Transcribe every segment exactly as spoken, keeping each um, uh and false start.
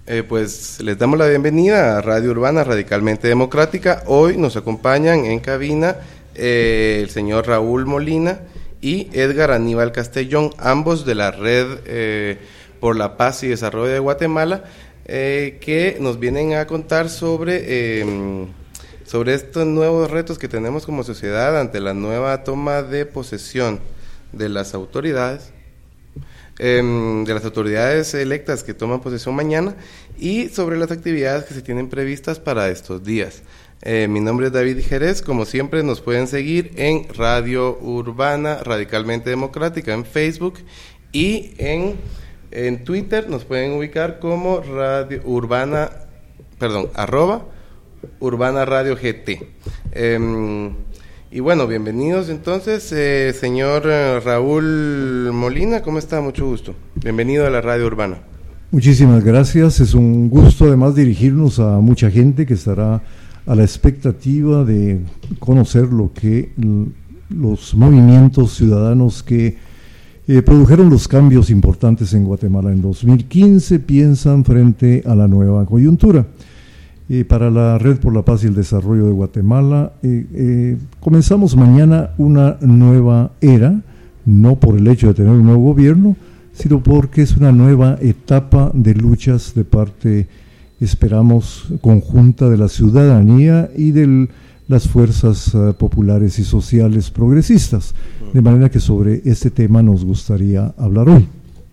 Eh, pues les damos la bienvenida a Radio Urbana Radicalmente Democrática. Hoy nos acompañan en cabina eh, el señor Raúl Molina y Edgar Aníbal Castellón, ambos de la Red eh, por la Paz y Desarrollo de Guatemala, eh, que nos vienen a contar sobre, eh, sobre estos nuevos retos que tenemos como sociedad ante la nueva toma de posesión de las autoridades. de las autoridades electas que toman posesión mañana y sobre las actividades que se tienen previstas para estos días. Eh, mi nombre es David Jerez. Como siempre nos pueden seguir en Radio Urbana Radicalmente Democrática en Facebook y en, en Twitter nos pueden ubicar como Radio Urbana, perdón, arroba Urbana Radio G T. Eh, Y bueno, bienvenidos entonces, eh, señor eh, Raúl Molina, ¿cómo está? Mucho gusto. Bienvenido a la Radio Urbana. Muchísimas gracias, es un gusto además dirigirnos a mucha gente que estará a la expectativa de conocer lo que l- los movimientos ciudadanos que eh, produjeron los cambios importantes en Guatemala en dos mil quince piensan frente a la nueva coyuntura. Eh, para la Red por la Paz y el Desarrollo de Guatemala, eh, eh, comenzamos mañana una nueva era, no por el hecho de tener un nuevo gobierno, sino porque es una nueva etapa de luchas de parte, esperamos, conjunta de la ciudadanía y de las fuerzas uh, populares y sociales progresistas, de manera que sobre este tema nos gustaría hablar hoy.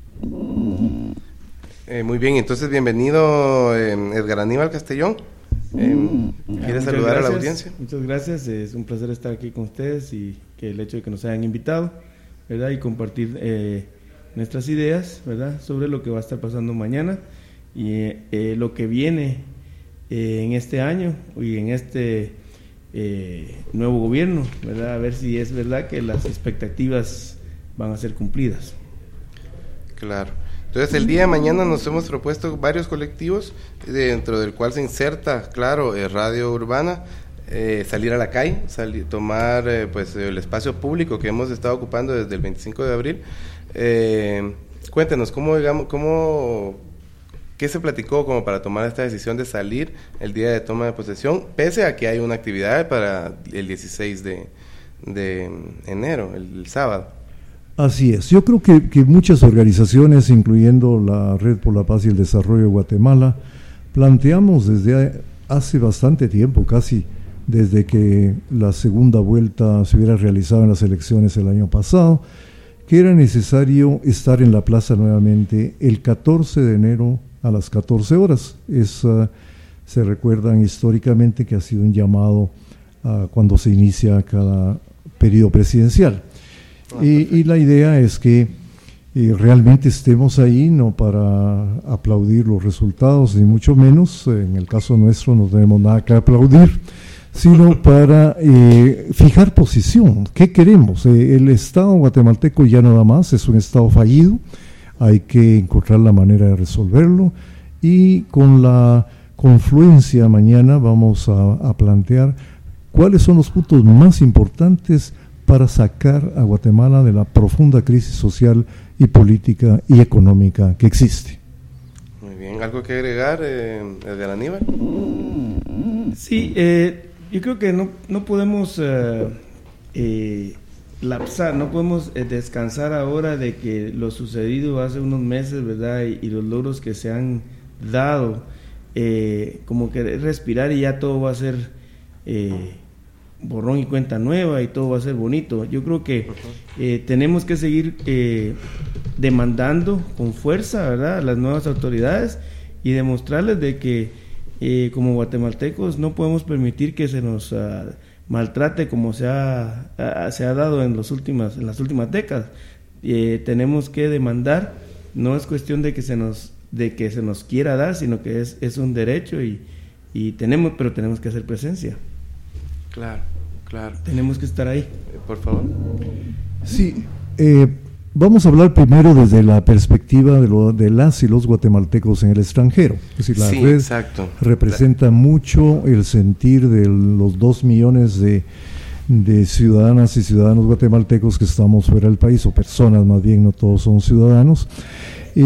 Eh, muy bien, entonces bienvenido eh, Edgar Aníbal Castellón. Eh, ¿Quieres ah, saludar gracias, a la audiencia? Muchas gracias, es un placer estar aquí con ustedes y que el hecho de que nos hayan invitado, ¿verdad? Y compartir eh, nuestras ideas, ¿verdad? Sobre lo que va a estar pasando mañana y eh, lo que viene eh, en este año y en este eh, nuevo gobierno, ¿verdad? A ver si es verdad que las expectativas van a ser cumplidas. Claro. Entonces el día de mañana nos hemos propuesto varios colectivos, dentro del cual se inserta, claro, eh, Radio Urbana, eh, salir a la calle, salir, tomar eh, pues el espacio público que hemos estado ocupando desde el veinticinco de abril. Eh, cuéntenos, ¿cómo, digamos, cómo, qué se platicó como para tomar esta decisión de salir el día de toma de posesión, pese a que hay una actividad para el dieciséis de enero, el, el sábado? Así es, yo creo que, que muchas organizaciones, incluyendo la Red por la Paz y el Desarrollo de Guatemala, planteamos desde hace bastante tiempo, casi desde que la segunda vuelta se hubiera realizado en las elecciones el año pasado, que era necesario estar en la plaza nuevamente el catorce de enero a las catorce horas. Es, uh, se recuerdan históricamente que ha sido un llamado uh, cuando se inicia cada periodo presidencial. Y, y la idea es que eh, realmente estemos ahí, no para aplaudir los resultados, ni mucho menos, en el caso nuestro no tenemos nada que aplaudir, sino para eh, fijar posición. ¿Qué queremos? Eh, el Estado guatemalteco ya nada más es un Estado fallido, hay que encontrar la manera de resolverlo, y con la confluencia mañana vamos a, a plantear cuáles son los puntos más importantes para sacar a Guatemala de la profunda crisis social y política y económica que existe. Muy bien, ¿algo que agregar, eh, Edgar Aníbal? Sí, eh, yo creo que no, no podemos eh, eh, lapsar, no podemos eh, descansar ahora de que lo sucedido hace unos meses, ¿verdad? Y, y los logros que se han dado, eh, como que respirar y ya todo va a ser eh, borrón y cuenta nueva y todo va a ser bonito. Yo creo que eh, tenemos que seguir eh, demandando con fuerza, ¿verdad?, a las nuevas autoridades y demostrarles de que eh, como guatemaltecos no podemos permitir que se nos uh, maltrate como se ha, uh, se ha dado en, los últimas, en las últimas décadas. Eh, tenemos que demandar, no es cuestión de que se nos, de que se nos quiera dar, sino que es, es un derecho y, y tenemos, pero tenemos que hacer presencia. Claro, claro. Tenemos que estar ahí. Eh, por favor. Sí, eh, vamos a hablar primero desde la perspectiva de, lo, de las y los guatemaltecos en el extranjero. Es decir, la sí, red exacto. representa la... mucho el sentir de los dos millones de, de ciudadanas y ciudadanos guatemaltecos que estamos fuera del país, o personas más bien, no todos son ciudadanos, eh,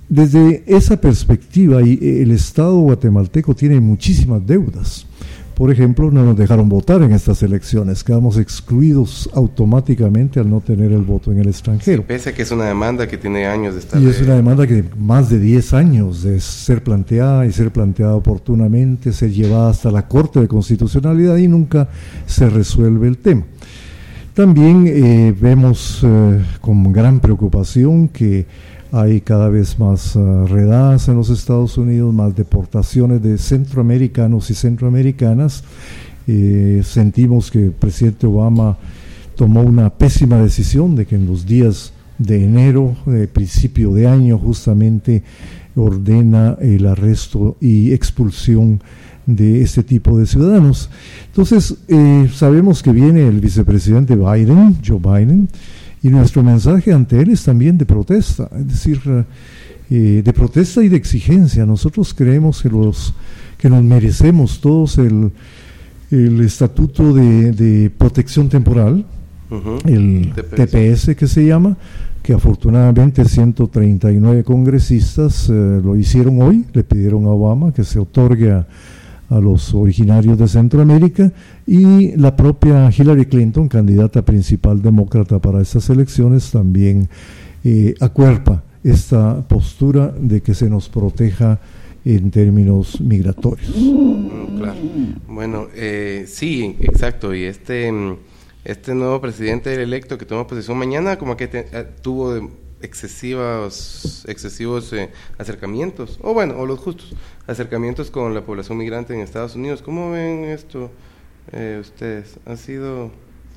desde esa perspectiva, y el Estado guatemalteco tiene muchísimas deudas. Por ejemplo, no nos dejaron votar en estas elecciones, quedamos excluidos automáticamente al no tener el voto en el extranjero. Sí, pese a que es una demanda que tiene años de estar... Y es una demanda que más de diez años de ser planteada y ser planteada oportunamente, ser llevada hasta la Corte de Constitucionalidad y nunca se resuelve el tema. También eh, vemos eh, con gran preocupación que hay cada vez más uh, redadas en los Estados Unidos, más deportaciones de centroamericanos y centroamericanas. Eh, sentimos que el presidente Obama tomó una pésima decisión de que en los días de enero, de principio de año, justamente ordena el arresto y expulsión de este tipo de ciudadanos. Entonces, eh, sabemos que viene el vicepresidente Biden, Joe Biden, y nuestro mensaje ante él es también de protesta, es decir, eh, de protesta y de exigencia. Nosotros creemos que los que nos merecemos todos el, el estatuto de, de protección temporal, uh-huh. el T P S. T P S que se llama, que afortunadamente ciento treinta y nueve congresistas eh, lo hicieron hoy, le pidieron a Obama que se otorgue a a los originarios de Centroamérica, y la propia Hillary Clinton, candidata principal demócrata para estas elecciones, también eh, acuerpa esta postura de que se nos proteja en términos migratorios. Mm, claro. Bueno, eh, sí, exacto, y este este nuevo presidente electo que toma posesión mañana, como que te, tuvo de, excesivos excesivos eh, acercamientos, o bueno, o los justos acercamientos con la población migrante en Estados Unidos. ¿Cómo ven esto eh, ustedes? ¿Ha sido...?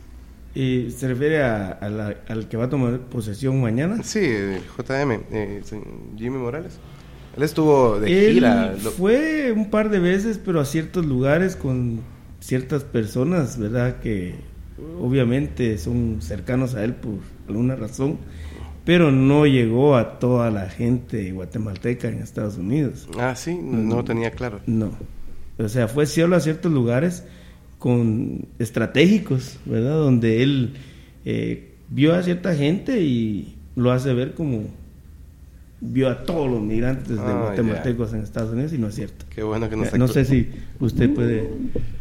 ¿Y se refiere a, a la, al que va a tomar posesión mañana? Sí, el J M, eh, Jimmy Morales. Él estuvo de Él gira. Él fue un par de veces, pero a ciertos lugares con ciertas personas, ¿verdad?, que obviamente son cercanos a él por alguna razón, pero no llegó a toda la gente guatemalteca en Estados Unidos. Ah, sí, no, no lo tenía claro. No, o sea, fue solo a ciertos lugares con estratégicos, ¿verdad?, donde él eh, vio a cierta gente y lo hace ver como vio a todos los migrantes de ah, guatemaltecos yeah. en Estados Unidos, y no es cierto. Qué bueno que nos No sé si usted puede...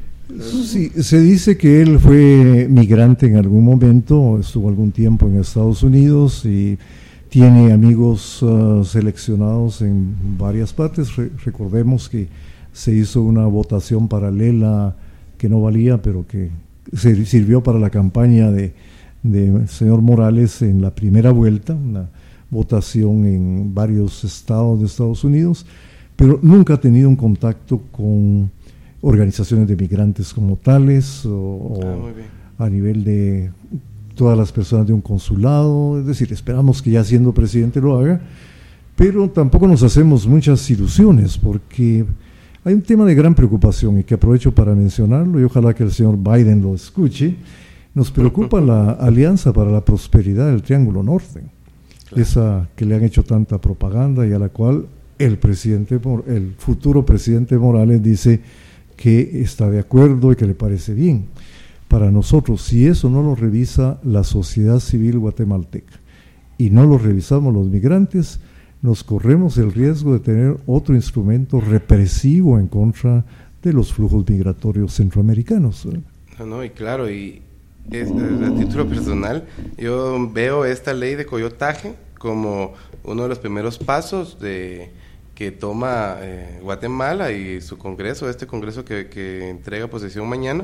Sí, se dice que él fue migrante en algún momento, estuvo algún tiempo en Estados Unidos y tiene amigos uh, seleccionados en varias partes. Re- recordemos que se hizo una votación paralela que no valía, pero que se sirvió para la campaña de, de señor Morales en la primera vuelta, una votación en varios estados de Estados Unidos, pero nunca ha tenido un contacto con organizaciones de migrantes como tales, o, ah, o a nivel de todas las personas de un consulado. Es decir, esperamos que ya siendo presidente lo haga, pero tampoco nos hacemos muchas ilusiones, porque hay un tema de gran preocupación y que aprovecho para mencionarlo, y ojalá que el señor Biden lo escuche. Nos preocupa la Alianza para la Prosperidad del Triángulo Norte, claro. Esa que le han hecho tanta propaganda y a la cual el presidente, el futuro presidente Morales dice que está de acuerdo y que le parece bien. Para nosotros, si eso no lo revisa la sociedad civil guatemalteca y no lo revisamos los migrantes, nos corremos el riesgo de tener otro instrumento represivo en contra de los flujos migratorios centroamericanos. No, no, y claro, y es, a título personal, yo veo esta ley de coyotaje como uno de los primeros pasos de que toma eh, Guatemala y su Congreso, este Congreso que, que entrega posesión mañana,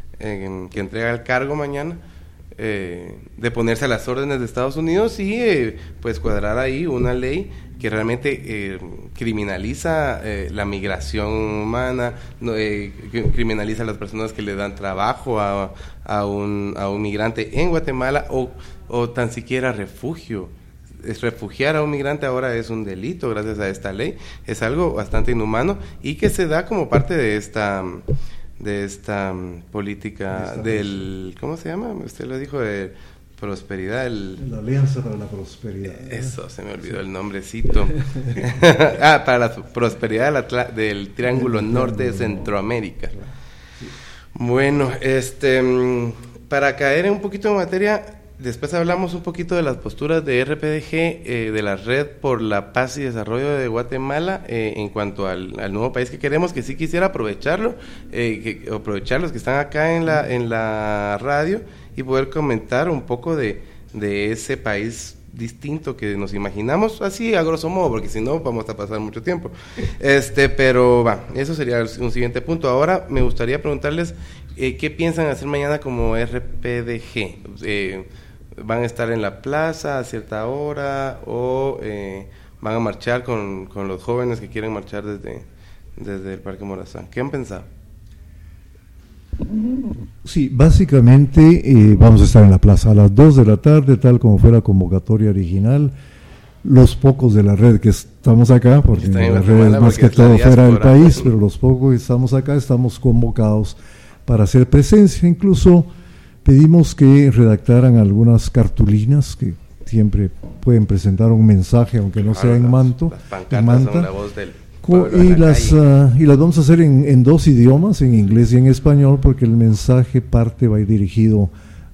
eh, que entrega el cargo mañana, eh, de ponerse a las órdenes de Estados Unidos y eh, pues cuadrar ahí una ley que realmente eh, criminaliza eh, la migración humana, no, eh, criminaliza a las personas que le dan trabajo a, a, un, a un migrante en Guatemala, o, o tan siquiera refugio. Es refugiar a un migrante ahora es un delito gracias a esta ley. Es algo bastante inhumano y que se da como parte de esta de esta política esta del cosa. ¿Cómo se llama? Usted lo dijo, de prosperidad, el, la Alianza para la Prosperidad. Eso, se me olvidó sí. el nombrecito. ah, para la prosperidad del, Atla- del Triángulo el Norte de Centroamérica. Claro. Sí. Bueno, este para caer en un poquito de materia, después hablamos un poquito de las posturas de R P D G, eh, de la Red por la Paz y Desarrollo de Guatemala, eh, en cuanto al, al nuevo país que queremos, que sí quisiera aprovecharlo, eh, que, aprovechar los que están acá en la, en la radio y poder comentar un poco de, de ese país distinto que nos imaginamos, así a grosso modo, porque si no vamos a pasar mucho tiempo. Este, pero va, eso sería un siguiente punto. Ahora me gustaría preguntarles eh, qué piensan hacer mañana como R P D G. Eh, ¿Van a estar en la plaza a cierta hora o eh, van a marchar con, con los jóvenes que quieren marchar desde, desde el Parque Morazán? ¿Qué han pensado? Sí, básicamente eh, vamos a estar en la plaza a las dos de la tarde, tal como fue la convocatoria original. Los pocos de la red que estamos acá, porque la, la red es más que todo fuera del país, pero los pocos que estamos acá estamos convocados para hacer presencia. Incluso pedimos que redactaran algunas cartulinas que siempre pueden presentar un mensaje, aunque no sea en manto. Las pancartas son la voz del Y las, uh, y las vamos a hacer en, en dos idiomas, en inglés y en español, porque el mensaje parte va a ir dirigido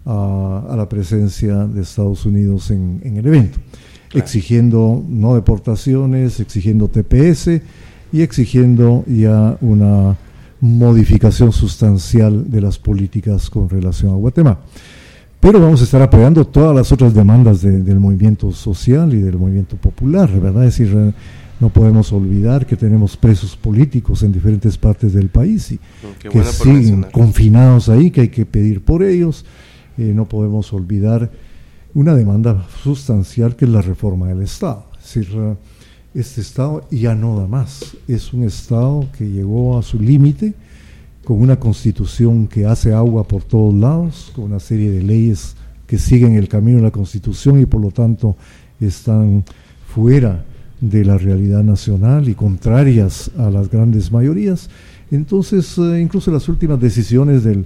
a, a la presencia de Estados Unidos en, en el evento, claro, exigiendo no deportaciones, exigiendo T P S y exigiendo ya una modificación sustancial de las políticas con relación a Guatemala. Pero vamos a estar apoyando todas las otras demandas de, del movimiento social y del movimiento popular, ¿verdad? Es decir, no podemos olvidar que tenemos presos políticos en diferentes partes del país y Qué que siguen mencionar. confinados ahí, que hay que pedir por ellos. Eh, no podemos olvidar una demanda sustancial que es la reforma del Estado. Es decir, este Estado ya no da más. Es un Estado que llegó a su límite con una constitución que hace agua por todos lados, con una serie de leyes que siguen el camino de la Constitución y por lo tanto están fuera de la realidad nacional y contrarias a las grandes mayorías. Entonces, eh, incluso las últimas decisiones del,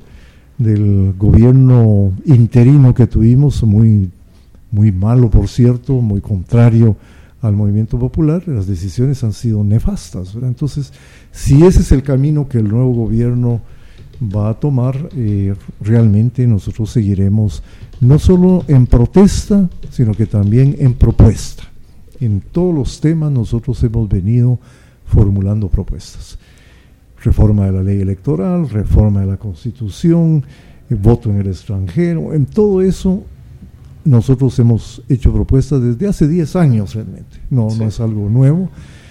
del gobierno interino que tuvimos, muy, muy malo por cierto, muy contrario al movimiento popular, las decisiones han sido nefastas, ¿verdad? Entonces, si ese es el camino que el nuevo gobierno va a tomar, eh, realmente nosotros seguiremos no solo en protesta, sino que también en propuesta. En todos los temas nosotros hemos venido formulando propuestas. Reforma de la ley electoral, reforma de la Constitución, eh, voto en el extranjero, en todo eso nosotros hemos hecho propuestas desde hace diez años realmente, no, sí. no es algo nuevo,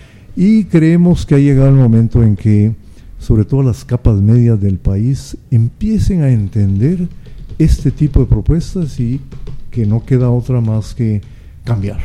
y creemos que ha llegado el momento en que sobre todo las capas medias del país empiecen a entender este tipo de propuestas y que no queda otra más que cambiar.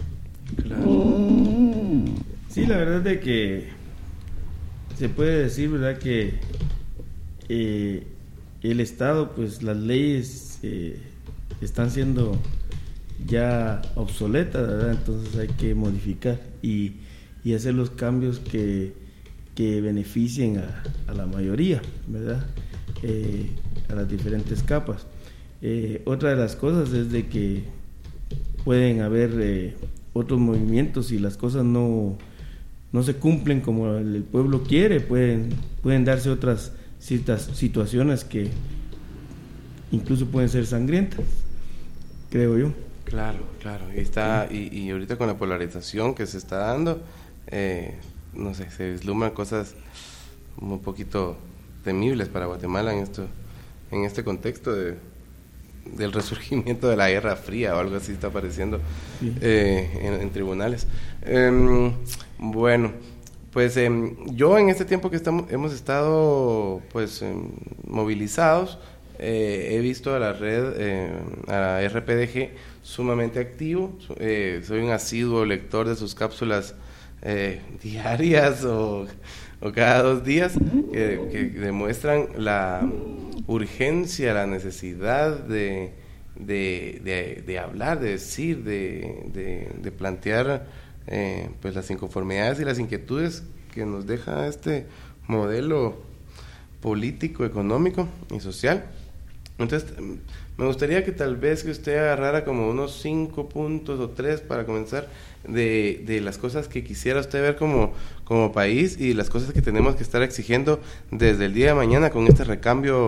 Claro. Sí, la verdad es que se puede decir, ¿verdad?, que eh, el Estado, pues las leyes eh, están siendo ya obsoletas, ¿verdad? Entonces hay que modificar y, y hacer los cambios que, que beneficien a, a la mayoría, ¿verdad? Eh, a las diferentes capas. Eh, otra de las cosas es de que pueden haber eh, otros movimientos y las cosas no, no se cumplen como el, el pueblo quiere, pueden, pueden darse otras citas, situaciones que incluso pueden ser sangrientas, creo yo. Claro, claro, y está y, y ahorita con la polarización que se está dando, eh, no sé, se vislumbran cosas un poquito temibles para Guatemala en esto, en este contexto de del resurgimiento de la Guerra Fría o algo así está apareciendo sí. eh, en, en tribunales. Eh, bueno, pues eh, yo en este tiempo que estamos hemos estado pues eh, movilizados, eh, he visto a la red, eh, a la R P D G sumamente activo, eh, soy un asiduo lector de sus cápsulas eh, diarias o, o cada dos días que, que demuestran la urgencia, la necesidad de, de, de, de hablar, de decir, de, de, de plantear eh, pues las inconformidades y las inquietudes que nos deja este modelo político, económico y social. Entonces, me gustaría que tal vez que usted agarrara como unos cinco puntos o tres para comenzar de, de las cosas que quisiera usted ver como, como país y las cosas que tenemos que estar exigiendo desde el día de mañana con este recambio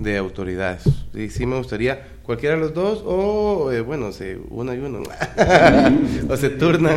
de autoridades. Y sí me gustaría cualquiera de los dos, o eh, bueno, se uno y uno, o se turnan.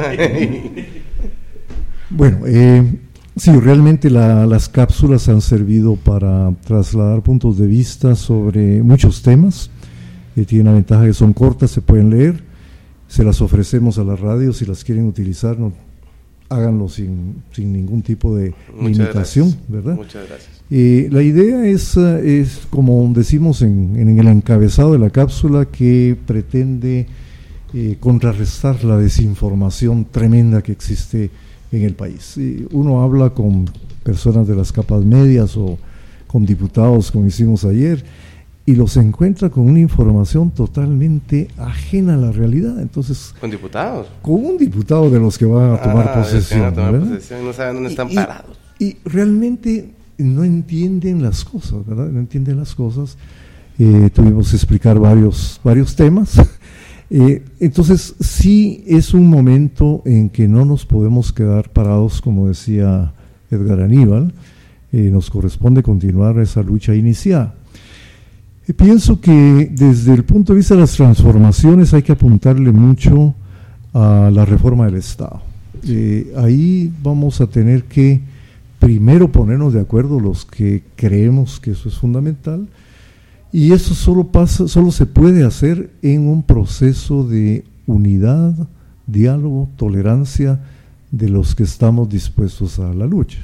Bueno, eh, sí, realmente la, las cápsulas han servido para trasladar puntos de vista sobre muchos temas. Eh, tienen la ventaja que son cortas, se pueden leer, se las ofrecemos a la radio, si las quieren utilizar, no, háganlo sin, sin ningún tipo de Muchas limitación, gracias. ¿verdad? Muchas gracias. Eh, la idea es, es, como decimos en, en el encabezado de la cápsula, que pretende eh, contrarrestar la desinformación tremenda que existe en el país. Eh, uno habla con personas de las capas medias o con diputados, como hicimos ayer, y los encuentra con una información totalmente ajena a la realidad. Entonces, ¿con diputados? Con un diputado de los que van a tomar ah, posesión. A tomar posesión, no saben dónde están y, parados. Y, y realmente no entienden las cosas, ¿verdad? No entienden las cosas. Eh, tuvimos que explicar varios, varios temas. eh, entonces, sí es un momento en que no nos podemos quedar parados, como decía Edgar Aníbal. Eh, nos corresponde continuar esa lucha iniciada. Eh, pienso que desde el punto de vista de las transformaciones hay que apuntarle mucho a la reforma del Estado. Eh, ahí vamos a tener que primero ponernos de acuerdo los que creemos que eso es fundamental, y eso solo pasa, solo se puede hacer en un proceso de unidad, diálogo, tolerancia de los que estamos dispuestos a la lucha.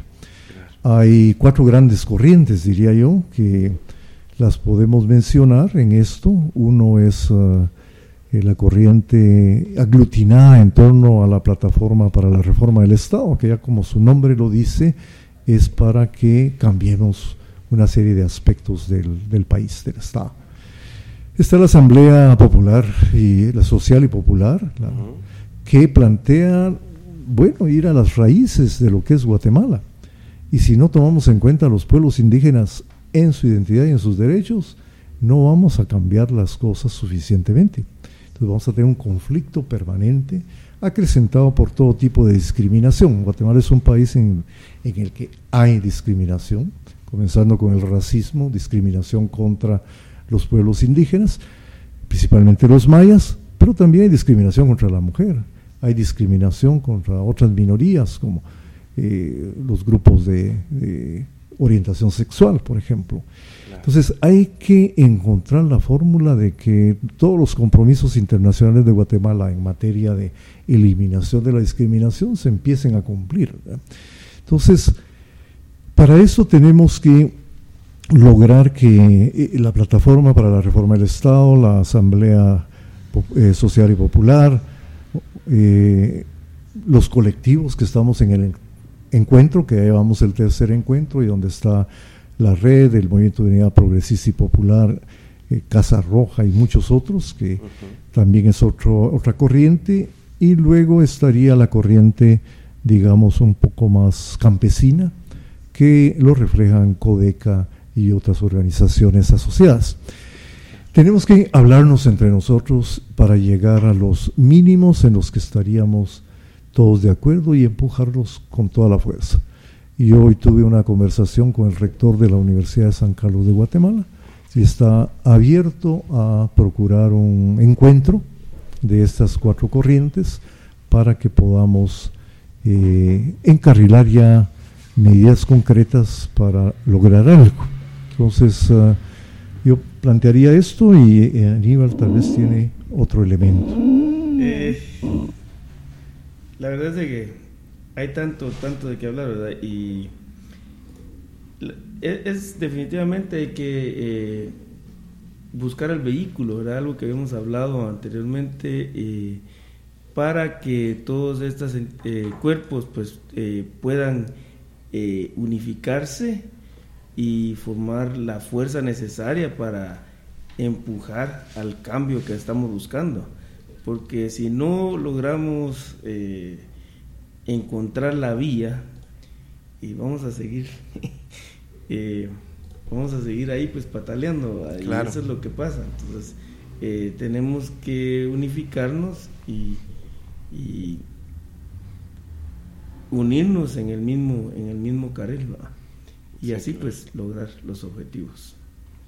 Hay cuatro grandes corrientes, diría yo, que las podemos mencionar en esto. Uno es uh, la corriente aglutinada en torno a la plataforma para la reforma del Estado, que ya como su nombre lo dice, es para que cambiemos una serie de aspectos del, del país, del Estado. Está la Asamblea Popular, y la Social y Popular, la, uh-huh. que plantea, bueno, ir a las raíces de lo que es Guatemala. Y si no tomamos en cuenta a los pueblos indígenas en su identidad y en sus derechos, no vamos a cambiar las cosas suficientemente. Entonces vamos a tener un conflicto permanente, acrecentado por todo tipo de discriminación. Guatemala es un país en, en el que hay discriminación, comenzando con el racismo, discriminación contra los pueblos indígenas, principalmente los mayas, pero también hay discriminación contra la mujer, hay discriminación contra otras minorías, como eh, los grupos de, de orientación sexual, por ejemplo. Claro. Entonces hay que encontrar la fórmula de que todos los compromisos internacionales de Guatemala en materia de eliminación de la discriminación se empiecen a cumplir, ¿verdad? Entonces, para eso tenemos que lograr que la plataforma para la reforma del Estado, la Asamblea eh, Social y Popular, eh, los colectivos que estamos en el encuentro, que ya llevamos el tercer encuentro, y donde está la red, el Movimiento de Unidad Progresista y Popular, eh, Casa Roja y muchos otros, que uh-huh. también es otro, otra corriente, y luego estaría la corriente, digamos, un poco más campesina, que lo reflejan Codeca y otras organizaciones asociadas. Tenemos que hablarnos entre nosotros para llegar a los mínimos en los que estaríamos todos de acuerdo y empujarlos con toda la fuerza. Y hoy tuve una conversación con el rector de la Universidad de San Carlos de Guatemala, y está abierto a procurar un encuentro de estas cuatro corrientes para que podamos eh, encarrilar ya medidas concretas para lograr algo. Entonces, uh, yo plantearía esto, y eh, Aníbal tal vez tiene otro elemento. Eh, la verdad es que hay tanto, tanto de qué hablar, ¿verdad? Y es, es definitivamente hay que eh, buscar el vehículo, ¿verdad? Algo que habíamos hablado anteriormente, eh, para que todos estos eh, cuerpos pues eh, puedan eh, unificarse y formar la fuerza necesaria para empujar al cambio que estamos buscando, porque si no logramos eh, encontrar la vía, y vamos a seguir eh, vamos a seguir ahí pues pataleando, y claro. Eso es lo que pasa. Entonces eh, tenemos que unificarnos y, y unirnos en el mismo en el mismo carril, ¿no? Y sí, así claro. Pues lograr los objetivos.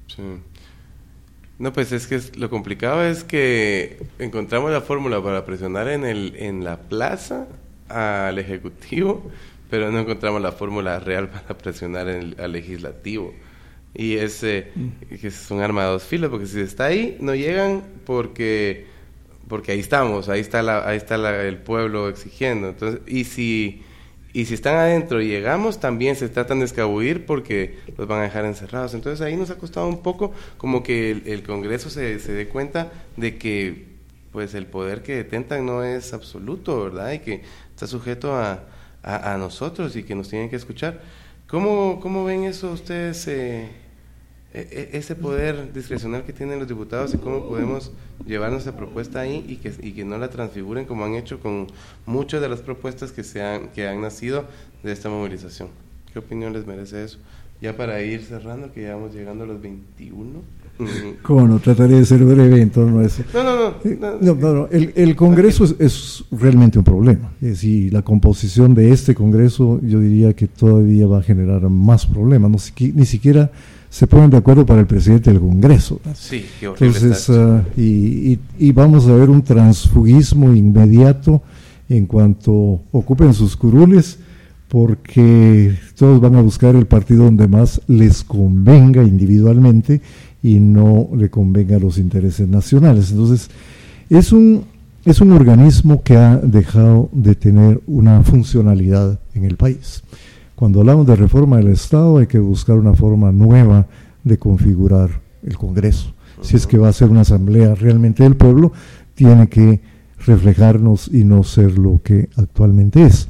Sí. No, pues es que es, lo complicado es que encontramos la fórmula para presionar en el en la plaza al Ejecutivo, pero no encontramos la fórmula real para presionar en el, al Legislativo. Y es, eh, mm. que es un arma de dos filos, porque si está ahí, no llegan porque porque ahí estamos, ahí está la, ahí está la, el pueblo exigiendo. Entonces, y si y si están adentro y llegamos, también se tratan de escabullir porque los van a dejar encerrados. Entonces ahí nos ha costado un poco como que el, el Congreso se, se dé cuenta de que pues el poder que detentan no es absoluto, ¿verdad? Y que está sujeto a, a, a nosotros y que nos tienen que escuchar. ¿Cómo, cómo ven eso ustedes, eh, ese poder discrecional que tienen los diputados y cómo podemos llevar nuestra propuesta ahí y que, y que no la transfiguren como han hecho con muchas de las propuestas que, se han, que han nacido de esta movilización? ¿Qué opinión les merece eso? Ya para ir cerrando, que ya vamos llegando a los veintiuno. ¿Cómo no? Trataré de ser breve en torno a eso. No, no, no. no, no, no, no. El, el Congreso es, es realmente un problema. Es decir, la composición de este Congreso, yo diría que todavía va a generar más problemas. No, ni siquiera se ponen de acuerdo para el presidente del Congreso. Sí, qué horrible. Entonces, uh, y, y, y vamos a ver un transfugismo inmediato en cuanto ocupen sus curules, porque todos van a buscar el partido donde más les convenga individualmente y no le convenga a los intereses nacionales. Entonces, es un, es un organismo que ha dejado de tener una funcionalidad en el país. Cuando hablamos de reforma del Estado, hay que buscar una forma nueva de configurar el Congreso. Uh-huh. Si es que va a ser una asamblea realmente del pueblo, tiene que reflejarnos y no ser lo que actualmente es.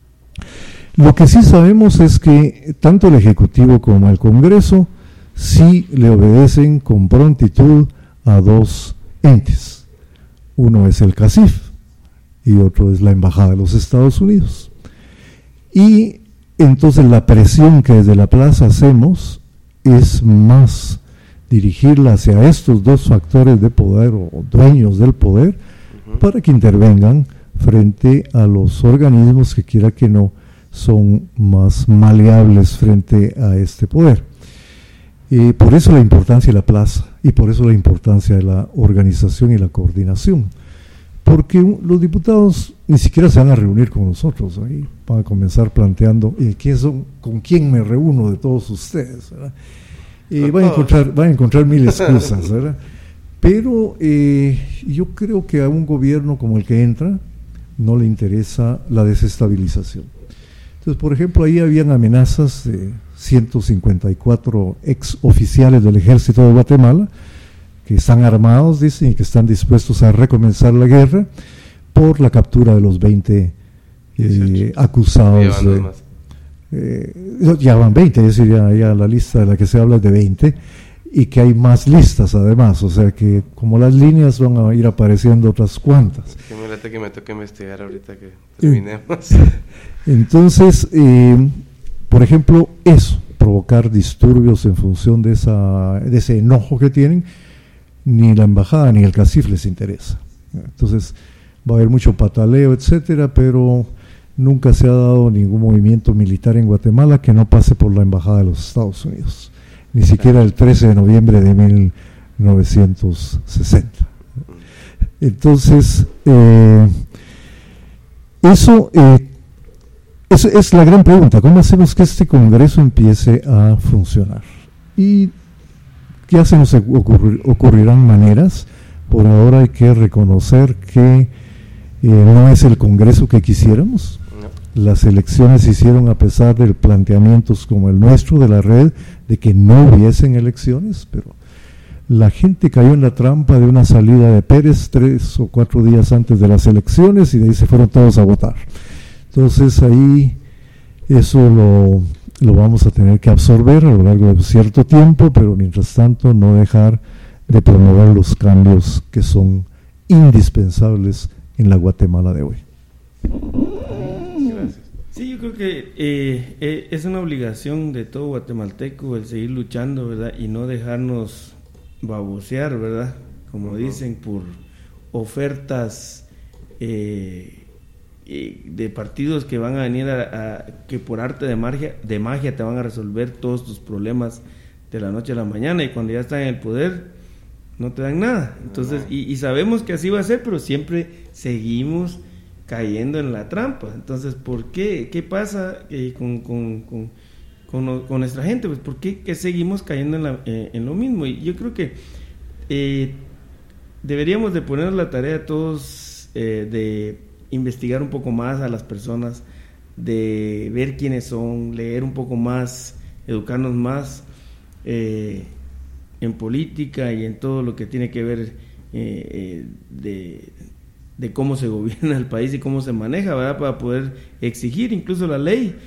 Lo que sí sabemos es que tanto el Ejecutivo como el Congreso sí le obedecen con prontitud a dos entes. Uno es el CACIF y otro es la Embajada de los Estados Unidos. Y entonces la presión que desde la plaza hacemos es más dirigirla hacia estos dos factores de poder o dueños del poder, uh-huh, para que intervengan frente a los organismos que quiera que no son más maleables frente a este poder. Eh, por eso la importancia de la plaza y por eso la importancia de la organización y la coordinación, porque un, los diputados ni siquiera se van a reunir con nosotros, ahí van a comenzar planteando eh, ¿quién son, con quién me reúno de todos ustedes, ¿verdad? Eh, van, a encontrar, van a encontrar mil excusas, ¿verdad? Pero eh, yo creo que a un gobierno como el que entra no le interesa la desestabilización. Entonces, por ejemplo, ahí habían amenazas de ciento cincuenta y cuatro ex oficiales del ejército de Guatemala que están armados, dicen, y que están dispuestos a recomenzar la guerra por la captura de los veinte eh, acusados. De, eh, ya van veinte, es decir, ya, ya la lista de la que se habla es de veinte, y que hay más listas además, o sea que como las líneas van a ir apareciendo otras cuantas. Que me late que me toque investigar ahorita que terminemos. Entonces, eh, por ejemplo, eso, provocar disturbios en función de, esa, de ese enojo que tienen, ni la embajada ni el CACIF les interesa. Entonces, va a haber mucho pataleo, etcétera, pero nunca se ha dado ningún movimiento militar en Guatemala que no pase por la embajada de los Estados Unidos, ni siquiera el trece de noviembre de mil novecientos sesenta. Entonces, eh, eso, eh, eso es la gran pregunta, ¿cómo hacemos que este Congreso empiece a funcionar? Y ya se nos ocurrir, ocurrirán maneras. Por ahora hay que reconocer que eh, no es el Congreso que quisiéramos. No. Las elecciones se hicieron a pesar de planteamientos como el nuestro de la red, de que no hubiesen elecciones, pero la gente cayó en la trampa de una salida de Pérez tres o cuatro días antes de las elecciones y de ahí se fueron todos a votar. Entonces ahí eso lo... lo vamos a tener que absorber a lo largo de cierto tiempo, pero mientras tanto no dejar de promover los cambios que son indispensables en la Guatemala de hoy. Gracias. Sí, yo creo que eh, eh, es una obligación de todo guatemalteco el seguir luchando, ¿verdad? Y no dejarnos babosear, ¿verdad? Como uh-huh. dicen, por ofertas eh, de partidos que van a venir a, a que por arte de magia, de magia te van a resolver todos tus problemas de la noche a la mañana, y cuando ya están en el poder no te dan nada. Entonces, y, y sabemos que así va a ser, pero siempre seguimos cayendo en la trampa. Entonces, ¿por qué? ¿Qué pasa eh, con, con, con, con, con nuestra gente? Pues, ¿por qué que seguimos cayendo en, la, eh, en lo mismo? Y yo creo que eh, deberíamos de poner la tarea todos eh, de investigar un poco más a las personas, de ver quiénes son, leer un poco más, educarnos más eh, en política y en todo lo que tiene que ver eh, eh, de, de cómo se gobierna el país y cómo se maneja, ¿verdad? Para poder exigir incluso la ley,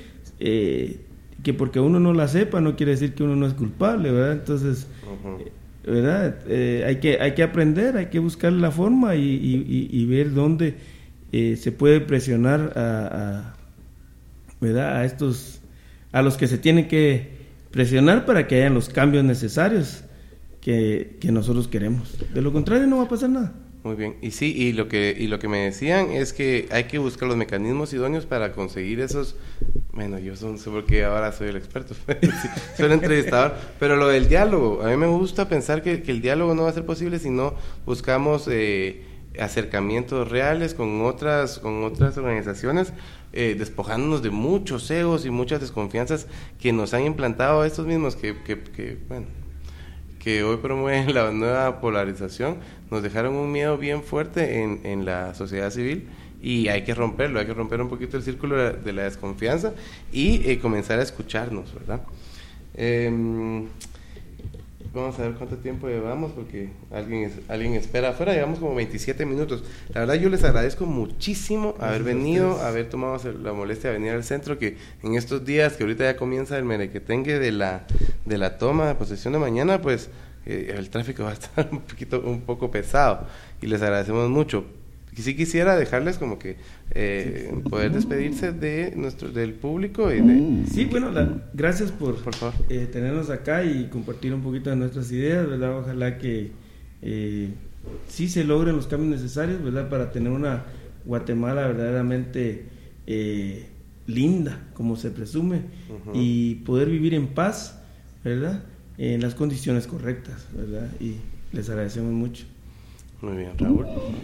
eh, que porque uno no la sepa no quiere decir que uno no es culpable, ¿verdad? Entonces, uh-huh. ¿verdad? Eh, hay que hay que aprender, hay que buscar la forma y, y, y ver dónde eh, se puede presionar a, a ¿verdad? A estos, a los que se tienen que presionar para que hayan los cambios necesarios que, que nosotros queremos. De lo contrario no va a pasar nada. Muy bien. Y sí, y lo que y lo que me decían es que hay que buscar los mecanismos idóneos para conseguir esos. Bueno, yo no sé por qué ahora soy el experto, soy el entrevistador, pero lo del diálogo, a mí me gusta pensar que, que el diálogo no va a ser posible si no buscamos eh, acercamientos reales con otras con otras organizaciones, eh, despojándonos de muchos egos y muchas desconfianzas que nos han implantado estos mismos que, que, que bueno, que hoy promueven la nueva polarización, nos dejaron un miedo bien fuerte en, en la sociedad civil, y hay que romperlo, hay que romper un poquito el círculo de la, de la desconfianza y eh, comenzar a escucharnos, ¿verdad? Eh, vamos a ver cuánto tiempo llevamos, porque alguien es, alguien espera afuera. Llevamos como veintisiete minutos. La verdad, yo les agradezco muchísimo haber venido, haber tomado la molestia de venir al centro, que en estos días que ahorita ya comienza el merequetengue de la de la toma de posesión de mañana, pues eh, el tráfico va a estar un poquito un poco pesado, y les agradecemos mucho. Y sí quisiera dejarles como que eh, poder despedirse de nuestro del público y de, sí, bueno, la, gracias por, por favor. Eh, tenernos acá y compartir un poquito de nuestras ideas, ¿verdad? Ojalá que eh, sí se logren los cambios necesarios, ¿verdad? Para tener una Guatemala verdaderamente eh, linda, como se presume, uh-huh. y poder vivir en paz, ¿verdad? En las condiciones correctas, ¿verdad? Y les agradecemos mucho. Muy bien, Raúl.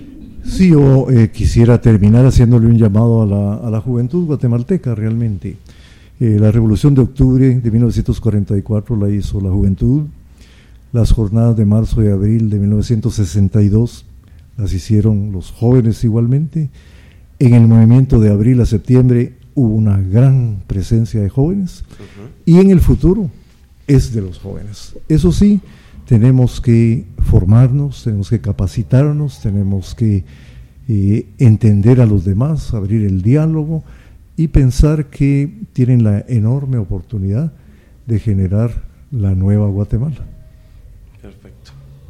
Sí, yo eh, quisiera terminar haciéndole un llamado a la, a la juventud guatemalteca realmente. Eh, la Revolución de Octubre de mil novecientos cuarenta y cuatro la hizo la juventud. Las jornadas de marzo y abril de mil novecientos sesenta y dos las hicieron los jóvenes igualmente. En el movimiento de abril a septiembre hubo una gran presencia de jóvenes, uh-huh. y en el futuro es de los jóvenes. Eso sí, tenemos que formarnos, tenemos que capacitarnos, tenemos que eh, entender a los demás, abrir el diálogo y pensar que tienen la enorme oportunidad de generar la nueva Guatemala. Perfecto.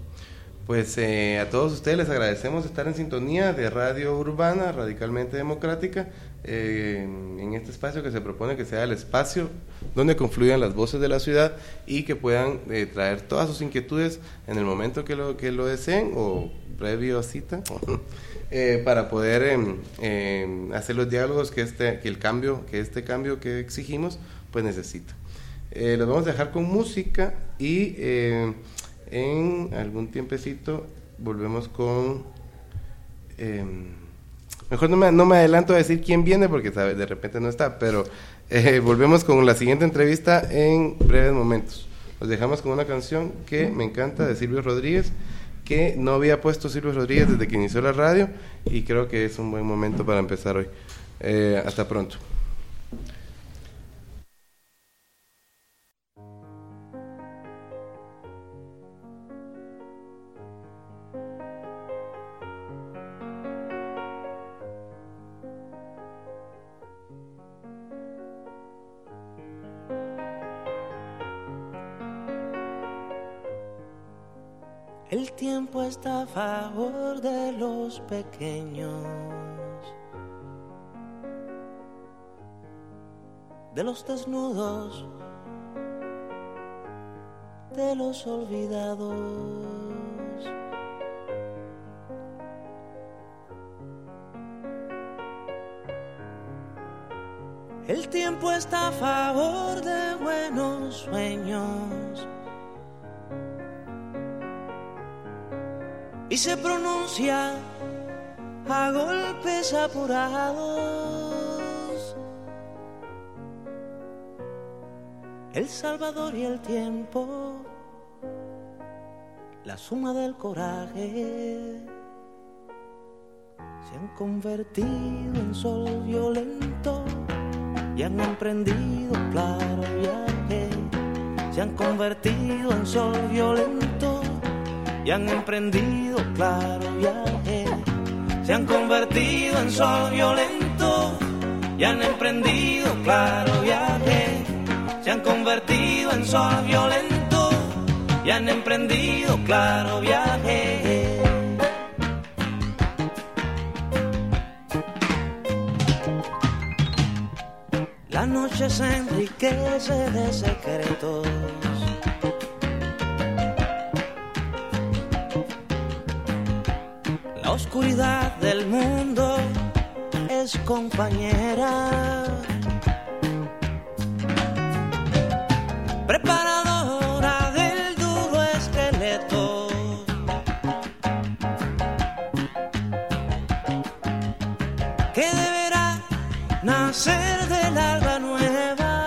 Pues eh, a todos ustedes les agradecemos estar en sintonía de Radio Urbana, radicalmente democrática, eh, en este espacio que se propone que sea el espacio donde confluyan las voces de la ciudad y que puedan eh, traer todas sus inquietudes en el momento que lo, que lo deseen o previo a cita, eh, para poder eh, eh, hacer los diálogos que este que el cambio que este cambio que exigimos pues necesita. Eh, los vamos a dejar con música y eh, en algún tiempecito volvemos con eh, mejor no me, no me adelanto a decir quién viene porque sabe, de repente no está, pero eh, volvemos con la siguiente entrevista en breves momentos. Los dejamos con una canción que me encanta de Silvio Rodríguez, que no había puesto Silvio Rodríguez desde que inició la radio, y creo que es un buen momento para empezar hoy. Eh, hasta pronto. El tiempo está a favor de los pequeños, de los desnudos, de los olvidados. El tiempo está a favor de buenos sueños, y se pronuncia a golpes apurados. El Salvador y el tiempo, la suma del coraje, se han convertido en sol violento y han emprendido claro viaje. Se han convertido en sol violento y han emprendido claro viaje. Se han convertido en sol violento y han emprendido claro viaje. Se han convertido en sol violento y han emprendido claro viaje. La noche se enriquece de secretos. La oscuridad del mundo es compañera, preparadora del duro esqueleto. Que deberá nacer del alba nueva.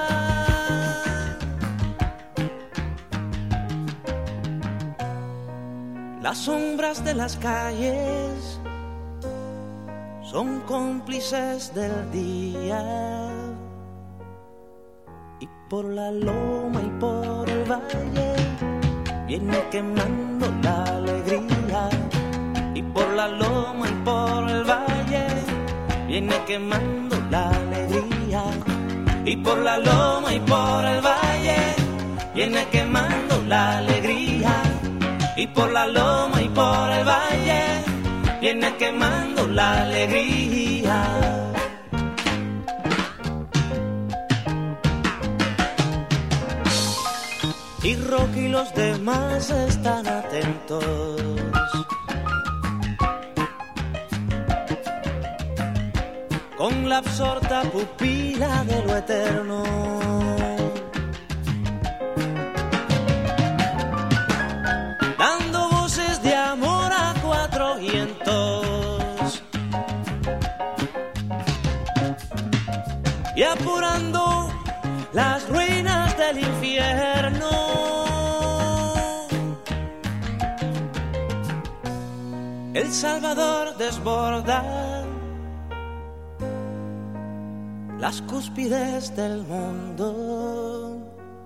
Las sombras de las calles son cómplices del día, y por la loma y por el valle viene quemando la alegría. Y por la loma y por el valle viene quemando la alegría. Y por la loma y por el valle viene quemando la alegría. Y por la loma y por el valle viene quemando la alegría. Y Rocky y los demás están atentos. Con la absorta pupila de lo eterno. Dando voces de amor a cuatro vientos. Y apurando las ruinas del infierno. El Salvador desborda las cúspides del mundo,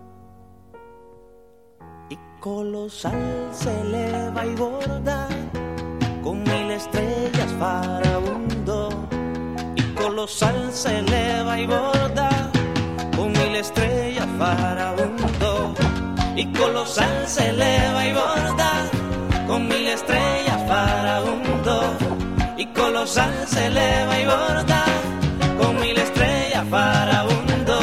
y colosal se eleva y borda con mil estrellas farabundo. Y colosal se eleva y borda con mil estrellas farabundo. Y colosal se eleva y borda con mil estrellas farabundo. Y colosal se eleva y borda con mil estrellas farabundo.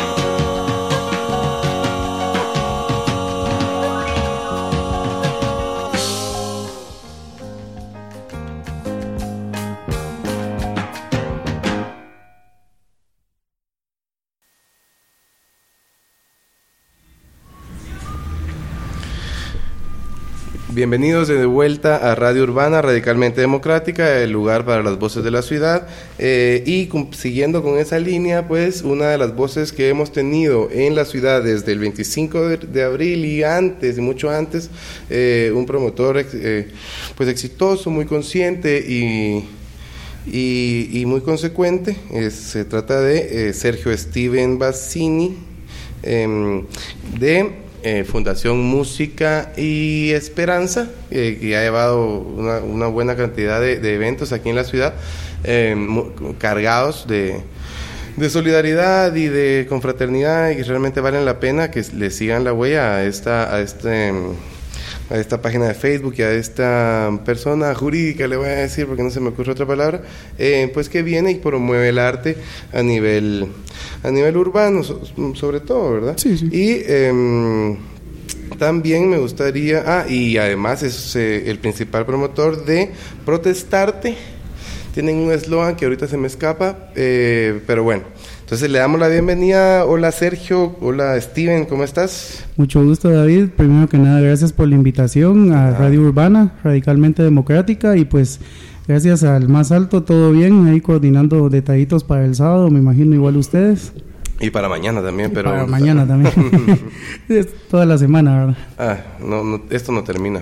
Bienvenidos de vuelta a Radio Urbana, radicalmente democrática, el lugar para las voces de la ciudad. Eh, y con, siguiendo con esa línea, pues una de las voces que hemos tenido en la ciudad desde el veinticinco de, de abril y antes, y mucho antes, eh, un promotor eh, pues exitoso, muy consciente y, y, y muy consecuente. Eh, se trata de eh, Sergio Steven Bassini, eh, de Eh, Fundación Música y Esperanza, eh, que ha llevado una, una buena cantidad de, de eventos aquí en la ciudad, eh, cargados de, de solidaridad y de confraternidad, y que realmente valen la pena que le sigan la huella a esta, a este a esta página de Facebook y a esta persona jurídica, le voy a decir porque no se me ocurre otra palabra, eh, pues que viene y promueve el arte a nivel a nivel urbano, so, sobre todo, ¿verdad? Sí, sí. Y eh, también me gustaría, ah, y además es eh, el principal promotor de Protestarte. Tienen un eslogan que ahorita se me escapa, eh, pero bueno, Entonces le damos la bienvenida. Hola Sergio, hola Steven, ¿cómo estás? Mucho gusto, David. Primero que nada, gracias por la invitación a Radio Urbana, Radicalmente Democrática, y pues gracias al Más Alto, todo bien, ahí coordinando detallitos para el sábado, me imagino igual ustedes. Y para mañana también, pero... Para mañana también. Es toda la semana, ¿verdad? Ah, no, no, esto no termina.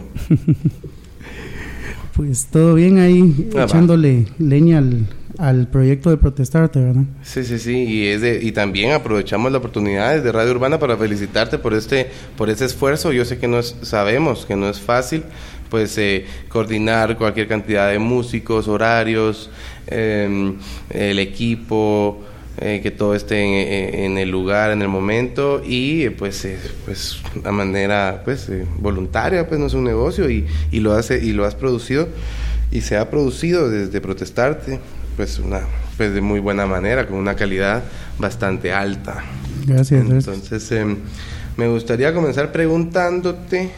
Pues todo bien ahí, ah, echándole va. leña al, al proyecto de Protestarte, ¿verdad? Sí, sí, sí, y es de, y también aprovechamos la oportunidad de Radio Urbana para felicitarte por este por ese esfuerzo. Yo sé que no es, sabemos que no es fácil, pues eh, coordinar cualquier cantidad de músicos, horarios, eh, el equipo... Eh, que todo esté en, en el lugar, en el momento, y eh, pues eh, pues de manera pues eh, voluntaria, pues no es un negocio, y, y lo hace y lo has producido y se ha producido desde Protestarte, pues una pues de muy buena manera, con una calidad bastante alta. Gracias. Entonces eh, me gustaría comenzar preguntándote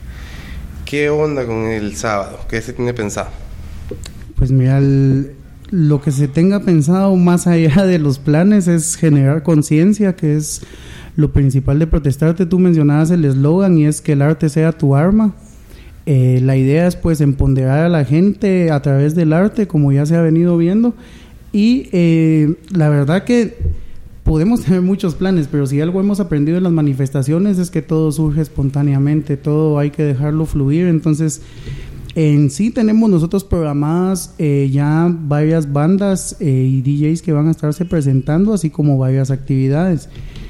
qué onda con el sábado, qué se tiene pensado. Pues mira, el lo que se tenga pensado más allá de los planes es generar conciencia, que es lo principal de Protestarte. Tú mencionabas el eslogan y es que el arte sea tu arma. Eh, la idea es pues empoderar a la gente a través del arte, como ya se ha venido viendo, y eh, la verdad que podemos tener muchos planes, pero si algo hemos aprendido en las manifestaciones es que todo surge espontáneamente, todo hay que dejarlo fluir. Entonces en sí tenemos nosotros programadas eh, ya varias bandas eh, y D Js que van a estarse presentando, así como varias actividades.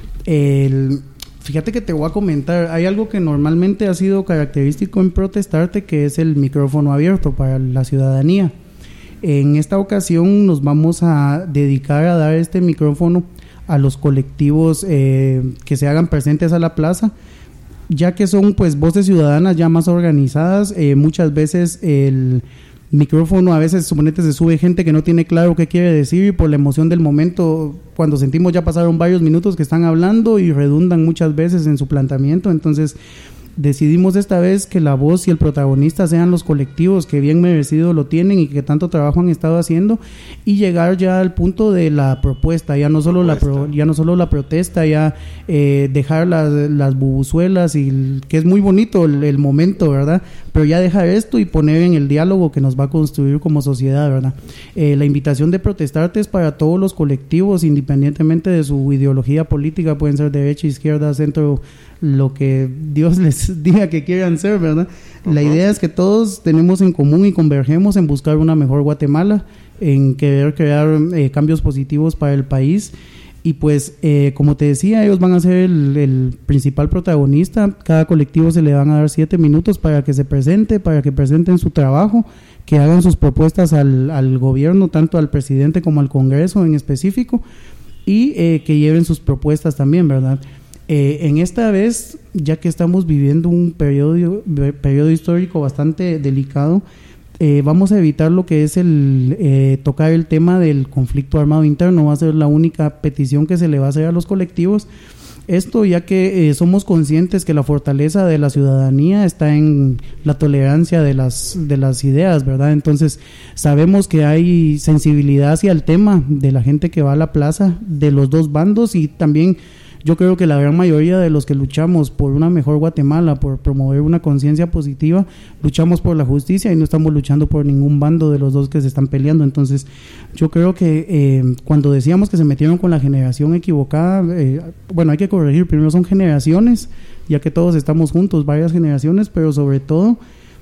El, fíjate que te voy a comentar, hay algo que normalmente ha sido característico en Protestarte, que es el micrófono abierto para la ciudadanía. En esta ocasión nos vamos a dedicar a dar este micrófono a los colectivos eh, que se hagan presentes a la plaza, ya que son pues voces ciudadanas ya más organizadas. Eh, muchas veces el micrófono, a veces suponete se sube gente que no tiene claro qué quiere decir, y por la emoción del momento, cuando sentimos ya pasaron varios minutos que están hablando y redundan muchas veces en su planteamiento. Entonces decidimos esta vez que la voz y el protagonista sean los colectivos que bien merecido lo tienen y que tanto trabajo han estado haciendo, y llegar ya al punto de la propuesta, ya no solo la pro, ya no solo la protesta, ya eh, dejar las, las bubuzuelas, y que es muy bonito el, el momento, ¿verdad? Pero ya dejar esto y poner en el diálogo que nos va a construir como sociedad, ¿verdad? Eh, la invitación de Protestarte es para todos los colectivos, independientemente de su ideología política, pueden ser derecha, izquierda, centro, lo que Dios les diga que quieran ser, ¿verdad? Uh-huh. La idea es que todos tenemos en común y convergemos en buscar una mejor Guatemala, en querer crear eh, cambios positivos para el país. Y pues, eh, como te decía, ellos van a ser el, el principal protagonista. Cada colectivo se le van a dar siete minutos para que se presente, para que presenten su trabajo, que hagan sus propuestas al, al gobierno, tanto al presidente como al Congreso en específico, y eh, que lleven sus propuestas también, ¿verdad? Eh, en esta vez, ya que estamos viviendo un periodo, periodo histórico bastante delicado, eh, vamos a evitar lo que es el eh, tocar el tema del conflicto armado interno. Va a ser la única petición que se le va a hacer a los colectivos. Esto ya que eh, somos conscientes que la fortaleza de la ciudadanía está en la tolerancia de las, de las ideas, ¿verdad? Entonces sabemos que hay sensibilidad hacia el tema de la gente que va a la plaza, de los dos bandos, y también yo creo que la gran mayoría de los que luchamos por una mejor Guatemala, por promover una conciencia positiva, luchamos por la justicia y no estamos luchando por ningún bando de los dos que se están peleando. Entonces yo creo que eh, cuando decíamos que se metieron con la generación equivocada, eh, bueno, hay que corregir, primero son generaciones, ya que todos estamos juntos, varias generaciones, pero sobre todo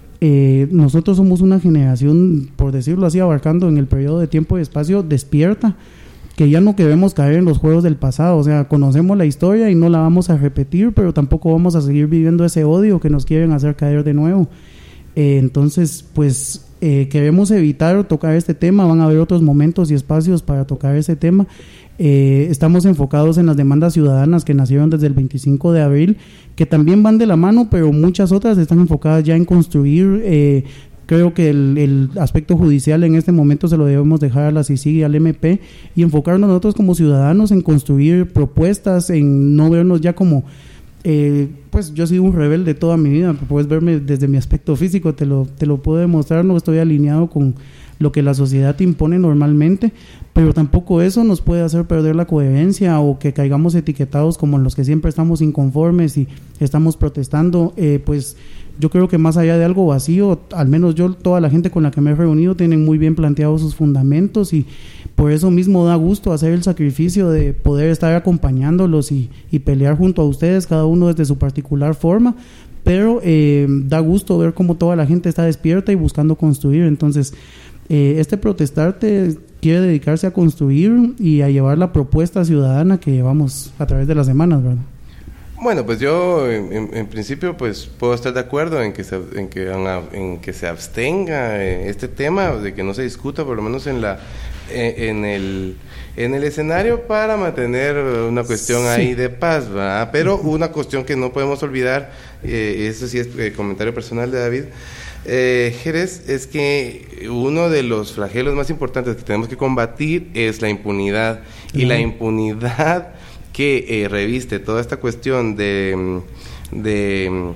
eh, nosotros somos una generación, por decirlo así, abarcando en el periodo de tiempo y espacio despierta, que ya no queremos caer en los juegos del pasado. O sea, conocemos la historia y no la vamos a repetir, pero tampoco vamos a seguir viviendo ese odio que nos quieren hacer caer de nuevo. Eh, entonces, pues eh, queremos evitar tocar este tema. Van a haber otros momentos y espacios para tocar ese tema. Eh, estamos enfocados en las demandas ciudadanas que nacieron desde el veinticinco de abril, que también van de la mano, pero muchas otras están enfocadas ya en construir. Eh, Creo que el, el aspecto judicial en este momento se lo debemos dejar a la C I C I G y al M P, y enfocarnos nosotros como ciudadanos en construir propuestas, en no vernos ya como, eh, pues yo he sido un rebelde toda mi vida. Puedes verme desde mi aspecto físico, te lo, te lo puedo demostrar, no estoy alineado con lo que la sociedad te impone normalmente, pero tampoco eso nos puede hacer perder la coherencia o que caigamos etiquetados como los que siempre estamos inconformes y estamos protestando. Eh, pues yo creo que más allá de algo vacío, al menos yo, toda la gente con la que me he reunido tienen muy bien planteados sus fundamentos, y por eso mismo da gusto hacer el sacrificio de poder estar acompañándolos y, y pelear junto a ustedes, cada uno desde su particular forma, pero eh, da gusto ver cómo toda la gente está despierta y buscando construir. Entonces eh, este Protestarte quiere dedicarse a construir y a llevar la propuesta ciudadana que llevamos a través de las semanas, ¿verdad? Bueno, pues yo en, en principio pues puedo estar de acuerdo en que se, en que en que se abstenga este tema, de que no se discuta por lo menos en la en el en el escenario, para mantener una cuestión sí. ahí de paz, ¿verdad? Pero una cuestión que no podemos olvidar, eh, eso sí es eh, comentario personal de David eh, Jerez, es que uno de los flagelos más importantes que tenemos que combatir es la impunidad, y uh-huh. la impunidad que eh, reviste toda esta cuestión de de,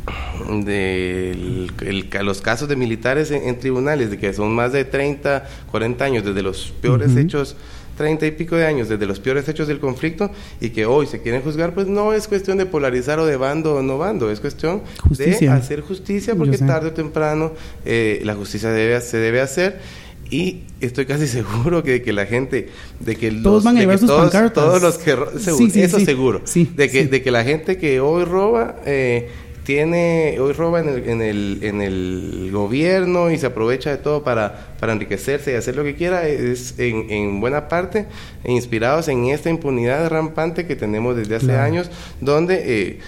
de el, el, los casos de militares en, en tribunales, de que son más de treinta, cuarenta años desde los peores uh-huh. hechos, treinta y pico de años desde los peores hechos del conflicto, y que hoy se quieren juzgar, pues no es cuestión de polarizar o de bando o no bando, es cuestión justicia. de hacer justicia, porque tarde o temprano eh, la justicia debe, se debe hacer. Y estoy casi seguro que, que la gente, de que los, todos van a llevar sus todos, pancartas. Todos los que seguro, sí, sí, eso sí, seguro, sí, de que sí. de que la gente que hoy roba eh, tiene hoy roba en el en el en el gobierno y se aprovecha de todo para para enriquecerse y hacer lo que quiera, es en, en buena parte inspirados en esta impunidad rampante que tenemos desde hace claro. años, donde eh,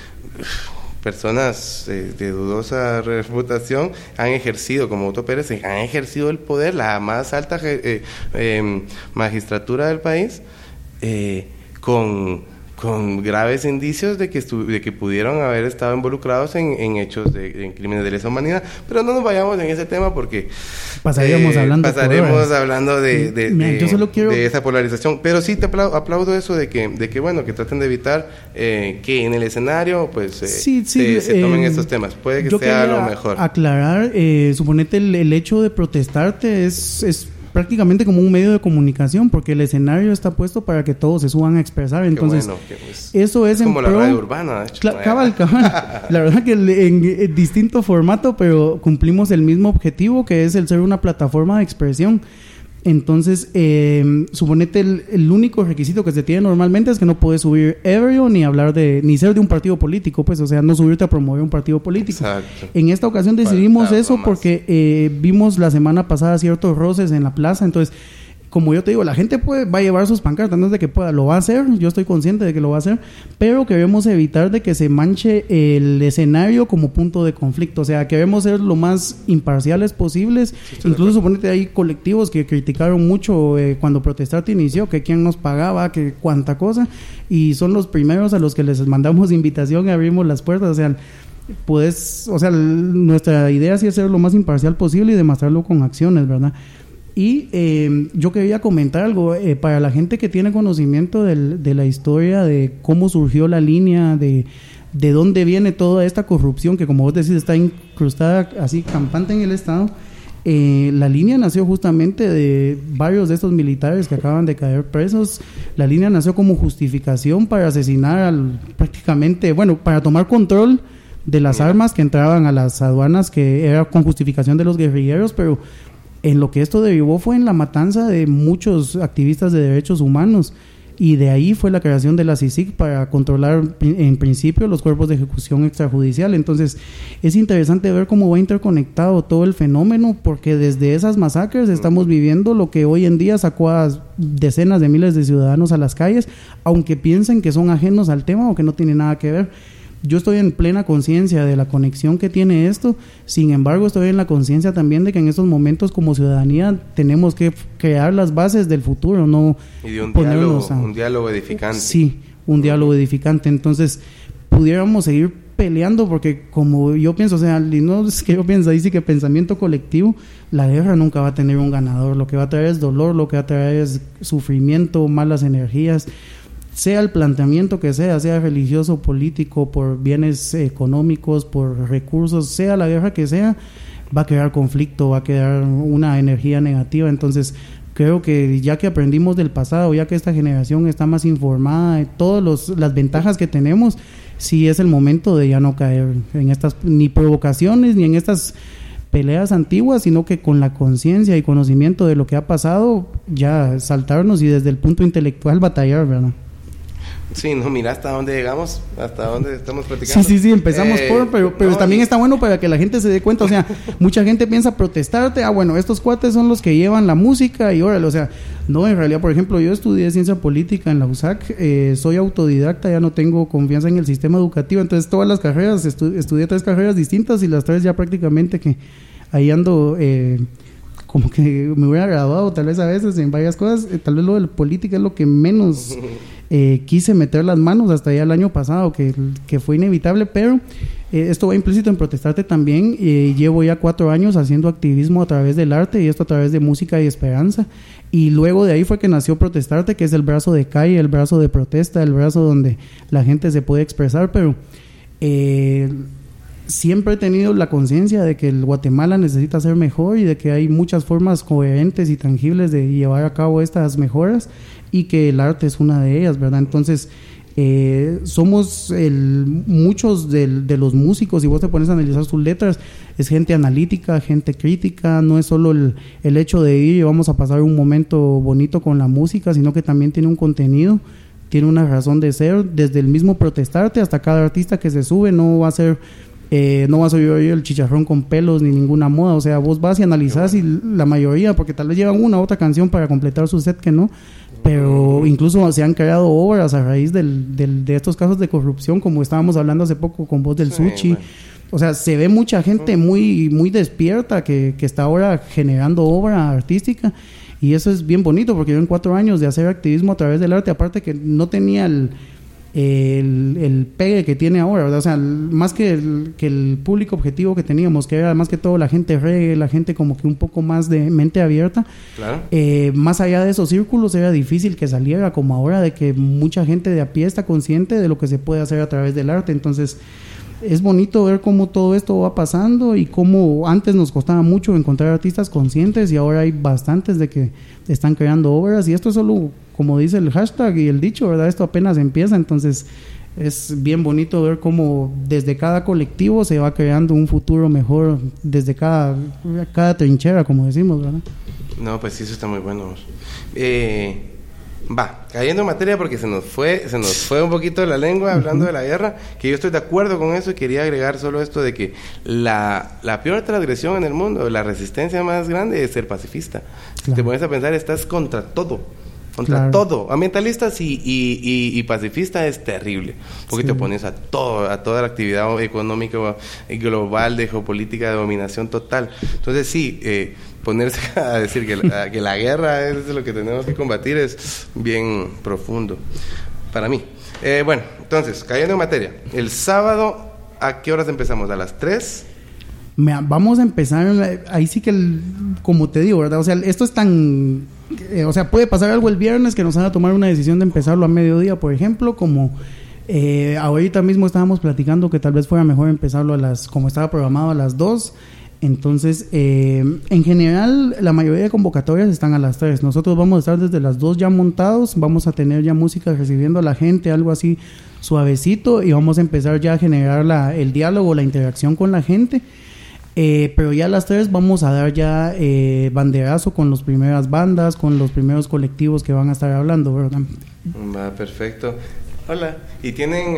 personas eh, de dudosa reputación han ejercido, como Otto Pérez, han ejercido el poder, la más alta eh, eh, magistratura del país, eh, con con graves indicios de que estu- de que pudieron haber estado involucrados en, en hechos de en crímenes de lesa humanidad. Pero no nos vayamos en ese tema, porque pasaríamos eh, hablando pasaremos hablando de, de, Mira, de, yo solo quiero... de esa polarización. Pero sí te aplaudo, aplaudo eso de que de que bueno, que traten de evitar eh, que en el escenario pues eh, sí, sí, se, se tomen eh, estos temas. Puede que yo sea lo mejor. Aclarar, eh, suponete el, el hecho de protestarte es es prácticamente como un medio de comunicación, porque el escenario está puesto para que todos se suban a expresar. Entonces, bueno, pues, eso es, es como en la pro, radio urbana, de hecho, cla- cabal, cabal. La verdad que en, en distinto formato, pero cumplimos el mismo objetivo, que es el ser una plataforma de expresión. Entonces, eh, suponete el, el único requisito que se tiene normalmente es que no puedes subir ebrio ni hablar de, ni ser de un partido político, pues, o sea, no subirte a promover un partido político. Exacto. En esta ocasión decidimos Faltado eso más. porque eh, vimos la semana pasada ciertos roces en la plaza. Entonces, como yo te digo, la gente puede, va a llevar sus pancartas, no es de que pueda, lo va a hacer, yo estoy consciente de que lo va a hacer, pero queremos evitar de que se manche el escenario como punto de conflicto. O sea, queremos ser lo más imparciales posibles. Sí, incluso suponete hay colectivos que criticaron mucho eh, cuando Protestarte inició, que quién nos pagaba, que cuánta cosa, y son los primeros a los que les mandamos invitación y abrimos las puertas. O sea, pues, o sea, nuestra idea sí es ser lo más imparcial posible y demostrarlo con acciones, ¿verdad? Y eh, yo quería comentar algo eh, para la gente que tiene conocimiento del, de la historia de cómo surgió la línea, de, de dónde viene toda esta corrupción que, como vos decís, está incrustada así campante en el Estado. Eh, la línea nació justamente de varios de estos militares que acaban de caer presos. La línea nació como justificación para asesinar al, prácticamente, bueno, para tomar control de las armas que entraban a las aduanas, que era con justificación de los guerrilleros, pero en lo que esto derivó fue en la matanza de muchos activistas de derechos humanos, y de ahí fue la creación de la C I C I C para controlar en principio los cuerpos de ejecución extrajudicial. Entonces es interesante ver cómo va interconectado todo el fenómeno, porque desde esas masacres estamos viviendo lo que hoy en día sacó a decenas de miles de ciudadanos a las calles, aunque piensen que son ajenos al tema o que no tienen nada que ver. Yo estoy en plena conciencia de la conexión que tiene esto, sin embargo estoy en la conciencia también de que en estos momentos como ciudadanía tenemos que crear las bases del futuro, no y de un diálogo, a, un diálogo edificante. Sí, un diálogo edificante. Entonces pudiéramos seguir peleando, porque como yo pienso, o sea, y no es que yo pienso, ahí sí que pensamiento colectivo, la guerra nunca va a tener un ganador, lo que va a traer es dolor, lo que va a traer es sufrimiento, malas energías, sea el planteamiento que sea, sea religioso, político, por bienes económicos, por recursos, sea la guerra que sea, va a crear conflicto, va a crear una energía negativa. Entonces creo que ya que aprendimos del pasado, ya que esta generación está más informada de todas las ventajas que tenemos, sí es el momento de ya no caer en estas ni provocaciones ni en estas peleas antiguas, sino que con la conciencia y conocimiento de lo que ha pasado, ya saltarnos y desde el punto intelectual batallar, ¿verdad? Sí, no, mira hasta dónde llegamos, hasta dónde estamos platicando. Sí, sí, sí, empezamos eh, por, pero, pero no, también y... está bueno para que la gente se dé cuenta, o sea, mucha gente piensa protestarte, ah, bueno, estos cuates son los que llevan la música y órale, o sea, no, en realidad, por ejemplo, yo estudié ciencia política en la U S A C, eh, soy autodidacta, ya no tengo confianza en el sistema educativo, entonces todas las carreras, estu- estudié tres carreras distintas y las tres ya prácticamente que ahí ando... Eh, como que me hubiera graduado tal vez a veces en varias cosas, eh, tal vez lo de la política es lo que menos eh, quise meter las manos hasta ya el año pasado, que, que fue inevitable, pero eh, esto va implícito en protestarte también. Eh, llevo ya cuatro años haciendo activismo a través del arte y esto a través de música y esperanza, y luego de ahí fue que nació Protestarte, que es el brazo de calle, el brazo de protesta, el brazo donde la gente se puede expresar, pero eh, siempre he tenido la conciencia de que el Guatemala necesita ser mejor y de que hay muchas formas coherentes y tangibles de llevar a cabo estas mejoras y que el arte es una de ellas, ¿verdad? Entonces, eh, somos el, muchos de, de los músicos, si vos te pones a analizar sus letras, es gente analítica, gente crítica, no es solo el, el hecho de ir y vamos a pasar un momento bonito con la música, sino que también tiene un contenido, tiene una razón de ser, desde el mismo Protestarte hasta cada artista que se sube, no va a ser... Eh, no vas a oír el chicharrón con pelos ni ninguna moda, o sea, vos vas y analizás y la mayoría, porque tal vez llevan una u otra canción para completar su set que no, pero incluso se han creado obras a raíz del, del, de estos casos de corrupción, como estábamos hablando hace poco con vos del sí, sushi, bueno. O sea, se ve mucha gente muy, muy despierta que, que está ahora generando obra artística y eso es bien bonito, porque yo en cuatro años de hacer activismo a través del arte, aparte que no tenía el El, el pegue que tiene ahora, ¿verdad? O sea, más que el, que el público objetivo que teníamos, que era más que todo la gente reggae, la gente como que un poco más de mente abierta, claro. eh, más allá de esos círculos era difícil que saliera como ahora, de que mucha gente de a pie está consciente de lo que se puede hacer a través del arte. Entonces es bonito ver cómo todo esto va pasando y cómo antes nos costaba mucho encontrar artistas conscientes y ahora hay bastantes de que están creando obras, y esto es solo, como dice el hashtag y el dicho, ¿verdad? Esto apenas empieza, entonces es bien bonito ver cómo desde cada colectivo se va creando un futuro mejor, desde cada, cada trinchera, como decimos, ¿verdad? No, pues sí, eso está muy bueno. Eh... Va, cayendo en materia porque se nos fue se nos fue un poquito la lengua hablando de la guerra, que yo estoy de acuerdo con eso y quería agregar solo esto de que la, la peor transgresión en el mundo, la resistencia más grande es ser pacifista. Claro. Si te pones a pensar, estás contra todo, contra claro. todo. Ambientalistas y, y, y, y pacifista es terrible, porque sí. te opones a todo, a toda la actividad económica global, de geopolítica, de dominación total. Entonces sí, eh, ponerse a decir que la, que la guerra es lo que tenemos que combatir es bien profundo para mí. Eh, bueno, entonces, cayendo en materia, el sábado, ¿a qué horas empezamos? ¿A las tres? Me, vamos a empezar, ahí sí que, el, como te digo, ¿verdad? O sea, esto es tan... Eh, o sea, puede pasar algo el viernes que nos haga tomar una decisión de empezarlo a mediodía, por ejemplo, como... Eh, ahorita mismo estábamos platicando que tal vez fuera mejor empezarlo a las... como estaba programado, a las dos. Entonces, eh, en general, la mayoría de convocatorias están a las tres. Nosotros vamos a estar desde las dos ya montados, vamos a tener ya música recibiendo a la gente, algo así suavecito, y vamos a empezar ya a generar la, el diálogo, la interacción con la gente. Eh, pero ya a las tres vamos a dar ya eh, banderazo con las primeras bandas, con los primeros colectivos que van a estar hablando, ¿verdad? Va, perfecto. Hola. ¿Y tienen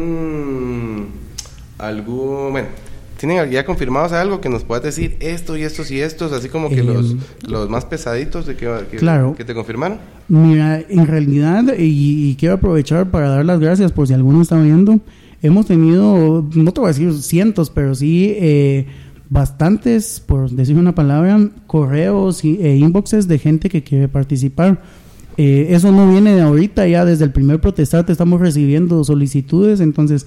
algún... algún... bueno... ¿tienen ya confirmados algo que nos puedas decir esto y estos y estos, así como que eh, los, los más pesaditos de que, que, claro. que te confirmaron? Mira, en realidad, y, y quiero aprovechar para dar las gracias por si alguno está viendo, hemos tenido, no te voy a decir cientos, pero sí eh, bastantes, por decir una palabra, correos y, e inboxes de gente que quiere participar. Eh, eso no viene de ahorita, ya desde el primer Protestarte estamos recibiendo solicitudes, entonces...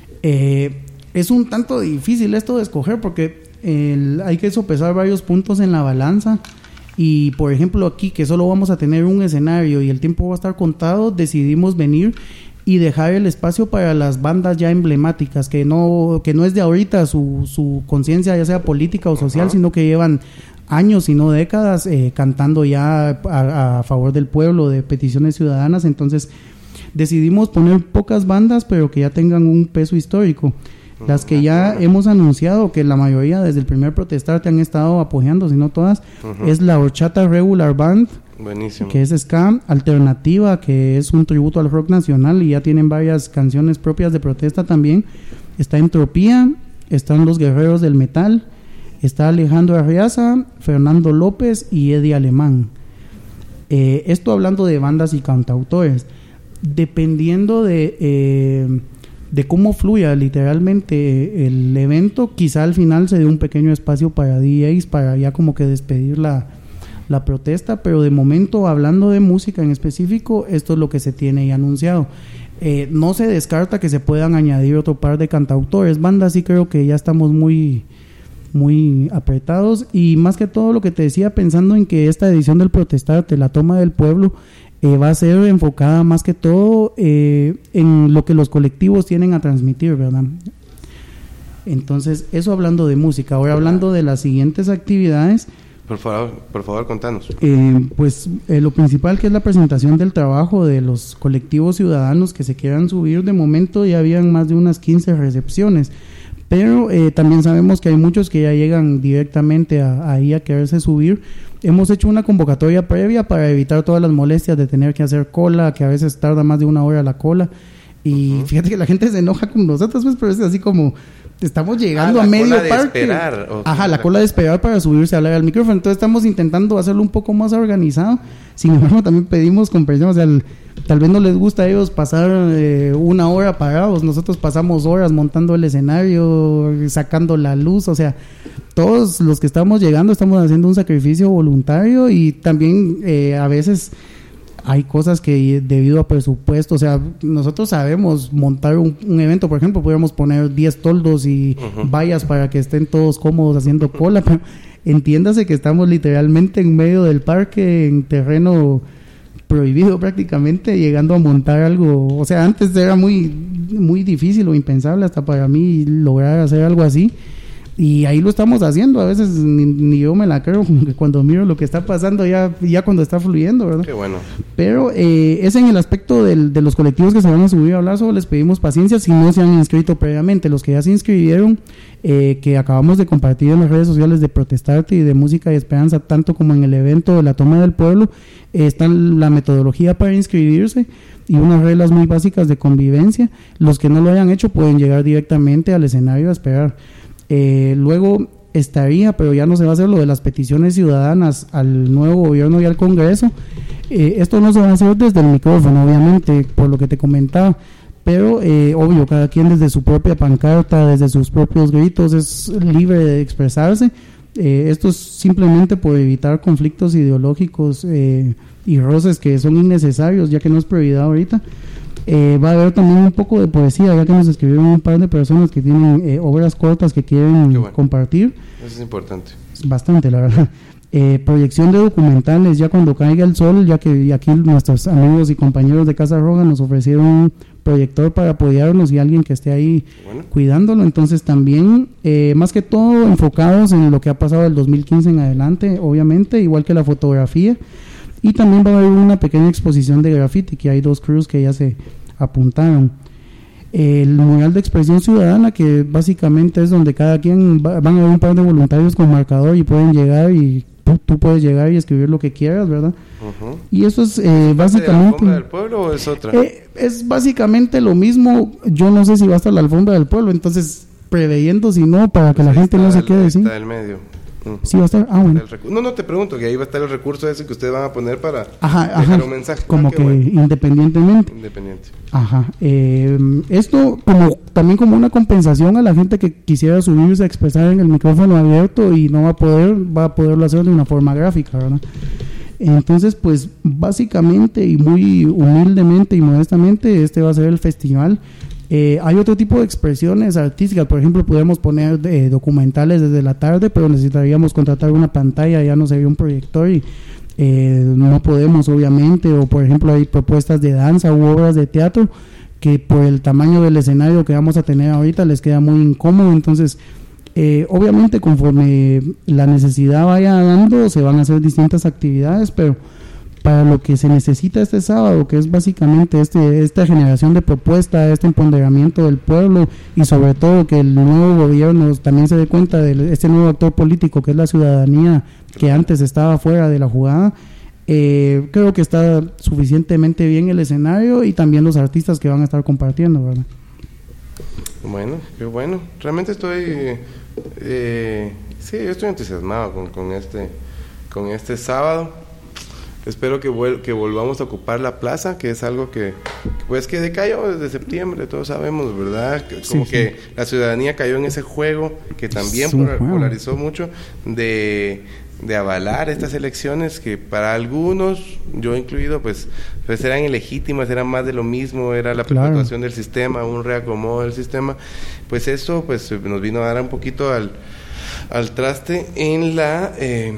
Eh, es un tanto difícil esto de escoger porque el, hay que sopesar varios puntos en la balanza y, por ejemplo, aquí que solo vamos a tener un escenario y el tiempo va a estar contado, decidimos venir y dejar el espacio para las bandas ya emblemáticas, que no, que no es de ahorita su, su conciencia, ya sea política o social, uh-huh. sino que llevan años y no décadas eh, cantando ya a, a favor del pueblo, de peticiones ciudadanas. Entonces decidimos poner pocas bandas, pero que ya tengan un peso histórico. Las que ya hemos anunciado, que la mayoría desde el primer Protestarte han estado apoyando, si no todas, uh-huh. es la Horchata Regular Band, buenísimo, que es ska, Alternativa, que es un tributo al rock nacional y ya tienen varias canciones propias de protesta también. Está Entropía, están Los Guerreros del Metal, está Alejandro Arriaza, Fernando López y Eddie Alemán. Eh, esto hablando de bandas y cantautores. Dependiendo de... Eh, de cómo fluya literalmente el evento, quizá al final se dé un pequeño espacio para D Js, para ya como que despedir la, la protesta, pero de momento, hablando de música en específico, esto es lo que se tiene ya anunciado. Eh, no se descarta que se puedan añadir otro par de cantautores, bandas sí creo que ya estamos muy, muy apretados, y más que todo lo que te decía, pensando en que esta edición del Protestarte, la toma del pueblo, Eh, va a ser enfocada más que todo eh, en lo que los colectivos tienen a transmitir, ¿verdad? Entonces, eso hablando de música. Ahora hablando de las siguientes actividades. Por favor, por favor, contanos. Eh, pues eh, lo principal, que es la presentación del trabajo de los colectivos ciudadanos que se quieran subir. De momento ya habían más de unas quince recepciones, pero eh, también sabemos que hay muchos que ya llegan directamente a, ahí a quererse subir. Hemos hecho una convocatoria previa para evitar todas las molestias de tener que hacer cola, que a veces tarda más de una hora la cola, y uh-huh. fíjate que la gente se enoja con nosotros, pues, pero es así como estamos llegando ah, a medio de parque. Esperar, okay. Ajá, la cola de esperar para subirse a hablar al micrófono. Entonces estamos intentando hacerlo un poco más organizado. Sin embargo, también pedimos comprensión, o sea, el, tal vez no les gusta a ellos pasar eh, una hora parados, nosotros pasamos horas montando el escenario, sacando la luz, o sea, todos los que estamos llegando estamos haciendo un sacrificio voluntario, y también eh, a veces hay cosas que debido a presupuesto, o sea, nosotros sabemos montar un, un evento, por ejemplo, podríamos poner diez toldos y uh-huh. vallas para que estén todos cómodos haciendo cola, pero entiéndase que estamos literalmente en medio del parque, en terreno prohibido prácticamente, llegando a montar algo. O sea, antes era muy, muy difícil o impensable hasta para mí lograr hacer algo así, y ahí lo estamos haciendo. A veces ni, ni yo me la creo cuando miro lo que está pasando, ya, ya cuando está fluyendo, ¿verdad? Qué bueno. Pero eh, es en el aspecto del, de los colectivos que se van a subir a hablar, solo les pedimos paciencia si no se han inscrito previamente. Los que ya se inscribieron, eh, que acabamos de compartir en las redes sociales de Protestarte y de Música y Esperanza, tanto como en el evento de la toma del pueblo, eh, está la metodología para inscribirse y unas reglas muy básicas de convivencia. Los que no lo hayan hecho pueden llegar directamente al escenario a esperar. Eh, luego estaría, pero ya no se va a hacer, lo de las peticiones ciudadanas al nuevo gobierno y al Congreso. Eh, esto no se va a hacer desde el micrófono, obviamente, por lo que te comentaba, pero eh, obvio, cada quien desde su propia pancarta, desde sus propios gritos, es libre de expresarse. Eh, esto es simplemente por evitar conflictos ideológicos eh, y roces que son innecesarios, ya que no es prioridad ahorita. Eh, va a haber también un poco de poesía, ya que nos escribieron un par de personas que tienen eh, obras cortas que quieren bueno. compartir. Eso es importante. Bastante, la verdad. Eh, proyección de documentales, ya cuando caiga el sol, ya que aquí nuestros amigos y compañeros de Casa Roja nos ofrecieron un proyector para apoyarnos y alguien que esté ahí bueno. cuidándolo. Entonces también, eh, más que todo, enfocados en lo que ha pasado del dos mil quince en adelante, obviamente, igual que la fotografía. Y también va a haber una pequeña exposición de graffiti, que hay dos crews que ya se apuntaron. El mural de expresión ciudadana, que básicamente es donde cada quien va, van a haber un par de voluntarios con marcador y pueden llegar y tú, tú puedes llegar y escribir lo que quieras, ¿verdad? Uh-huh. Y eso es eh, básicamente... ¿De la alfombra del pueblo o es otra? Eh, es básicamente lo mismo. Yo no sé si va a estar la alfombra del pueblo, entonces preveyendo si no, para que pues la gente no se quede sin. ¿sí? Está del medio. Uh-huh. Sí va a estar, ah, bueno. No, no te pregunto, que ahí va a estar el recurso ese que ustedes van a poner para ajá, dejar ajá, un mensaje. como ah, que bueno. independientemente. Independiente. Ajá. Eh, esto como también como una compensación a la gente que quisiera subirse a expresar en el micrófono abierto y no va a poder, va a poderlo hacer de una forma gráfica, ¿verdad? Entonces, pues básicamente y muy humildemente y modestamente, este va a ser el festival. Eh, hay otro tipo de expresiones artísticas, por ejemplo, podemos poner eh, documentales desde la tarde, pero necesitaríamos contratar una pantalla, ya no sería un proyector y eh, no podemos, obviamente. O por ejemplo hay propuestas de danza u obras de teatro que por el tamaño del escenario que vamos a tener ahorita les queda muy incómodo. Entonces, eh, obviamente conforme la necesidad vaya dando, se van a hacer distintas actividades, pero para lo que se necesita este sábado, que es básicamente este esta generación de propuesta, este empoderamiento del pueblo, y sobre todo que el nuevo gobierno también se dé cuenta de este nuevo actor político que es la ciudadanía, que antes estaba fuera de la jugada. Eh, creo que está suficientemente bien el escenario y también los artistas que van a estar compartiendo, ¿verdad? Bueno, qué bueno. Realmente estoy, eh, sí, yo estoy entusiasmado con, con este, con este sábado. Espero que, vuel- que volvamos a ocupar la plaza, que es algo que, pues, que decayó desde septiembre, todos sabemos, ¿verdad? Que, como sí, que sí. La ciudadanía cayó en ese juego que también polar- polarizó mucho de, de avalar estas elecciones que para algunos, yo incluido, pues, pues eran ilegítimas, eran más de lo mismo, era la claro. perpetuación del sistema, un reacomodo del sistema. Pues eso, pues, nos vino a dar un poquito al, al traste en la... Eh,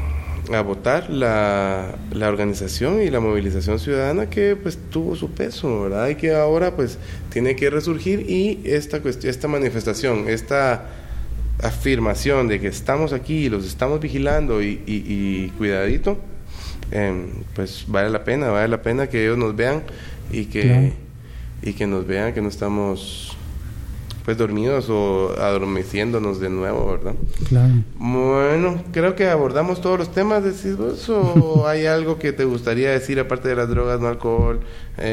a votar la, la organización y la movilización ciudadana que pues tuvo su peso, ¿verdad? Y que ahora pues tiene que resurgir, y esta cuestión, esta manifestación, esta afirmación de que estamos aquí y los estamos vigilando y, y, y cuidadito, eh, pues vale la pena, vale la pena que ellos nos vean y que, claro. y que nos vean que no estamos pues dormidos o adormeciéndonos de nuevo, ¿verdad? Claro. Bueno, creo que abordamos todos los temas, ¿decís vos? ¿O hay algo que te gustaría decir aparte de las drogas, no alcohol,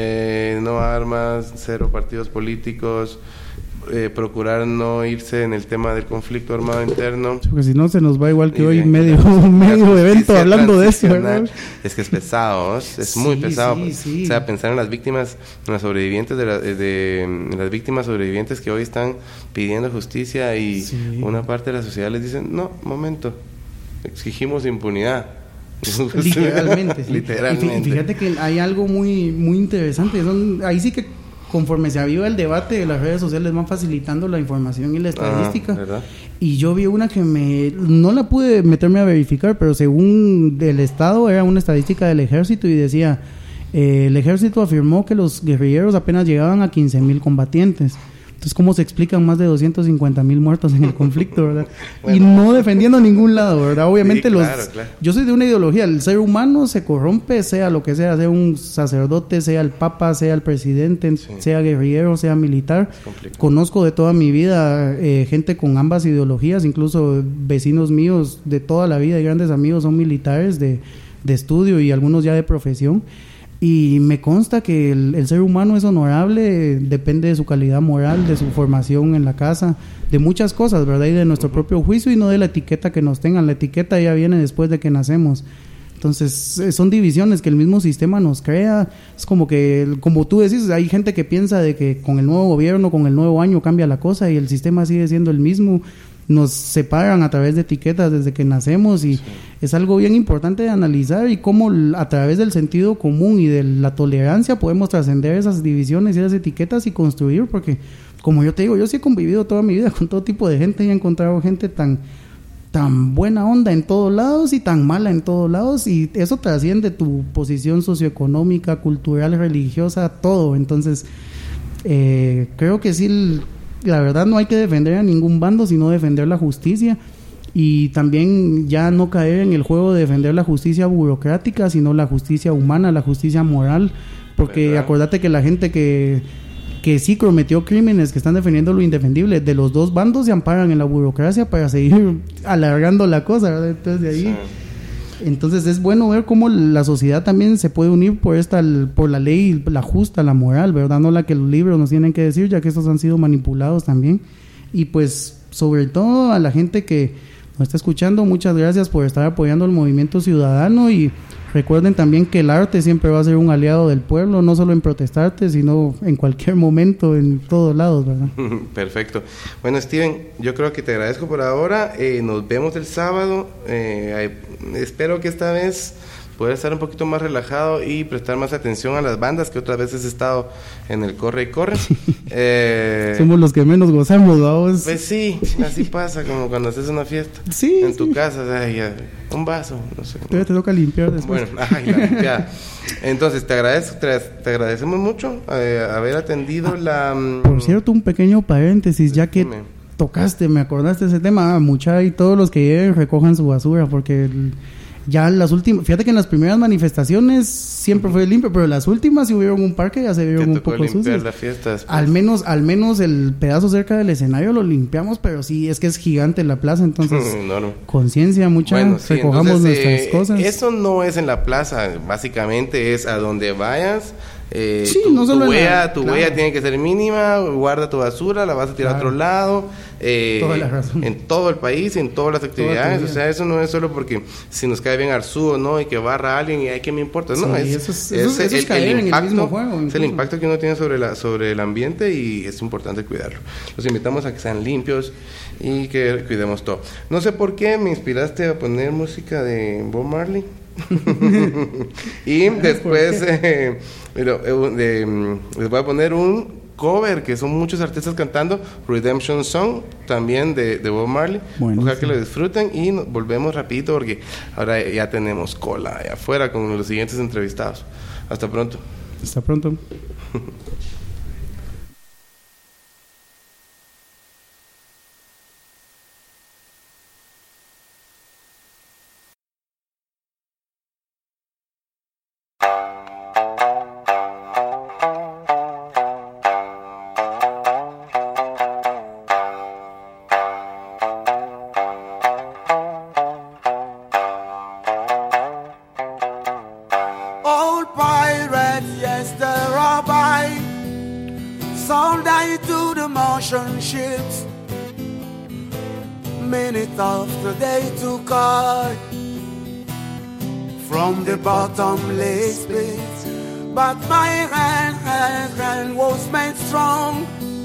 eh, no armas, cero partidos políticos, eh, procurar no irse en el tema del conflicto armado interno? Porque si no se nos va igual que y hoy bien, medio, la, medio la evento hablando de eso, ¿verdad? Es que es pesado, es sí, muy pesado. Sí, sí. O sea, pensar en las víctimas, en las sobrevivientes de, la, de, de las víctimas sobrevivientes que hoy están pidiendo justicia, y sí. una parte de la sociedad les dice, no, momento, exigimos impunidad. Literalmente, sí. Literalmente. Y fíjate que hay algo muy, muy interesante. Son, ahí sí que conforme se aviva el debate, las redes sociales van facilitando la información y la estadística. Ah, y yo vi una que me no la pude meterme a verificar, pero según el Estado era una estadística del ejército y decía, eh, el ejército afirmó que los guerrilleros apenas llegaban a quince mil combatientes. Entonces, ¿cómo se explican más de doscientos cincuenta mil muertos en el conflicto, verdad? Bueno. Y no defendiendo a ningún lado, ¿verdad? Obviamente, sí, claro, los claro. Yo soy de una ideología, el ser humano se corrompe, sea lo que sea, sea un sacerdote, sea el papa, sea el presidente, sí. sea guerrillero, sea militar. Conozco de toda mi vida eh, gente con ambas ideologías, incluso vecinos míos de toda la vida y grandes amigos son militares de, de estudio y algunos ya de profesión. Y me consta que el, el ser humano es honorable, depende de su calidad moral, de su formación en la casa, de muchas cosas, ¿verdad? Y de nuestro propio juicio y no de la etiqueta que nos tengan. La etiqueta ya viene después de que nacemos. Entonces, son divisiones que el mismo sistema nos crea. Es como que, como tú decís, hay gente que piensa de que con el nuevo gobierno, con el nuevo año cambia la cosa y el sistema sigue siendo el mismo. Nos separan a través de etiquetas desde que nacemos y sí. es algo bien importante de analizar, y cómo a través del sentido común y de la tolerancia podemos trascender esas divisiones y esas etiquetas y construir, porque como yo te digo, yo sí he convivido toda mi vida con todo tipo de gente y he encontrado gente tan tan buena onda en todos lados y tan mala en todos lados, y eso trasciende tu posición socioeconómica, cultural, religiosa, todo. Entonces eh, creo que sí, el, la verdad no hay que defender a ningún bando, sino defender la justicia, y también ya no caer en el juego de defender la justicia burocrática, sino la justicia humana, la justicia moral, porque ¿verdad? Acordate que la gente que que sí cometió crímenes, que están defendiendo lo indefendible, de los dos bandos se amparan en la burocracia para seguir alargando la cosa, ¿verdad? Entonces de ahí sí. Entonces es bueno ver cómo la sociedad también se puede unir por esta por la ley, la justa, la moral, ¿verdad? No la que los libros nos tienen que decir, ya que estos han sido manipulados también. Y pues sobre todo a la gente que nos está escuchando, muchas gracias por estar apoyando el movimiento ciudadano, y recuerden también que el arte siempre va a ser un aliado del pueblo, no solo en protestarte, sino en cualquier momento, en todos lados, ¿verdad? Perfecto. Bueno, Steven, yo creo que te agradezco por ahora. Eh, nos vemos el sábado. Eh, espero que esta vez poder estar un poquito más relajado y prestar más atención a las bandas, que otras veces he estado en el corre y corre. eh, Somos los que menos gozamos, vamos. Pues sí, así pasa, como cuando haces una fiesta. Sí, en sí. tu casa, ay, ya, un vaso, no sé. Todavía te toca limpiar después. Bueno, ay, la limpiada. Entonces, te agradezco, te, te agradecemos mucho eh, haber atendido ah, la... Um, por cierto, un pequeño paréntesis, ya que dime. tocaste, me acordaste de ese tema, ah, mucha y todos los que lleguen recojan su basura, porque el, ya las últimas, fíjate que en las primeras manifestaciones siempre fue limpio, pero las últimas si hubieron un parque ya se vieron un poco sucios. La fiesta después. Al menos, al menos el pedazo cerca del escenario lo limpiamos, pero sí, es que es gigante la plaza, entonces no, no. conciencia mucha, bueno, sí, recojamos entonces, nuestras eh, cosas. Eso no es en la plaza, básicamente es a donde vayas. Eh, sí, tu, no solo tu en huella, la, tu claro. huella tiene que ser mínima, guarda tu basura, la vas a tirar Claro. a otro lado, eh, Toda la razón. en todo el país, en todas las actividades, o sea, eso no es solo porque si nos cae bien Arzú o no y que barra a alguien y hay que me importa, no, Sí, es, eso es- es eso- eso es caer en el impacto, mismo juego, es el incluso. impacto que uno tiene sobre la sobre el ambiente y es importante cuidarlo. Los invitamos a que sean limpios y que cuidemos todo. No sé por qué me inspiraste a poner música de Bob Marley. Y después eh, pero, eh, de, les voy a poner un cover que son muchos artistas cantando, Redemption Song, también de, de Bob Marley. Buenísimo. Ojalá que lo disfruten y nos volvemos rapidito porque ahora ya tenemos cola allá afuera con los siguientes entrevistados. Hasta pronto. Hasta pronto. Old pirates, yes, they're all by. Sold I to the Martian ships. Minute after they took I from the bottomless pit. But my hand, hand, hand was made strong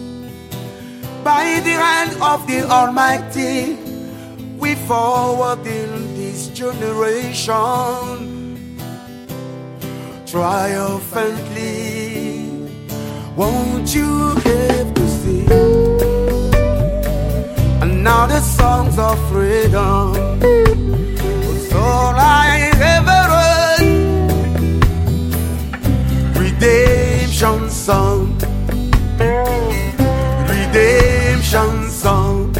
by the hand of the Almighty. We forward in this generation triumphantly. Won't you live to see another songs of freedom? Was all I ever heard. Redemption song, redemption song.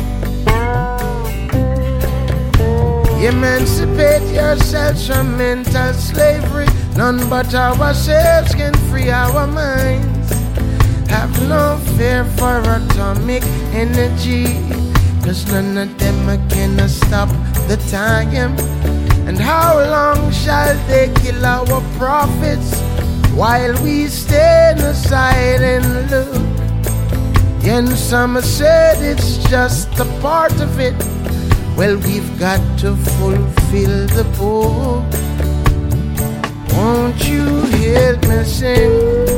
Emancipate yourselves from mental slavery. None but ourselves can free our minds. Have no fear for atomic energy, 'cause none of them can stop the time. And how long shall they kill our prophets while we stand aside and look? And some said it's just a part of it. Well, we've got to fulfill the book. Won't you hear me sing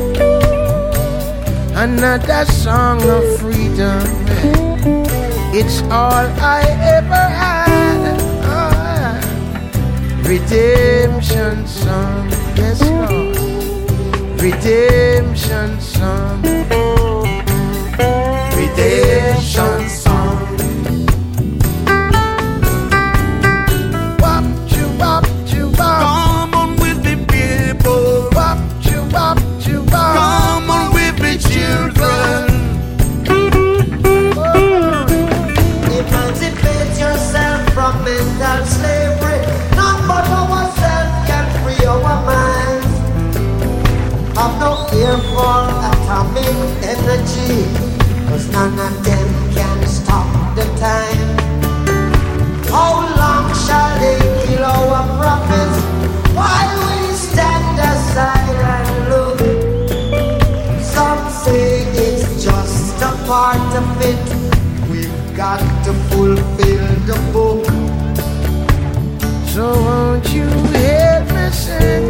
another song of freedom? It's all I ever had. Oh, redemption song, yes Lord. Redemption song, redemption song. Come on with me, people. Wop, choo, wop, choo, wop. Come on with me, children. Emancipate yourself from mental slavery. None but ourselves can free our minds. Have no fear for atomic energy, 'cause none of them can stop the time. How long shall they kill our prophets while we stand aside and look? Some say it's just a part of it. We've got to fulfill the book. So won't you hear me sing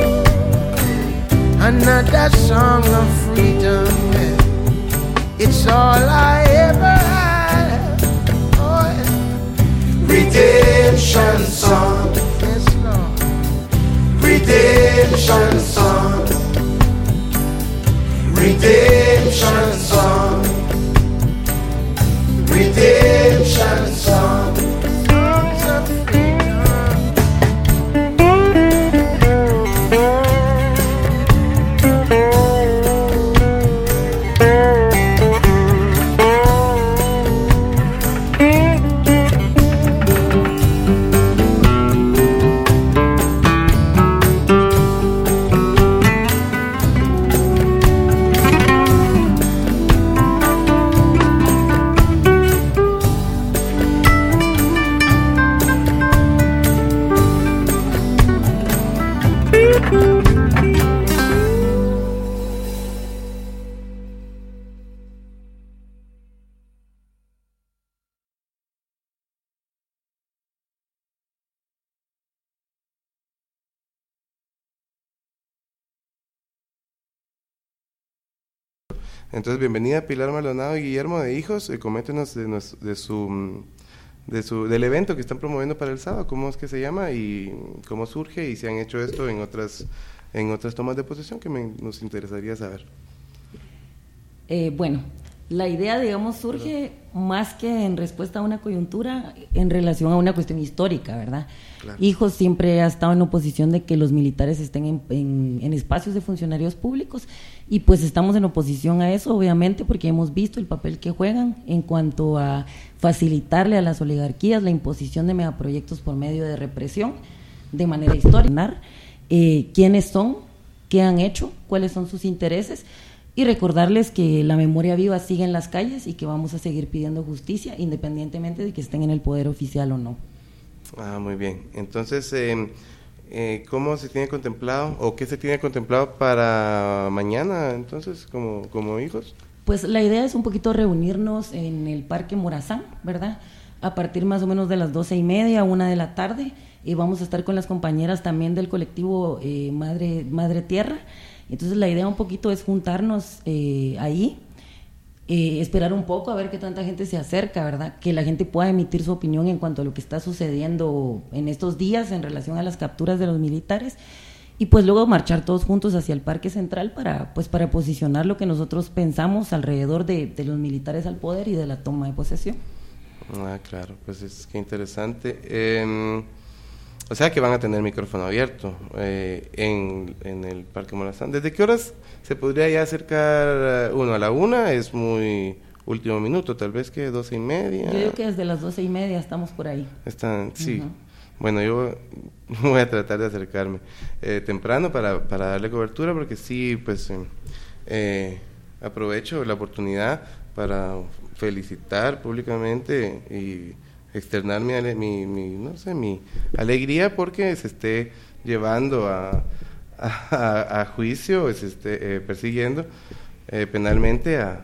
another song of freedom? It's all I ever had. Oh, yeah. Redemption song, yes Lord. Entonces, bienvenida Pilar Maldonado y Guillermo de Hijos, eh, coméntenos de, de su... De su, del evento que están promoviendo para el sábado, cómo es que se llama y cómo surge y si han hecho esto en otras en otras tomas de posesión que me, nos interesaría saber. Eh, bueno, la idea, digamos, surge Perdón. más que en respuesta a una coyuntura, en relación a una cuestión histórica, ¿verdad? Claro. Hijos siempre ha estado en oposición de que los militares estén en, en, en espacios de funcionarios públicos y pues estamos en oposición a eso, obviamente, porque hemos visto el papel que juegan en cuanto a facilitarle a las oligarquías la imposición de megaproyectos por medio de represión de manera histórica, eh, quiénes son, qué han hecho, cuáles son sus intereses y recordarles que la memoria viva sigue en las calles y que vamos a seguir pidiendo justicia independientemente de que estén en el poder oficial o no. Ah, muy bien. Entonces, eh, eh, ¿cómo se tiene contemplado o qué se tiene contemplado para mañana entonces como, como hijos? Pues la idea es un poquito reunirnos en el Parque Morazán, ¿verdad? A partir más o menos de las doce y media, una de la tarde, y vamos a estar con las compañeras también del colectivo eh, Madre, Madre Tierra. Entonces la idea un poquito es juntarnos eh, ahí, eh, esperar un poco a ver qué tanta gente se acerca, ¿verdad? Que la gente pueda emitir su opinión en cuanto a lo que está sucediendo en estos días en relación a las capturas de los militares. Y pues luego marchar todos juntos hacia el Parque Central para pues para posicionar lo que nosotros pensamos alrededor de, de los militares al poder y de la toma de posesión. Ah, claro, pues es que interesante. Eh, o sea que van a tener micrófono abierto eh, en, en el Parque Morazán. ¿Desde qué horas se podría ya acercar uno? A la una es muy último minuto, tal vez que doce y media. Yo digo que desde las doce y media estamos por ahí. Están, sí. Uh-huh. Bueno, yo voy a tratar de acercarme eh, temprano para, para darle cobertura, porque sí, pues eh, eh, aprovecho la oportunidad para felicitar públicamente y externar mi, mi, mi no sé, mi alegría porque se esté llevando a, a, a juicio, se esté eh, persiguiendo eh, penalmente a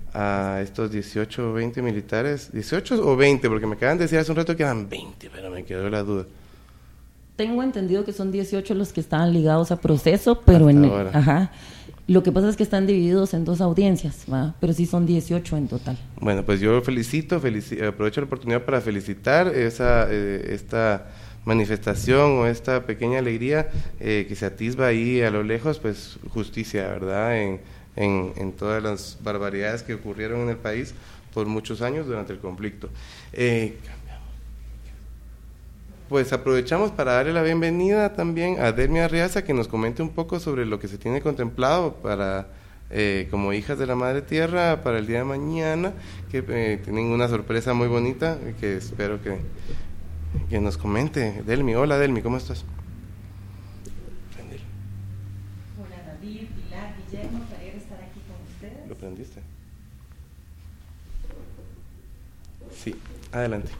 a estos dieciocho o veinte militares, dieciocho o veinte, porque me acaban de decir hace un rato que eran veinte, pero me quedó la duda. Tengo entendido que son dieciocho los que estaban ligados a proceso, pero en, ajá, lo que pasa es que están divididos en dos audiencias, ¿va? Pero sí son dieciocho en total. Bueno, pues yo felicito, felici- aprovecho la oportunidad para felicitar esa eh, esta manifestación o esta pequeña alegría eh, que se atisba ahí a lo lejos, pues justicia, ¿verdad?, en En, en todas las barbaridades que ocurrieron en el país por muchos años durante el conflicto. Eh, pues aprovechamos para darle la bienvenida también a Delmi Arriaza, que nos comente un poco sobre lo que se tiene contemplado para eh, como hijas de la Madre Tierra para el día de mañana, que eh, tienen una sorpresa muy bonita que espero que, que nos comente. Delmi, hola Delmi, ¿cómo estás? Hola David, Pilar, Guillermo, ¿Lo aprendiste? Sí, adelante.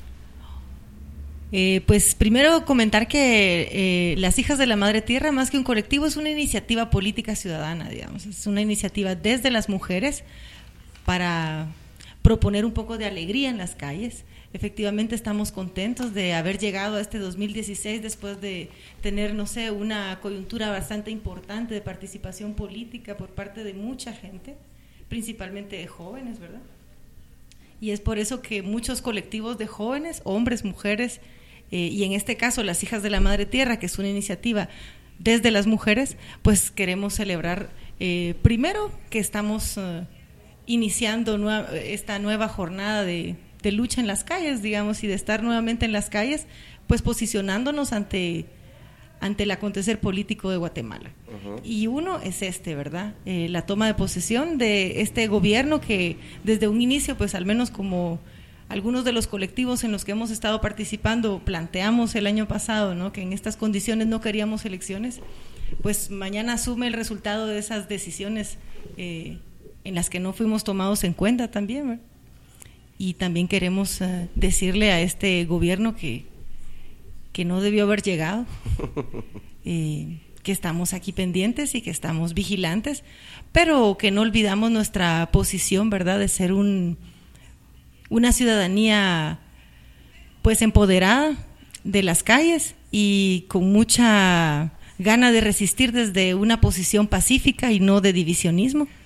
Eh, pues primero comentar que eh, las Hijas de la Madre Tierra, más que un colectivo, es una iniciativa política ciudadana, digamos. Es una iniciativa desde las mujeres para proponer un poco de alegría en las calles. Efectivamente estamos contentos de haber llegado a este dos mil dieciséis después de tener, no sé, una coyuntura bastante importante de participación política por parte de mucha gente, principalmente de jóvenes, ¿verdad? Y es por eso que muchos colectivos de jóvenes, hombres, mujeres, eh, y en este caso las Hijas de la Madre Tierra, que es una iniciativa desde las mujeres, pues queremos celebrar eh, primero que estamos uh, iniciando nueva, esta nueva jornada de de lucha en las calles, digamos, y de estar nuevamente en las calles, pues posicionándonos ante, ante el acontecer político de Guatemala. Uh-huh. Y uno es este, ¿verdad? Eh, la toma de posesión de este gobierno que desde un inicio, pues al menos como algunos de los colectivos en los que hemos estado participando, planteamos el año pasado, ¿no?, que en estas condiciones no queríamos elecciones, pues mañana asume el resultado de esas decisiones eh, en las que no fuimos tomados en cuenta también, ¿verdad? Y también queremos uh, decirle a este gobierno que, que no debió haber llegado, eh, que estamos aquí pendientes y que estamos vigilantes, pero que no olvidamos nuestra posición, ¿verdad?, de ser un, una ciudadanía pues empoderada de las calles y con mucha gana de resistir desde una posición pacífica y no de divisionismo.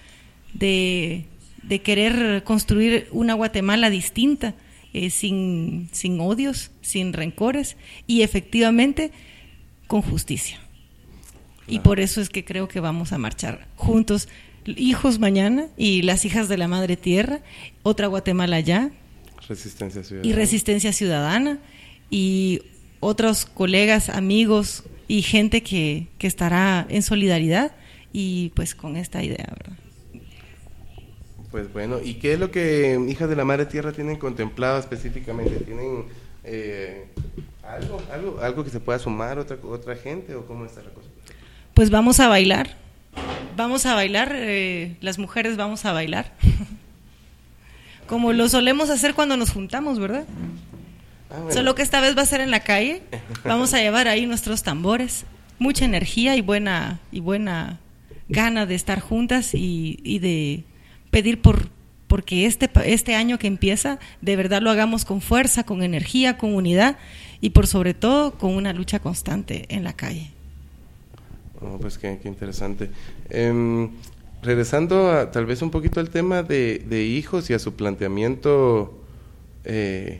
de, de querer construir una Guatemala distinta, eh, sin, sin odios, sin rencores y efectivamente con justicia. Y por eso es que creo que vamos a marchar juntos, hijos mañana y las hijas de la Madre Tierra, otra Guatemala ya, Resistencia Ciudadana. y Resistencia Ciudadana, y otros colegas, amigos y gente que, que estará en solidaridad y pues con esta idea, ¿verdad? Pues bueno, ¿y qué es lo que Hijas de la Madre Tierra tienen contemplado específicamente? ¿Tienen eh, algo, algo, algo que se pueda sumar otra otra gente o cómo está la cosa? Pues vamos a bailar, vamos a bailar, eh, las mujeres vamos a bailar, como lo solemos hacer cuando nos juntamos, ¿verdad? Ah, bueno. Solo que esta vez va a ser en la calle, vamos a llevar ahí nuestros tambores, mucha energía y buena y buena gana de estar juntas y, y de pedir por porque este, este año que empieza, de verdad lo hagamos con fuerza, con energía, con unidad y por sobre todo con una lucha constante en la calle. Oh, pues qué, qué interesante. Eh, regresando a, tal vez un poquito al tema de, de hijos y a su planteamiento, eh,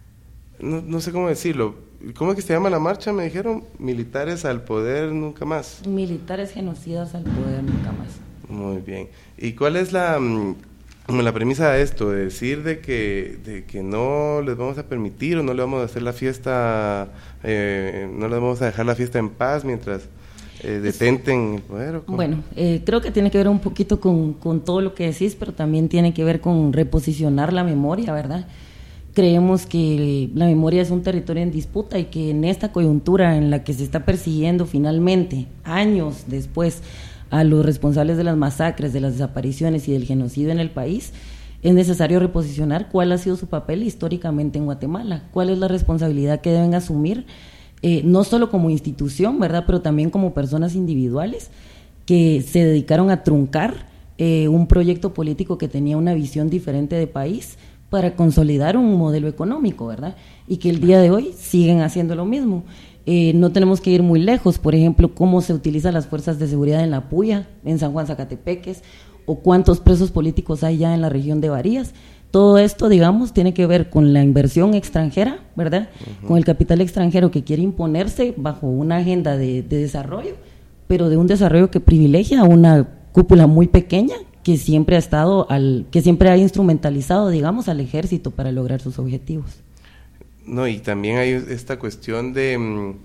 no, no sé cómo decirlo, ¿cómo es que se llama la marcha? Me dijeron, militares al poder nunca más. Militares genocidas al poder nunca más. Muy bien. ¿Y cuál es la, como la premisa de esto? De decir de que, de que no les vamos a permitir o no le vamos a hacer la fiesta, eh, no les vamos a dejar la fiesta en paz mientras... Eh, detenten el poder, ¿o cómo? Bueno, eh, creo que tiene que ver un poquito con, con todo lo que decís, pero también tiene que ver con reposicionar la memoria, ¿verdad? Creemos que la memoria es un territorio en disputa y que en esta coyuntura en la que se está persiguiendo finalmente, años después, a los responsables de las masacres, de las desapariciones y del genocidio en el país, es necesario reposicionar cuál ha sido su papel históricamente en Guatemala, cuál es la responsabilidad que deben asumir, Eh, no solo como institución, ¿verdad?, pero también como personas individuales que se dedicaron a truncar eh, un proyecto político que tenía una visión diferente de país para consolidar un modelo económico, ¿verdad?, y que el día de hoy siguen haciendo lo mismo. Eh, no tenemos que ir muy lejos, por ejemplo, cómo se utilizan las fuerzas de seguridad en La Puya, en San Juan Zacatepeques, o cuántos presos políticos hay ya en la región de Varías. Todo esto, digamos, tiene que ver con la inversión extranjera, ¿verdad? Uh-huh. Con el capital extranjero que quiere imponerse bajo una agenda de, de desarrollo, pero de un desarrollo que privilegia a una cúpula muy pequeña que siempre ha estado, al, que siempre ha instrumentalizado, digamos, al ejército para lograr sus objetivos. No, y también hay esta cuestión de,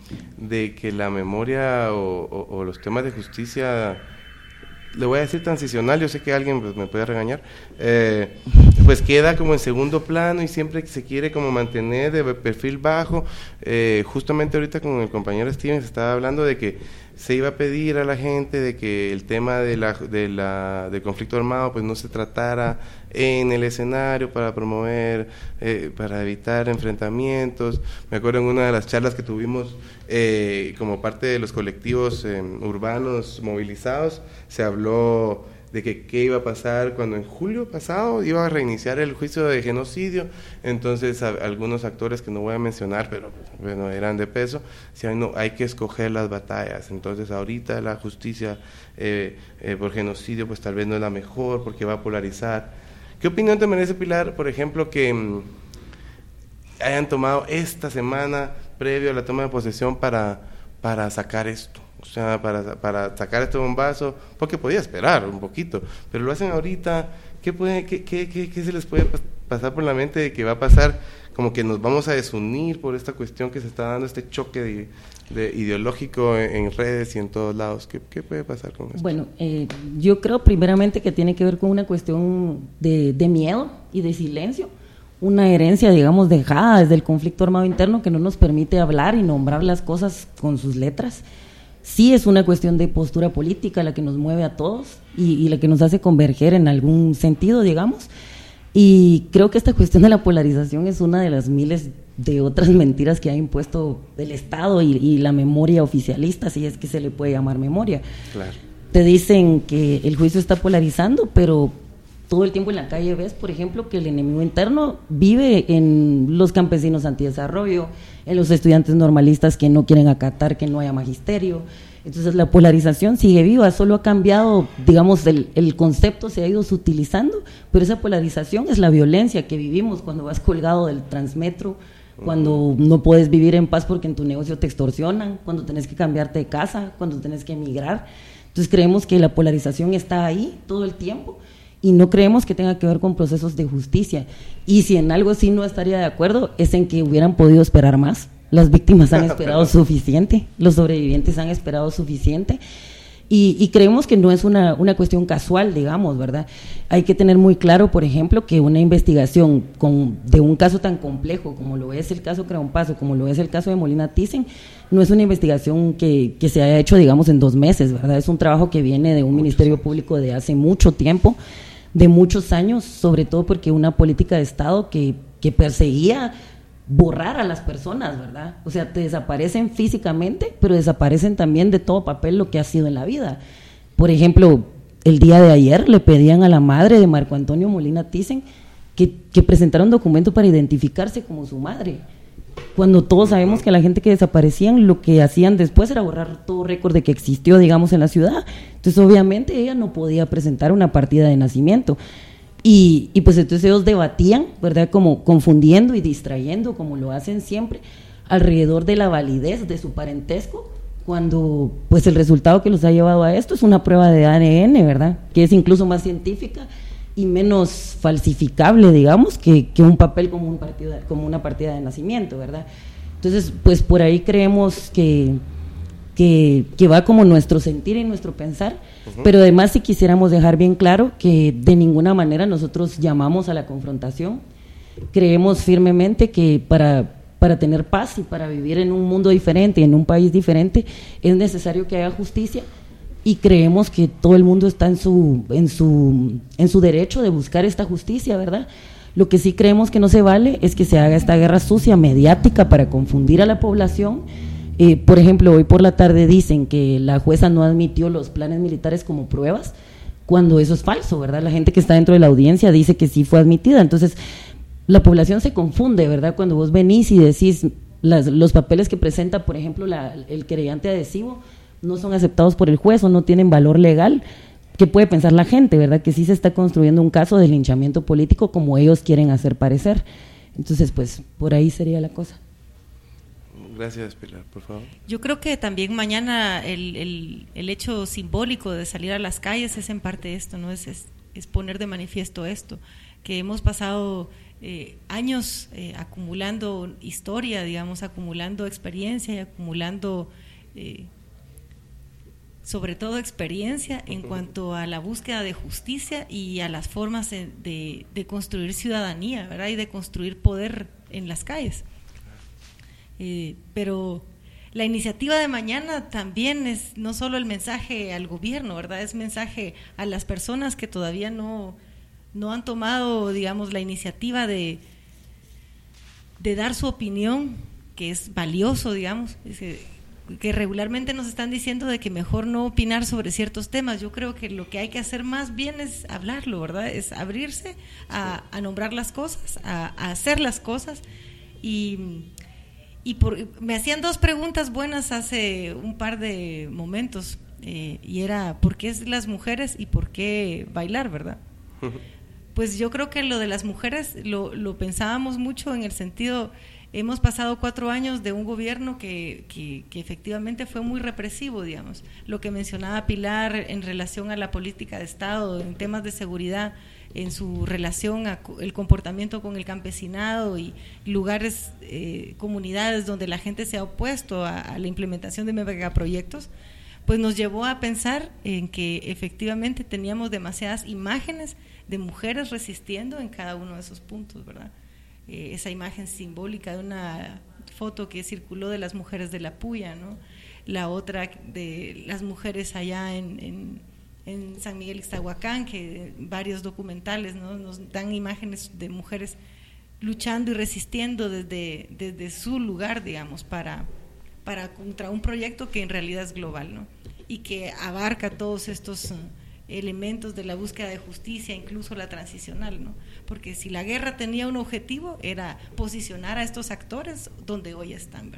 de que la memoria o, o, o los temas de justicia... Le voy a decir transicional, yo sé que alguien pues, me puede regañar, eh, pues queda como en segundo plano y siempre se quiere como mantener de perfil bajo. Eh, justamente ahorita con el compañero Steven se estaba hablando de que se iba a pedir a la gente de que el tema de la, de la, del conflicto armado pues no se tratara en el escenario para promover, eh, para evitar enfrentamientos. Me acuerdo en una de las charlas que tuvimos eh, como parte de los colectivos eh, urbanos movilizados, se habló de que qué iba a pasar cuando en julio pasado iba a reiniciar el juicio de genocidio. Entonces a, algunos actores que no voy a mencionar, pero bueno, eran de peso, decían, no, hay que escoger las batallas. Entonces ahorita la justicia eh, eh, por genocidio pues tal vez no es la mejor porque va a polarizar. ¿Qué opinión te merece, Pilar, por ejemplo, que mmm, hayan tomado esta semana previo a la toma de posesión para, para sacar esto? O sea, para, para sacar este bombazo, porque podía esperar un poquito, pero lo hacen ahorita. ¿Qué, puede, qué, qué, qué, qué se les puede pasar por la mente de que va a pasar? Como que nos vamos a desunir por esta cuestión que se está dando, este choque de, de ideológico en, en redes y en todos lados. ¿Qué, qué puede pasar con esto? Bueno, eh, yo creo primeramente que tiene que ver con una cuestión de, de miedo y de silencio, una herencia, digamos, dejada desde el conflicto armado interno que no nos permite hablar y nombrar las cosas con sus letras. Sí es una cuestión de postura política la que nos mueve a todos y, y la que nos hace converger en algún sentido, digamos, y creo que esta cuestión de la polarización es una de las miles de otras mentiras que ha impuesto el Estado y, y la memoria oficialista, si es que se le puede llamar memoria. Claro. Te dicen que el juicio está polarizando, pero todo el tiempo en la calle ves, por ejemplo, que el enemigo interno vive en los campesinos antidesarrollo, en los estudiantes normalistas que no quieren acatar que no haya magisterio, Entonces la polarización sigue viva, solo ha cambiado, digamos, el, el concepto se ha ido sutilizando, pero esa polarización es la violencia que vivimos cuando vas colgado del Transmetro, cuando no puedes vivir en paz porque en tu negocio te extorsionan, cuando tenés que cambiarte de casa, cuando tenés que emigrar. Entonces creemos que la polarización está ahí todo el tiempo y no creemos que tenga que ver con procesos de justicia. Y si en algo sí no estaría de acuerdo, es en que hubieran podido esperar más. Las víctimas han esperado suficiente, los sobrevivientes han esperado suficiente. Y, y creemos que no es una, una cuestión casual, digamos, ¿verdad? Hay que tener muy claro, por ejemplo, que una investigación con, de un caso tan complejo como lo es el caso Creón Paso, como lo es el caso de Molina Thyssen, no es una investigación que, que se haya hecho, digamos, en dos meses, ¿verdad? Es un trabajo que viene de un Ministerio Público de hace mucho tiempo, de muchos años, sobre todo porque una política de Estado que, que perseguía borrar a las personas, ¿verdad? O sea, te desaparecen físicamente, pero desaparecen también de todo papel lo que ha sido en la vida. Por ejemplo, el día de ayer le pedían a la madre de Marco Antonio Molina Thyssen que, que presentara un documento para identificarse como su madre, cuando todos sabemos que la gente que desaparecían lo que hacían después era borrar todo récord de que existió, digamos, en la ciudad. Entonces, obviamente, ella no podía presentar una partida de nacimiento. Y, y pues entonces ellos debatían, ¿verdad? Como confundiendo y distrayendo, como lo hacen siempre, alrededor de la validez de su parentesco, cuando pues el resultado que los ha llevado a esto es una prueba de A D N, ¿verdad? Que es incluso más científica y menos falsificable, digamos, que, que un papel como, un partido, como una partida de nacimiento, ¿verdad? Entonces, pues por ahí creemos que, que, que va como nuestro sentir y nuestro pensar. Uh-huh. Pero además sí quisiéramos dejar bien claro que de ninguna manera nosotros llamamos a la confrontación. Creemos firmemente que para, para tener paz y para vivir en un mundo diferente y en un país diferente es necesario que haya justicia, y creemos que todo el mundo está en su, en su, en su derecho de buscar esta justicia, ¿verdad? Lo que sí creemos que no se vale es que se haga esta guerra sucia mediática para confundir a la población. Eh, por ejemplo, hoy por la tarde dicen que la jueza no admitió los planes militares como pruebas, cuando eso es falso, ¿verdad? La gente que está dentro de la audiencia dice que sí fue admitida. Entonces, la población se confunde, ¿verdad? Cuando vos venís y decís las, los papeles que presenta, por ejemplo, la, el querellante adhesivo, no son aceptados por el juez o no tienen valor legal. ¿Qué puede pensar la gente, verdad? Que sí se está construyendo un caso de linchamiento político como ellos quieren hacer parecer. Entonces, pues, por ahí sería la cosa. Gracias, Pilar, por favor. Yo creo que también mañana el, el, el hecho simbólico de salir a las calles es en parte esto, ¿no? Es, es, es poner de manifiesto esto, que hemos pasado eh, años eh, acumulando historia, digamos, acumulando experiencia y acumulando, eh, sobre todo experiencia en cuanto a la búsqueda de justicia y a las formas de, de, de construir ciudadanía, ¿verdad? Y de construir poder en las calles. Eh, pero la iniciativa de mañana también es no solo el mensaje al gobierno, ¿verdad? Es mensaje a las personas que todavía no, no han tomado, digamos, la iniciativa de, de dar su opinión, que es valioso, digamos, es que, que regularmente nos están diciendo de que mejor no opinar sobre ciertos temas. Yo creo que lo que hay que hacer más bien es hablarlo, ¿verdad? Es abrirse a, a nombrar las cosas, a, a hacer las cosas. Y Y por, me hacían dos preguntas buenas hace un par de momentos, eh, y era ¿por qué es las mujeres y por qué bailar, verdad? Pues yo creo que lo de las mujeres lo, lo pensábamos mucho en el sentido, hemos pasado cuatro años de un gobierno que, que, que efectivamente fue muy represivo, digamos, lo que mencionaba Pilar en relación a la política de Estado, en temas de seguridad, en su relación a el comportamiento con el campesinado y lugares, eh, comunidades donde la gente se ha opuesto a, a la implementación de megaproyectos, pues nos llevó a pensar en que efectivamente teníamos demasiadas imágenes de mujeres resistiendo en cada uno de esos puntos, ¿verdad? Eh, esa imagen simbólica de una foto que circuló de las mujeres de la Puya, ¿no? La otra de las mujeres allá en, en en San Miguel Ixtahuacán, que varios documentales, ¿no? Nos dan imágenes de mujeres luchando y resistiendo desde, desde su lugar, digamos, para, para contra un proyecto que en realidad es global, ¿no? Y que abarca todos estos uh, elementos de la búsqueda de justicia, incluso la transicional, ¿no? Porque si la guerra tenía un objetivo, era posicionar a estos actores donde hoy están, ¿verdad?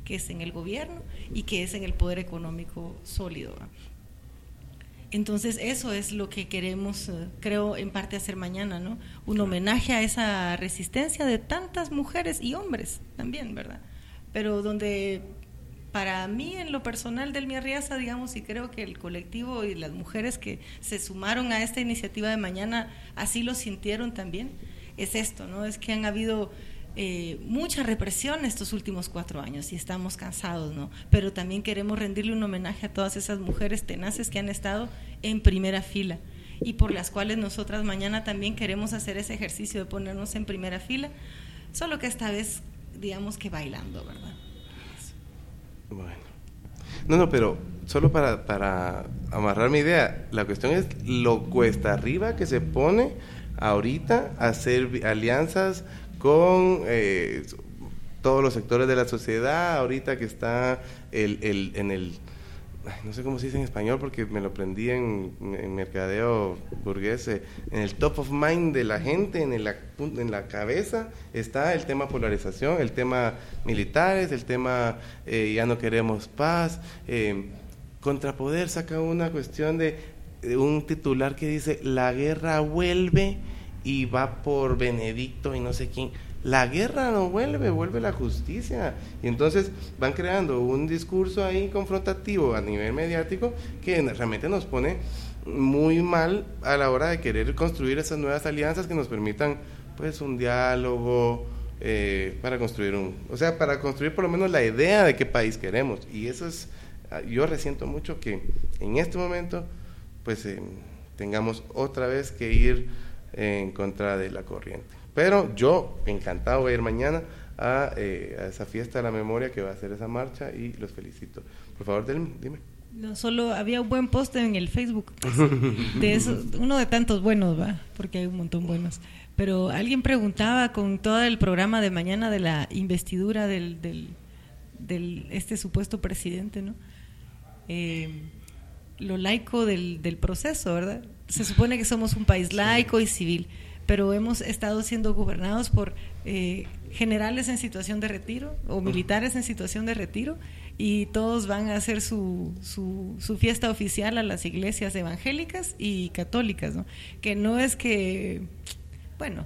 que es en el gobierno y que es en el poder económico sólido, ¿va? Entonces eso es lo que queremos, eh, creo, en parte hacer mañana, ¿no? Un homenaje a esa resistencia de tantas mujeres y hombres también, ¿verdad? Pero donde para mí, en lo personal del Mi Arriaza, digamos, y creo que el colectivo y las mujeres que se sumaron a esta iniciativa de mañana así lo sintieron también, es esto, ¿no? Es que han habido eh, mucha represión estos últimos cuatro años y estamos cansados, ¿no? Pero también queremos rendirle un homenaje a todas esas mujeres tenaces que han estado en primera fila y por las cuales nosotras mañana también queremos hacer ese ejercicio de ponernos en primera fila, solo que esta vez, digamos que bailando, ¿verdad? Bueno, no, no, pero solo para, para amarrar mi idea, la cuestión es lo cuesta arriba que se pone ahorita hacer alianzas con eh, todos los sectores de la sociedad, ahorita que está el, el, en el, no sé cómo se dice en español porque me lo aprendí en, en mercadeo burgués, eh, en el top of mind de la gente, en, el, en la cabeza está el tema polarización, el tema militares, el tema eh, ya no queremos paz. eh, Contrapoder saca una cuestión de, de un titular que dice la guerra vuelve y va por Benedicto y no sé quién. La guerra no vuelve, vuelve la justicia. Y entonces van creando un discurso ahí confrontativo a nivel mediático que realmente nos pone muy mal a la hora de querer construir esas nuevas alianzas que nos permitan pues un diálogo eh, para construir un, o sea, para construir por lo menos la idea de qué país queremos. Y eso es, yo resiento mucho que en este momento pues eh, tengamos otra vez que ir en contra de la corriente. Pero yo encantado voy a ir mañana a, eh, a esa fiesta de la memoria que va a hacer esa marcha y los felicito. Por favor, dime. No, solo había un buen post en el Facebook, de eso, uno de tantos buenos, va, porque hay un montón buenos. Pero alguien preguntaba con todo el programa de mañana de la investidura del, del, del este supuesto presidente, ¿no? Eh, lo laico del, del proceso, ¿verdad? Se supone que somos un país laico y civil, pero hemos estado siendo gobernados por eh, generales en situación de retiro o militares en situación de retiro y todos van a hacer su, su, su fiesta oficial a las iglesias evangélicas y católicas, ¿no? Que no es que, bueno,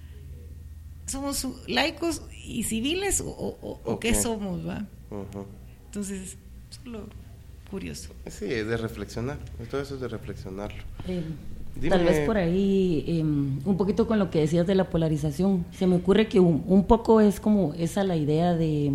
somos laicos y civiles o, o, o okay. ¿Qué somos, va? Uh-huh. Entonces, solo curioso. Sí, es de reflexionar, todo eso es de reflexionarlo. Eh, tal vez por ahí, eh, un poquito con lo que decías de la polarización, se me ocurre que un, un poco es como esa la idea de,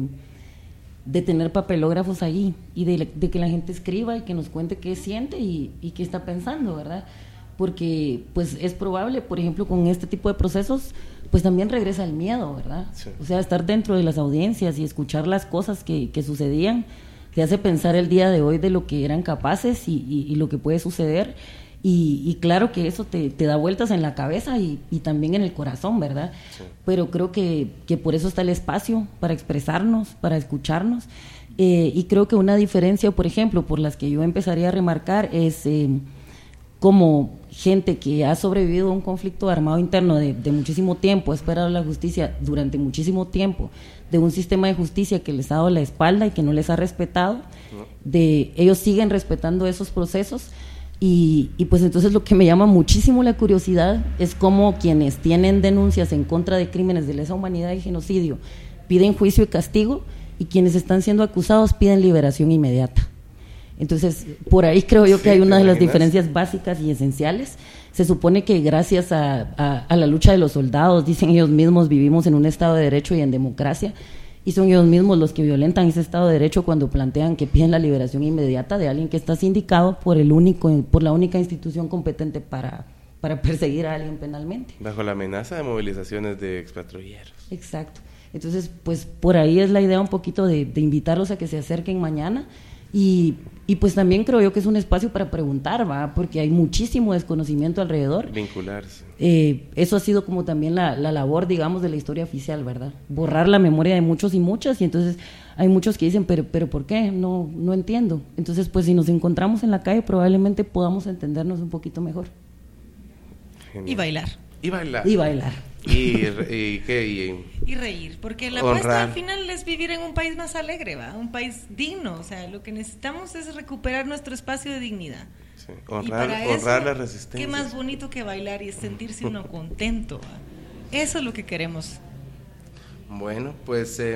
de tener papelógrafos ahí y de, de que la gente escriba y que nos cuente qué siente y, y qué está pensando, ¿verdad? Porque pues es probable, por ejemplo, con este tipo de procesos, pues también regresa el miedo, ¿verdad? Sí. O sea, estar dentro de las audiencias y escuchar las cosas que, que sucedían, te hace pensar el día de hoy de lo que eran capaces y, y, y lo que puede suceder y, y claro que eso te, te da vueltas en la cabeza y, y también en el corazón, ¿verdad? Sí. Pero creo que, que por eso está el espacio para expresarnos, para escucharnos eh, y creo que una diferencia, por ejemplo, por las que yo empezaría a remarcar es eh, como gente que ha sobrevivido a un conflicto armado interno de, de muchísimo tiempo, ha esperado la justicia durante muchísimo tiempo, de un sistema de justicia que les ha dado la espalda y que no les ha respetado, de ellos siguen respetando esos procesos y, y pues entonces lo que me llama muchísimo la curiosidad es cómo quienes tienen denuncias en contra de crímenes de lesa humanidad y genocidio piden juicio y castigo y quienes están siendo acusados piden liberación inmediata. Entonces, por ahí creo yo sí, que hay una de las diferencias básicas y esenciales. Se supone que gracias a, a, a la lucha de los soldados, dicen ellos mismos, vivimos en un Estado de Derecho y en democracia, y son ellos mismos los que violentan ese Estado de Derecho cuando plantean que piden la liberación inmediata de alguien que está sindicado por el único, por la única institución competente para, para perseguir a alguien penalmente. Bajo la amenaza de movilizaciones de expatrulleros. Exacto. Entonces, pues por ahí es la idea un poquito de, de invitarlos a que se acerquen mañana. Y, y pues también creo yo que es un espacio para preguntar, ¿va? Porque hay muchísimo desconocimiento alrededor. Vincularse. Eh, eso ha sido como también la, la labor, digamos, de la historia oficial, ¿verdad? Borrar la memoria de muchos y muchas, y entonces hay muchos que dicen, pero, pero ¿por qué? No, no entiendo. Entonces, pues si nos encontramos en la calle, probablemente podamos entendernos un poquito mejor. Genial. Y bailar. Y bailar. Y bailar. Y, y, ¿qué? y, y reír, porque la honrar. apuesta al final es vivir en un país más alegre, ¿va? Un país digno, o sea, lo que necesitamos es recuperar nuestro espacio de dignidad. Sí. Honrar, honrar eso, la resistencia. Qué más bonito que bailar y sentirse uno contento, ¿va? Eso es lo que queremos. Bueno, pues eh,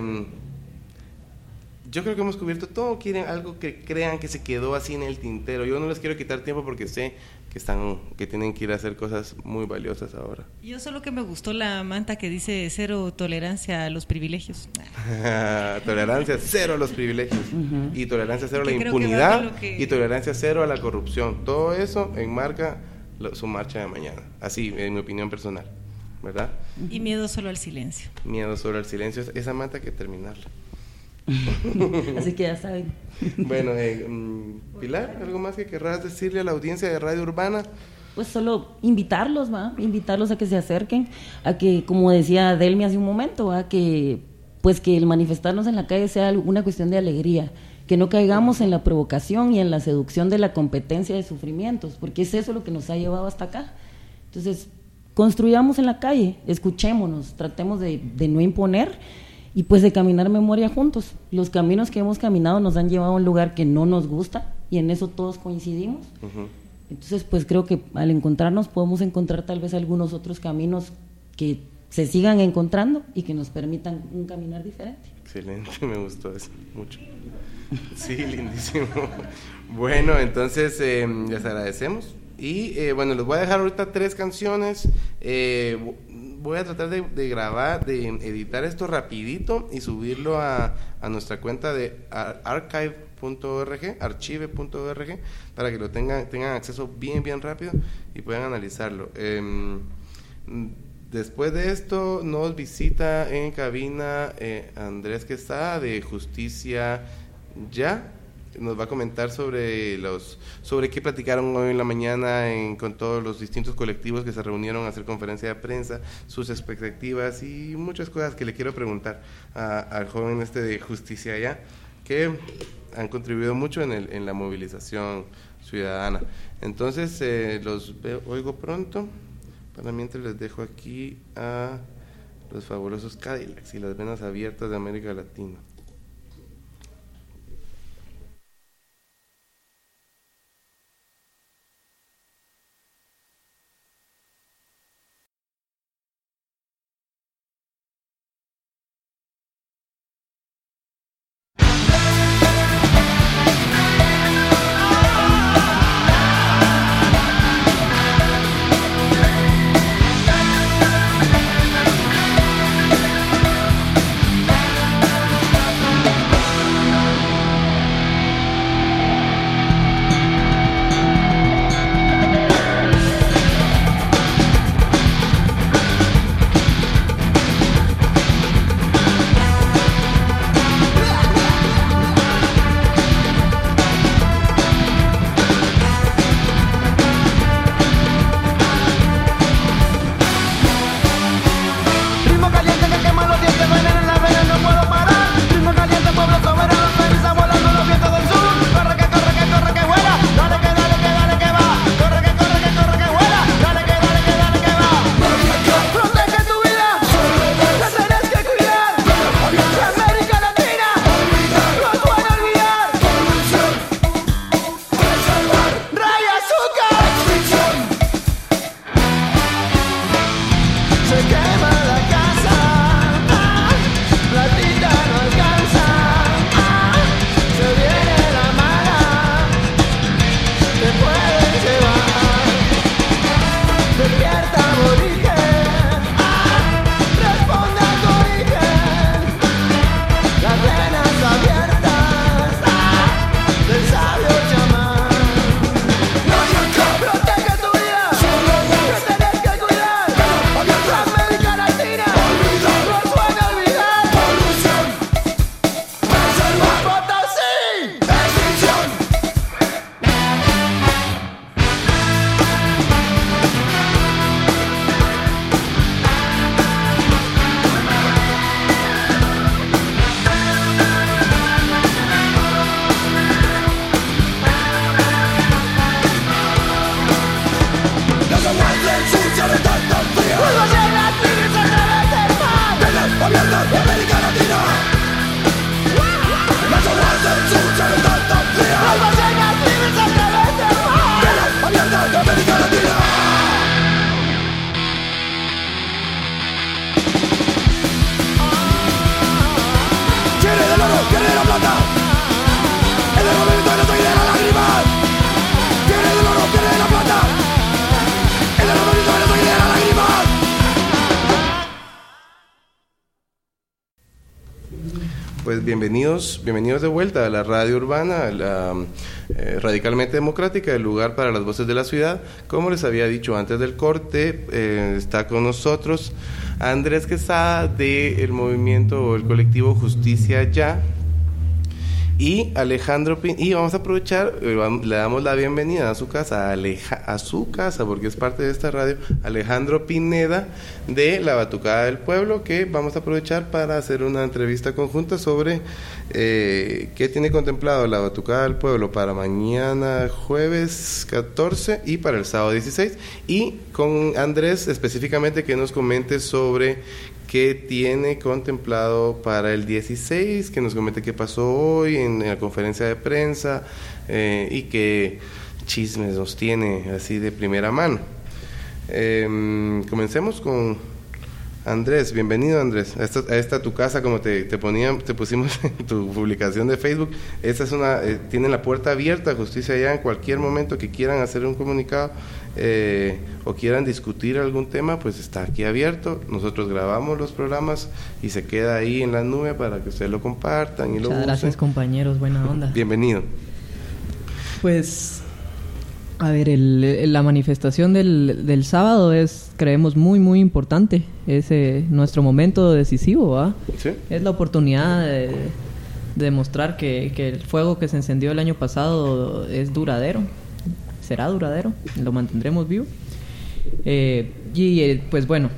yo creo que hemos cubierto todo. Quieren algo que crean que se quedó así en el tintero. Yo no les quiero quitar tiempo porque sé que están, que tienen que ir a hacer cosas muy valiosas ahora. Yo solo que me gustó la manta que dice cero tolerancia a los privilegios. Tolerancia cero a los privilegios. Uh-huh. Y tolerancia cero a la impunidad que... y tolerancia cero a la corrupción. Todo eso enmarca lo, su marcha de mañana. Así, en mi opinión personal, ¿verdad? Y miedo solo al silencio. Miedo solo al silencio. Esa manta hay que terminarla. Así que ya saben. Bueno, eh, Pilar, ¿algo más que querrás decirle a la audiencia de Radio Urbana? Pues solo invitarlos, ¿va? Invitarlos a que se acerquen, a que, como decía Delmi hace un momento, ¿va? Que pues que el manifestarnos en la calle sea una cuestión de alegría, que no caigamos en la provocación y en la seducción de la competencia de sufrimientos, porque es eso lo que nos ha llevado hasta acá. Entonces, construyamos en la calle, escuchémonos, tratemos de, de no imponer y pues de caminar memoria juntos. Los caminos que hemos caminado nos han llevado a un lugar que no nos gusta y en eso todos coincidimos. Uh-huh. Entonces, pues creo que al encontrarnos podemos encontrar tal vez algunos otros caminos que se sigan encontrando y que nos permitan un caminar diferente. Excelente, me gustó eso mucho. Sí, lindísimo. Bueno, entonces eh, les agradecemos y eh, bueno, les voy a dejar ahorita tres canciones. Eh, voy a tratar de, de grabar, de editar esto rapidito y subirlo a, a nuestra cuenta de archive punto org, archive punto org, para que lo tengan tengan acceso bien bien rápido y puedan analizarlo. Eh, después de esto nos visita en cabina eh, Andrés Quesada de Justicia Ya. Nos va a comentar sobre los sobre qué platicaron hoy en la mañana en, con todos los distintos colectivos que se reunieron a hacer conferencia de prensa, sus expectativas y muchas cosas que le quiero preguntar a, al joven este de Justicia Ya, que han contribuido mucho en, el, en la movilización ciudadana. Entonces eh, los veo, oigo pronto. Para mientras les dejo aquí a los fabulosos Cadillacs y las venas abiertas de América Latina. Pues bienvenidos, bienvenidos de vuelta a la radio urbana, a la eh, radicalmente democrática, el lugar para las voces de la ciudad. Como les había dicho antes del corte, eh, está con nosotros Andrés Quesada del movimiento o el colectivo Justicia Ya, y Alejandro Pin y vamos a aprovechar, eh, le damos la bienvenida a su casa, a, Aleja, a su casa, porque es parte de esta radio, Alejandro Pineda de La Batucada del Pueblo, que vamos a aprovechar para hacer una entrevista conjunta sobre eh, qué tiene contemplado La Batucada del Pueblo para mañana jueves catorce y para el sábado dieciséis, y con Andrés específicamente que nos comente sobre qué tiene contemplado para el dieciséis, que nos comente qué pasó hoy en, en la conferencia de prensa eh, y qué chismes nos tiene así de primera mano. Eh, comencemos con Andrés. Bienvenido, Andrés, a esta, a esta tu casa, como te, te ponían, te pusimos en tu publicación de Facebook. Esta es una, eh, tienen la puerta abierta, Justicia Ya, en cualquier momento que quieran hacer un comunicado eh, o quieran discutir algún tema, pues está aquí abierto. Nosotros grabamos los programas y se queda ahí en la nube para que ustedes lo compartan y lo usen. Muchas gracias, compañeros, buena onda. Bienvenido. Pues, a ver, el, el, la manifestación del, del sábado es, creemos, muy, muy importante. Es eh, nuestro momento decisivo, ¿va? ¿Sí? Es la oportunidad de, de demostrar que, que el fuego que se encendió el año pasado es duradero, será duradero, lo mantendremos vivo. Eh, y eh, pues bueno,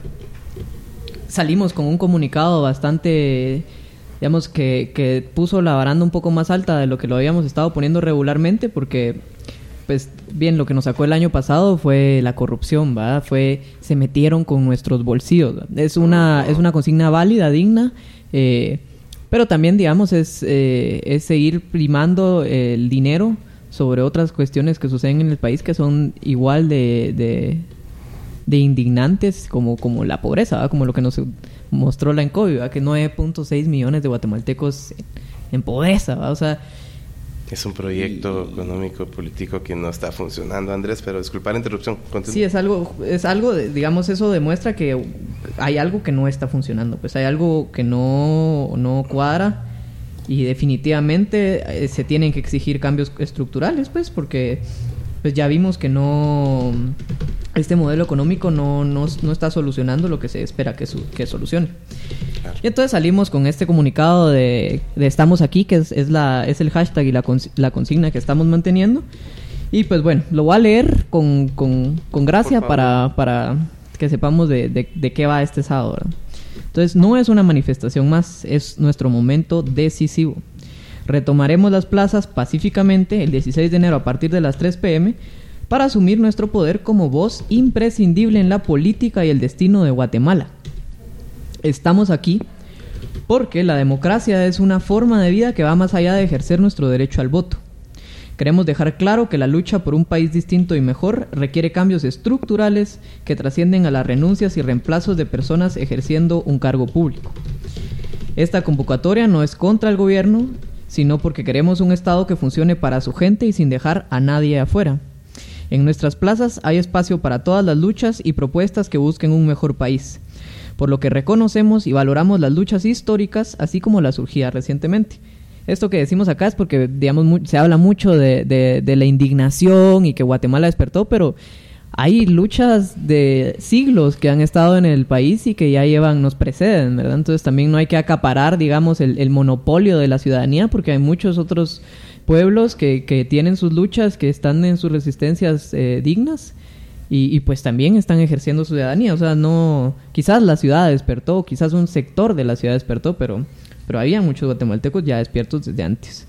salimos con un comunicado bastante, digamos, que, que puso la baranda un poco más alta de lo que lo habíamos estado poniendo regularmente, porque pues bien, lo que nos sacó el año pasado fue la corrupción, ¿verdad? Fue, se metieron con nuestros bolsillos, ¿verdad? Es una, es una consigna válida, digna, eh, pero también, digamos, es, eh, es seguir primando el dinero sobre otras cuestiones que suceden en el país que son igual de, de, de indignantes como, como la pobreza, ¿verdad? Como lo que nos mostró la ENCOVI, ¿verdad? Que nueve punto seis millones de guatemaltecos en, en pobreza, ¿verdad? O sea, es un proyecto y, económico político que no está funcionando, Andrés, pero disculpa la interrupción. Continúa. Sí, es algo, es algo, de, digamos, eso demuestra que hay algo que no está funcionando, pues hay algo que no, no cuadra y definitivamente eh, se tienen que exigir cambios estructurales, pues, porque pues ya vimos que no, este modelo económico no, no, no está solucionando lo que se espera que, su, que solucione. Claro. Y entonces salimos con este comunicado de, de estamos aquí, que es, es, la, es el hashtag y la, cons, la consigna que estamos manteniendo. Y pues bueno, lo voy a leer con, con, con gracia para, para que sepamos de, de, de qué va este sábado, ¿verdad? Entonces, no es una manifestación más, es nuestro momento decisivo. Retomaremos las plazas pacíficamente el dieciséis de enero a partir de las tres pm para asumir nuestro poder como voz imprescindible en la política y el destino de Guatemala. Estamos aquí porque la democracia es una forma de vida que va más allá de ejercer nuestro derecho al voto. Queremos dejar claro que la lucha por un país distinto y mejor requiere cambios estructurales que trascienden a las renuncias y reemplazos de personas ejerciendo un cargo público. Esta convocatoria no es contra el gobierno, sino porque queremos un Estado que funcione para su gente y sin dejar a nadie afuera. En nuestras plazas hay espacio para todas las luchas y propuestas que busquen un mejor país, por lo que reconocemos y valoramos las luchas históricas, así como las surgidas recientemente. Esto que decimos acá es porque, digamos, mu- se habla mucho de, de, de la indignación y que Guatemala despertó, pero hay luchas de siglos que han estado en el país y que ya llevan, nos preceden, ¿verdad? Entonces también no hay que acaparar, digamos, el, el monopolio de la ciudadanía, porque hay muchos otros pueblos que, que tienen sus luchas, que están en sus resistencias eh, dignas y, y pues también están ejerciendo su ciudadanía. O sea, no, quizás la ciudad despertó, quizás un sector de la ciudad despertó, pero... pero había muchos guatemaltecos ya despiertos desde antes.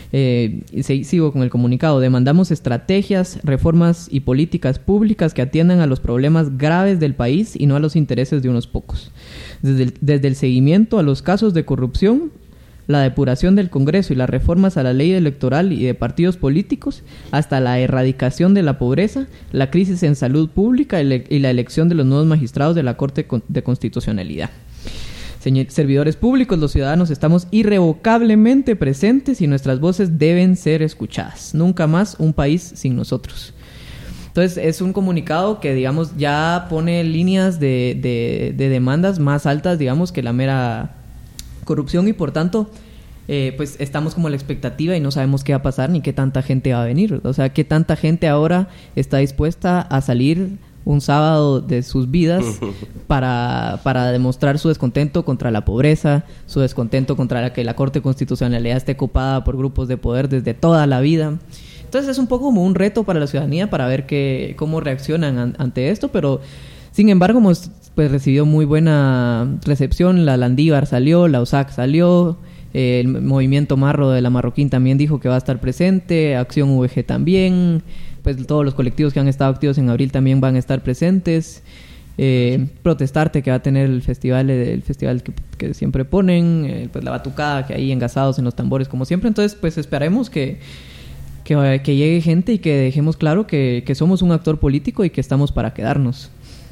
Eh, y se, sigo con el comunicado. Demandamos estrategias, reformas y políticas públicas que atiendan a los problemas graves del país y no a los intereses de unos pocos. Desde el, desde el seguimiento a los casos de corrupción, la depuración del Congreso y las reformas a la ley electoral y de partidos políticos, hasta la erradicación de la pobreza, la crisis en salud pública y, le, y la elección de los nuevos magistrados de la Corte de Constitucionalidad. Señor, servidores públicos, los ciudadanos estamos irrevocablemente presentes y nuestras voces deben ser escuchadas. Nunca más un país sin nosotros. Entonces es un comunicado que, digamos, ya pone líneas de, de, de demandas más altas, digamos, que la mera corrupción, y por tanto eh, pues estamos como a la expectativa y no sabemos qué va a pasar ni qué tanta gente va a venir. O sea, qué tanta gente ahora está dispuesta a salir un sábado de sus vidas para, para demostrar su descontento contra la pobreza, su descontento contra la que la Corte de Constitucionalidad esté copada por grupos de poder desde toda la vida. Entonces es un poco como un reto para la ciudadanía para ver qué, cómo reaccionan an, ante esto, pero sin embargo hemos pues recibió muy buena recepción. La Landívar salió, la U S A C salió, eh, el movimiento Marro de la Marroquín también dijo que va a estar presente, Acción V G también, pues todos los colectivos que han estado activos en abril también van a estar presentes. Eh, Protestarte, que va a tener el festival el festival que, que siempre ponen, eh, pues la batucada, que ahí engasados en los tambores como siempre. Entonces pues esperemos que que, que llegue gente y que dejemos claro que, que somos un actor político y que estamos para quedarnos.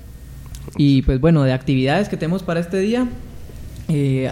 Y pues bueno, de actividades que tenemos para este día, eh,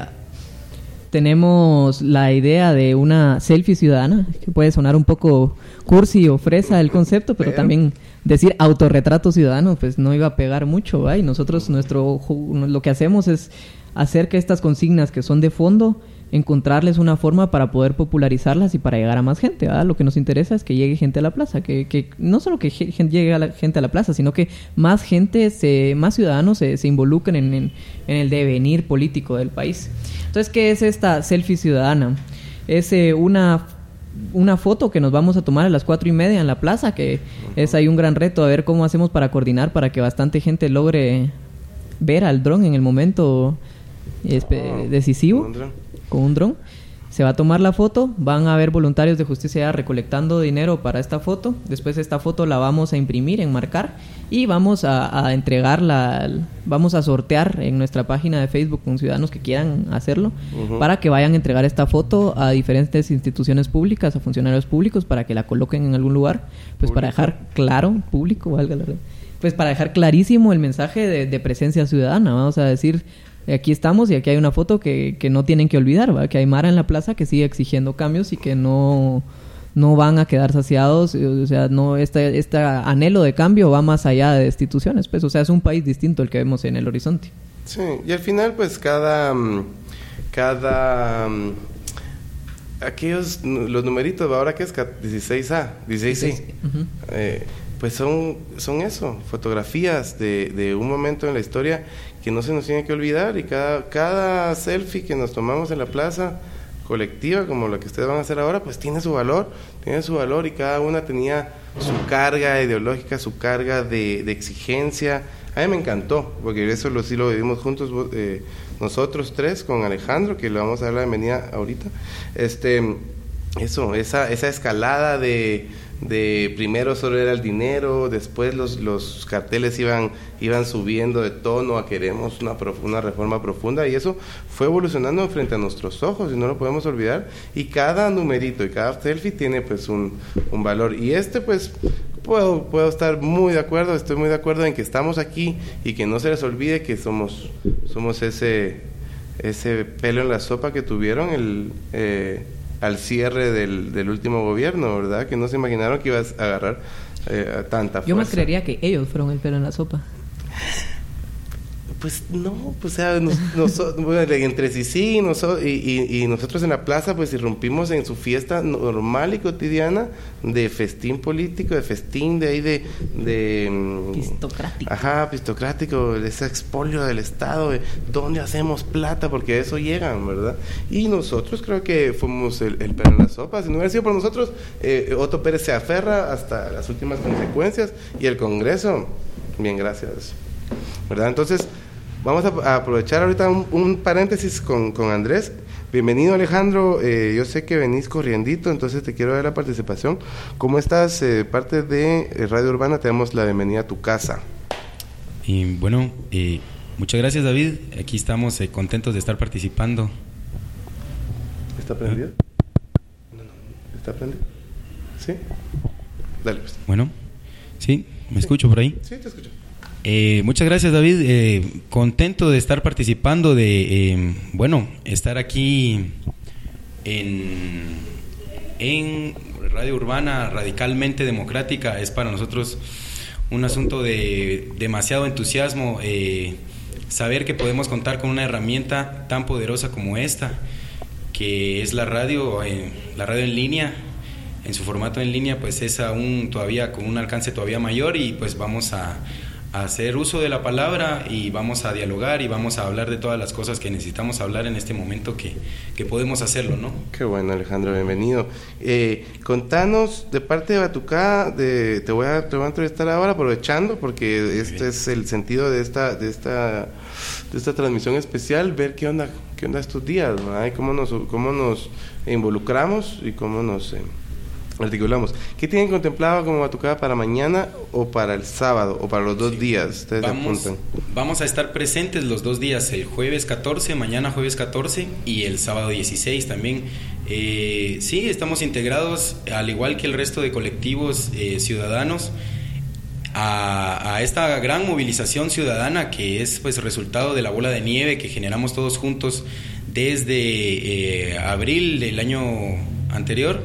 tenemos la idea de una selfie ciudadana, que puede sonar un poco cursi o fresa el concepto, pero también decir autorretrato ciudadano pues no iba a pegar mucho, ¿va? Y nosotros nuestro lo que hacemos es hacer que estas consignas que son de fondo, encontrarles una forma para poder popularizarlas y para llegar a más gente, ¿verdad? Lo que nos interesa es que llegue gente a la plaza, que, que no solo que gente llegue a la gente a la plaza, sino que más gente, se, más ciudadanos se, se involucren en, en, en el devenir político del país. Entonces, ¿qué es esta selfie ciudadana? Es eh, una una foto que nos vamos a tomar a las cuatro y media en la plaza, que es ahí un gran reto, a ver cómo hacemos para coordinar para que bastante gente logre ver al dron en el momento espe- decisivo. Con un dron. Se va a tomar la foto, van a haber voluntarios de Justicia recolectando dinero para esta foto. Después esta foto la vamos a imprimir, enmarcar y vamos a, a entregarla, vamos a sortear en nuestra página de Facebook con ciudadanos que quieran hacerlo, uh-huh. para que vayan a entregar esta foto a diferentes instituciones públicas, a funcionarios públicos, para que la coloquen en algún lugar, pues ¿Público? Para dejar claro, público, valga la verdad, pues para dejar clarísimo el mensaje de, de presencia ciudadana. Vamos a decir, aquí estamos y aquí hay una foto que, que no tienen que olvidar, ¿va? Que hay Mara en la plaza que sigue exigiendo cambios y que no, no van a quedar saciados. O sea, no este, este anhelo de cambio va más allá de instituciones, pues, o sea, es un país distinto el que vemos en el horizonte. Sí, y al final pues cada cada aquellos los numeritos, ahora que es dieciséis A, dieciséis I, uh-huh. eh, pues son son eso, fotografías de, de un momento en la historia que no se nos tiene que olvidar, y cada cada selfie que nos tomamos en la plaza colectiva, como la que ustedes van a hacer ahora, pues tiene su valor, tiene su valor, y cada una tenía su carga ideológica, su carga de, de exigencia. A mí me encantó, porque eso lo, sí lo vivimos juntos, eh, nosotros tres, con Alejandro, que le vamos a dar la bienvenida ahorita. Este, eso, esa, esa escalada de, de primero solo era el dinero, después los, los carteles iban, iban subiendo de tono a queremos una, una reforma profunda, y eso fue evolucionando frente a nuestros ojos y no lo podemos olvidar, y cada numerito y cada selfie tiene pues un, un valor, y este pues puedo, puedo estar muy de acuerdo, estoy muy de acuerdo en que estamos aquí y que no se les olvide que somos, somos ese, ese pelo en la sopa que tuvieron el... Eh, al cierre del, del último gobierno, ¿verdad? Que no se imaginaron que ibas a agarrar eh, a tanta fuerza. Yo más creería que ellos fueron el pelo en la sopa. Pues no, pues o sea, nos, nos, bueno, entre sí sí, nos, y, y, y nosotros en la plaza pues irrumpimos en su fiesta normal y cotidiana de festín político, de festín de ahí de... de pistocrático. Ajá, pistocrático, ese expolio del Estado, de dónde hacemos plata, porque a eso llegan, ¿verdad? Y nosotros creo que fuimos el, el pelo en la sopa. Si no hubiera sido por nosotros, eh, Otto Pérez se aferra hasta las últimas consecuencias, y el Congreso, bien, gracias, ¿verdad? Entonces, Vamos a, a aprovechar ahorita un, un paréntesis con, con Andrés. Bienvenido, Alejandro. Eh, yo sé que venís corriendito, entonces te quiero dar la participación. ¿Cómo estás? Eh, parte de Radio Urbana, te damos la bienvenida a tu casa. Y bueno, eh, muchas gracias, David. Aquí estamos eh, contentos de estar participando. ¿Está prendido? No, no. ¿Está prendido? ¿Sí? Dale, pues. Bueno, ¿sí? ¿Me sí. escucho por ahí? Sí, te escucho. Eh, muchas gracias, David. Eh, contento de estar participando, de, eh, bueno, estar aquí en, en Radio Urbana Radicalmente Democrática. Es para nosotros un asunto de demasiado entusiasmo, eh, saber que podemos contar con una herramienta tan poderosa como esta, que es la radio, eh, la radio en línea. En su formato en línea, pues es aún todavía con un alcance todavía mayor, y pues vamos a a hacer uso de la palabra y vamos a dialogar y vamos a hablar de todas las cosas que necesitamos hablar en este momento, que, que podemos hacerlo, ¿no? Qué bueno, Alejandro, bienvenido. Eh, contanos, de parte de Batucada, de, te, voy a, te voy a entrevistar ahora aprovechando, porque este es el sentido de esta de esta de esta transmisión especial, ver qué onda qué onda estos días, ¿no? Y cómo nos, cómo nos involucramos y cómo nos... Eh, articulamos. ¿Qué tienen contemplado como Batucada para mañana o para el sábado o para los dos sí. días? Ustedes vamos, apuntan. Vamos a estar presentes los dos días, el jueves catorce, mañana jueves catorce y el sábado dieciséis también. Eh, sí, estamos integrados, al igual que el resto de colectivos eh, ciudadanos, a, a esta gran movilización ciudadana que es pues resultado de la bola de nieve que generamos todos juntos desde eh, abril del año anterior.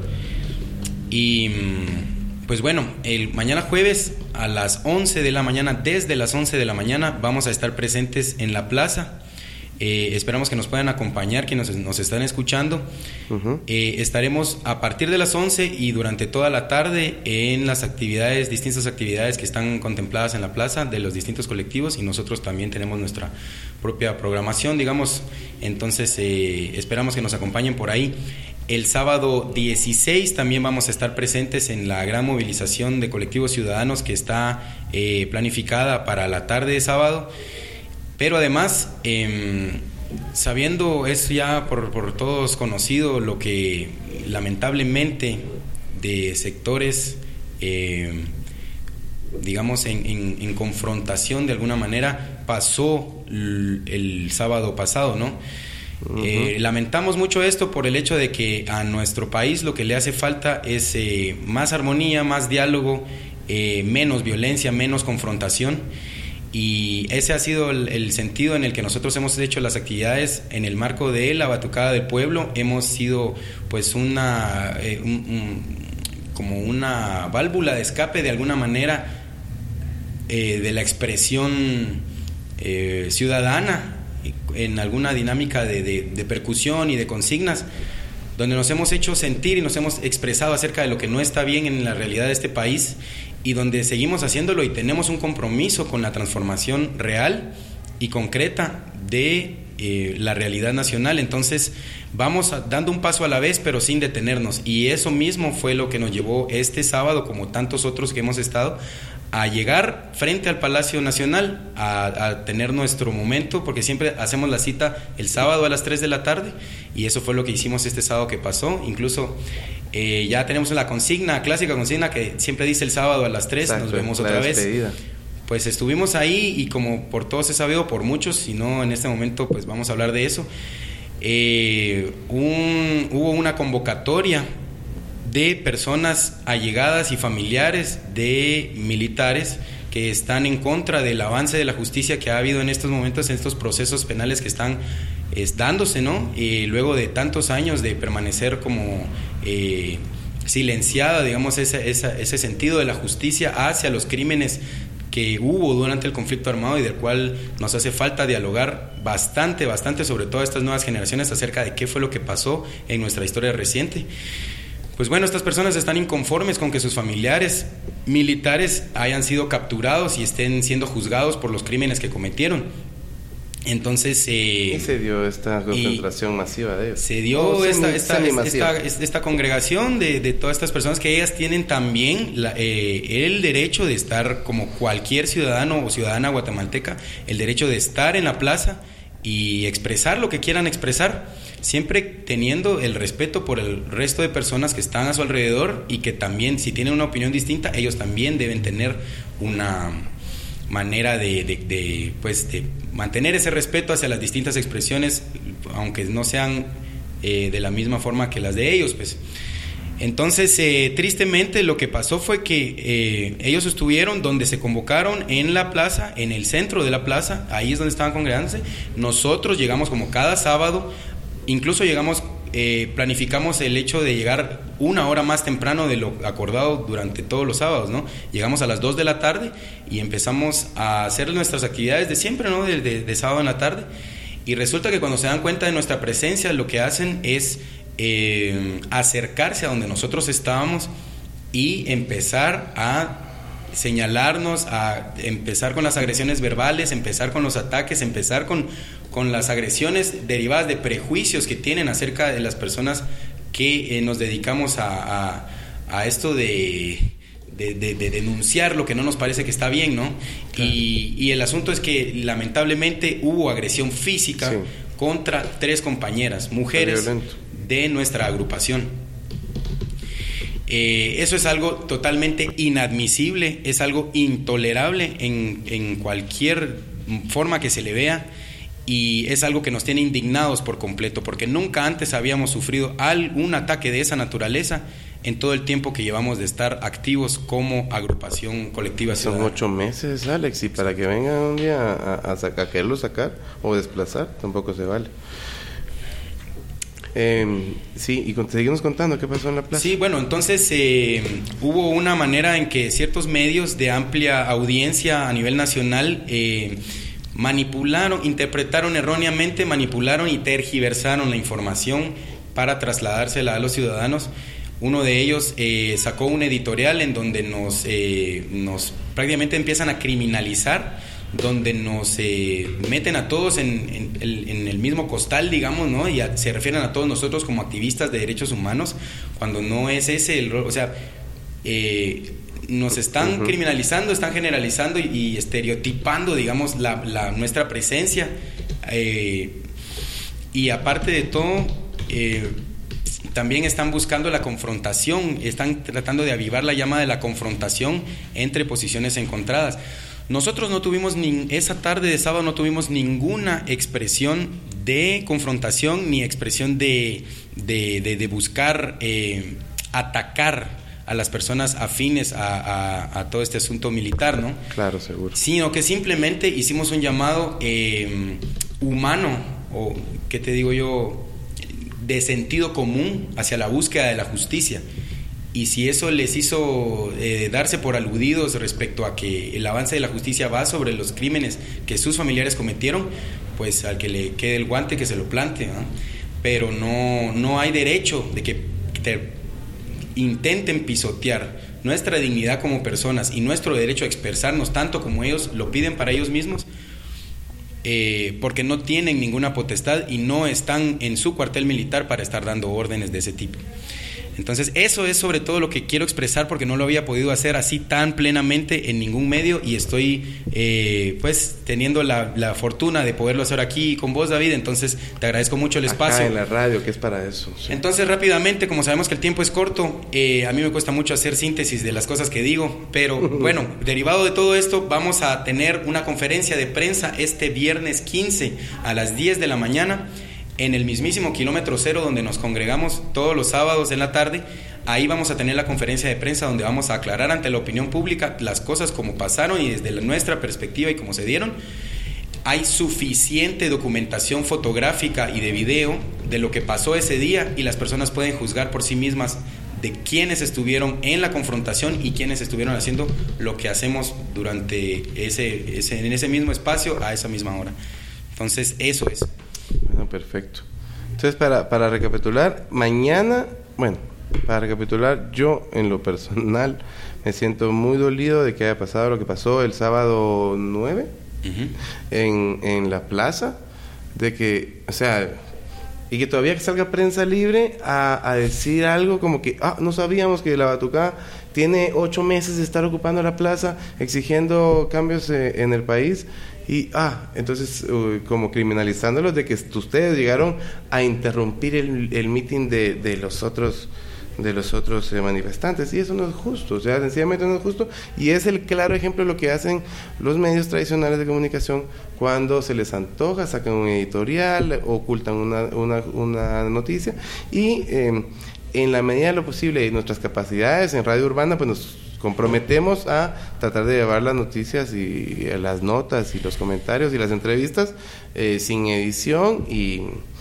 Y pues bueno, el mañana jueves a las once de la mañana, desde las once de la mañana vamos a estar presentes en la plaza. Eh, esperamos que nos puedan acompañar, que nos, nos están escuchando. Uh-huh. Eh, estaremos a partir de las once y durante toda la tarde en las actividades, distintas actividades que están contempladas en la plaza de los distintos colectivos, y nosotros también tenemos nuestra propia programación, digamos. Entonces eh, esperamos que nos acompañen por ahí. El sábado dieciséis también vamos a estar presentes en la gran movilización de colectivos ciudadanos que está eh, planificada para la tarde de sábado. Pero además, eh, sabiendo, es ya por, por todos conocido, lo que lamentablemente de sectores, eh, digamos, en, en, en confrontación de alguna manera, pasó el, el sábado pasado, ¿no? Uh-huh. Eh, lamentamos mucho esto por el hecho de que a nuestro país lo que le hace falta es eh, más armonía, más diálogo, eh, menos violencia, menos confrontación, y ese ha sido el, el sentido en el que nosotros hemos hecho las actividades en el marco de la Batucada del Pueblo. Hemos sido pues una eh, un, un, como una válvula de escape de alguna manera eh, de la expresión eh, ciudadana en alguna dinámica de, de, de percusión y de consignas, donde nos hemos hecho sentir y nos hemos expresado acerca de lo que no está bien en la realidad de este país, y donde seguimos haciéndolo y tenemos un compromiso con la transformación real y concreta de eh, la realidad nacional. Entonces vamos a, dando un paso a la vez, pero sin detenernos, y eso mismo fue lo que nos llevó este sábado, como tantos otros que hemos estado, a llegar frente al Palacio Nacional, a, a tener nuestro momento, porque siempre hacemos la cita el sábado a las tres de la tarde, y eso fue lo que hicimos este sábado que pasó. Incluso eh, ya tenemos la consigna, clásica consigna que siempre dice el sábado a las tres. Exacto, nos vemos otra despedida. vez. Pues estuvimos ahí, y como por todos es sabido, por muchos, si no en este momento pues vamos a hablar de eso, eh, un, hubo una convocatoria de personas allegadas y familiares de militares que están en contra del avance de la justicia que ha habido en estos momentos, en estos procesos penales que están es, dándose, ¿no? Y luego de tantos años de permanecer como eh, silenciada, digamos, ese, esa, ese sentido de la justicia hacia los crímenes que hubo durante el conflicto armado, y del cual nos hace falta dialogar bastante, bastante, sobre todo a estas nuevas generaciones, acerca de qué fue lo que pasó en nuestra historia reciente. Pues bueno, estas personas están inconformes con que sus familiares militares hayan sido capturados y estén siendo juzgados por los crímenes que cometieron. Entonces eh, ¿y se dio esta concentración masiva de ellos? Se dio esta, esta, esta, esta, esta congregación de, de todas estas personas, que ellas tienen también la, eh, el derecho de estar, como cualquier ciudadano o ciudadana guatemalteca, el derecho de estar en la plaza y expresar lo que quieran expresar, siempre teniendo el respeto por el resto de personas que están a su alrededor, y que también, si tienen una opinión distinta, ellos también deben tener una manera de, de, de, pues, de mantener ese respeto hacia las distintas expresiones, aunque no sean eh, de la misma forma que las de ellos, pues. Entonces, eh, tristemente, lo que pasó fue que eh, ellos estuvieron donde se convocaron, en la plaza, en el centro de la plaza, ahí es donde estaban congregándose. Nosotros llegamos como cada sábado, incluso llegamos, eh, planificamos el hecho de llegar una hora más temprano de lo acordado durante todos los sábados, ¿no? Llegamos a las dos de la tarde y empezamos a hacer nuestras actividades de siempre, ¿no? De, de, de sábado en la tarde. Y resulta que cuando se dan cuenta de nuestra presencia, lo que hacen es eh, acercarse a donde nosotros estábamos y empezar a señalarnos, a empezar con las agresiones verbales, empezar con los ataques, empezar con, con las agresiones derivadas de prejuicios que tienen acerca de las personas que eh, nos dedicamos a, a, a esto de, de, de, de denunciar lo que no nos parece que está bien, ¿no? Claro. Y, y el asunto es que lamentablemente hubo agresión física, sí, contra tres compañeras, mujeres de nuestra agrupación. Eh, eso es algo totalmente inadmisible, es algo intolerable en, en cualquier forma que se le vea, y es algo que nos tiene indignados por completo, porque nunca antes habíamos sufrido algún ataque de esa naturaleza en todo el tiempo que llevamos de estar activos como agrupación colectiva ciudadana. Son ocho meses, Alex, y para que vengan un día a, a, sacar, a quererlo sacar o desplazar, tampoco se vale. Eh, sí, y con, seguimos contando qué pasó en la plaza. Sí, bueno, entonces eh, hubo una manera en que ciertos medios de amplia audiencia a nivel nacional eh, manipularon, interpretaron erróneamente, manipularon y tergiversaron la información para trasladársela a los ciudadanos. Uno de ellos eh, sacó un editorial en donde nos, eh, nos prácticamente empiezan a criminalizar, donde nos eh, meten a todos en, en, el, en el mismo costal, digamos, ¿no? Y a, se refieren a todos nosotros como activistas de derechos humanos, cuando no es ese el rol. O sea, eh, nos están uh-huh. criminalizando, están generalizando y, y estereotipando, digamos, la, la, nuestra presencia. Eh, y aparte de todo, eh, también están buscando la confrontación, están tratando de avivar la llama de la confrontación entre posiciones encontradas. Nosotros no tuvimos, ni, esa tarde de sábado no tuvimos ninguna expresión de confrontación ni expresión de, de, de, de buscar eh, atacar a las personas afines a, a, a todo este asunto militar, ¿no? Claro, seguro. Sino que simplemente hicimos un llamado eh, humano, o qué te digo yo, de sentido común hacia la búsqueda de la justicia. Y si eso les hizo eh, darse por aludidos respecto a que el avance de la justicia va sobre los crímenes que sus familiares cometieron, pues al que le quede el guante que se lo plante, ¿no? Pero no, no hay derecho de que te intenten pisotear nuestra dignidad como personas y nuestro derecho a expresarnos tanto como ellos lo piden para ellos mismos, eh, porque no tienen ninguna potestad y no están en su cuartel militar para estar dando órdenes de ese tipo. Entonces eso es sobre todo lo que quiero expresar, porque no lo había podido hacer así tan plenamente en ningún medio, y estoy eh, pues teniendo la, la fortuna de poderlo hacer aquí con vos, David. Entonces te agradezco mucho el espacio. Acá en la radio, que es para eso. Sí. Entonces rápidamente, como sabemos que el tiempo es corto, eh, a mí me cuesta mucho hacer síntesis de las cosas que digo, pero bueno, derivado de todo esto, vamos a tener una conferencia de prensa este viernes quince a las diez de la mañana en el mismísimo kilómetro cero donde nos congregamos todos los sábados en la tarde. Ahí vamos a tener la conferencia de prensa donde vamos a aclarar ante la opinión pública las cosas como pasaron y desde la, nuestra perspectiva y cómo se dieron. Hay suficiente documentación fotográfica y de video de lo que pasó ese día, y las personas pueden juzgar por sí mismas de quiénes estuvieron en la confrontación y quiénes estuvieron haciendo lo que hacemos durante ese, ese, en ese mismo espacio a esa misma hora. Entonces eso es. Bueno, perfecto. Entonces, para, para recapitular, mañana, bueno, para recapitular, yo en lo personal me siento muy dolido de que haya pasado lo que pasó el sábado nueve, uh-huh. en, en la plaza, de que, o sea, y que todavía salga prensa libre a, a decir algo como que, ah, no sabíamos que la Batucada tiene ocho meses de estar ocupando la plaza, exigiendo cambios eh, en el país, y, ah, entonces, uh, como criminalizándolos de que ustedes llegaron a interrumpir el, el meeting de, de los otros de los otros eh, manifestantes, y eso no es justo, o sea, sencillamente no es justo, y es el claro ejemplo de lo que hacen los medios tradicionales de comunicación cuando se les antoja, sacan un editorial, ocultan una, una, una noticia, y eh, en la medida de lo posible de nuestras capacidades en Radio Urbana, pues nos comprometemos a tratar de llevar las noticias y eh, las notas y los comentarios y las entrevistas eh, sin edición y,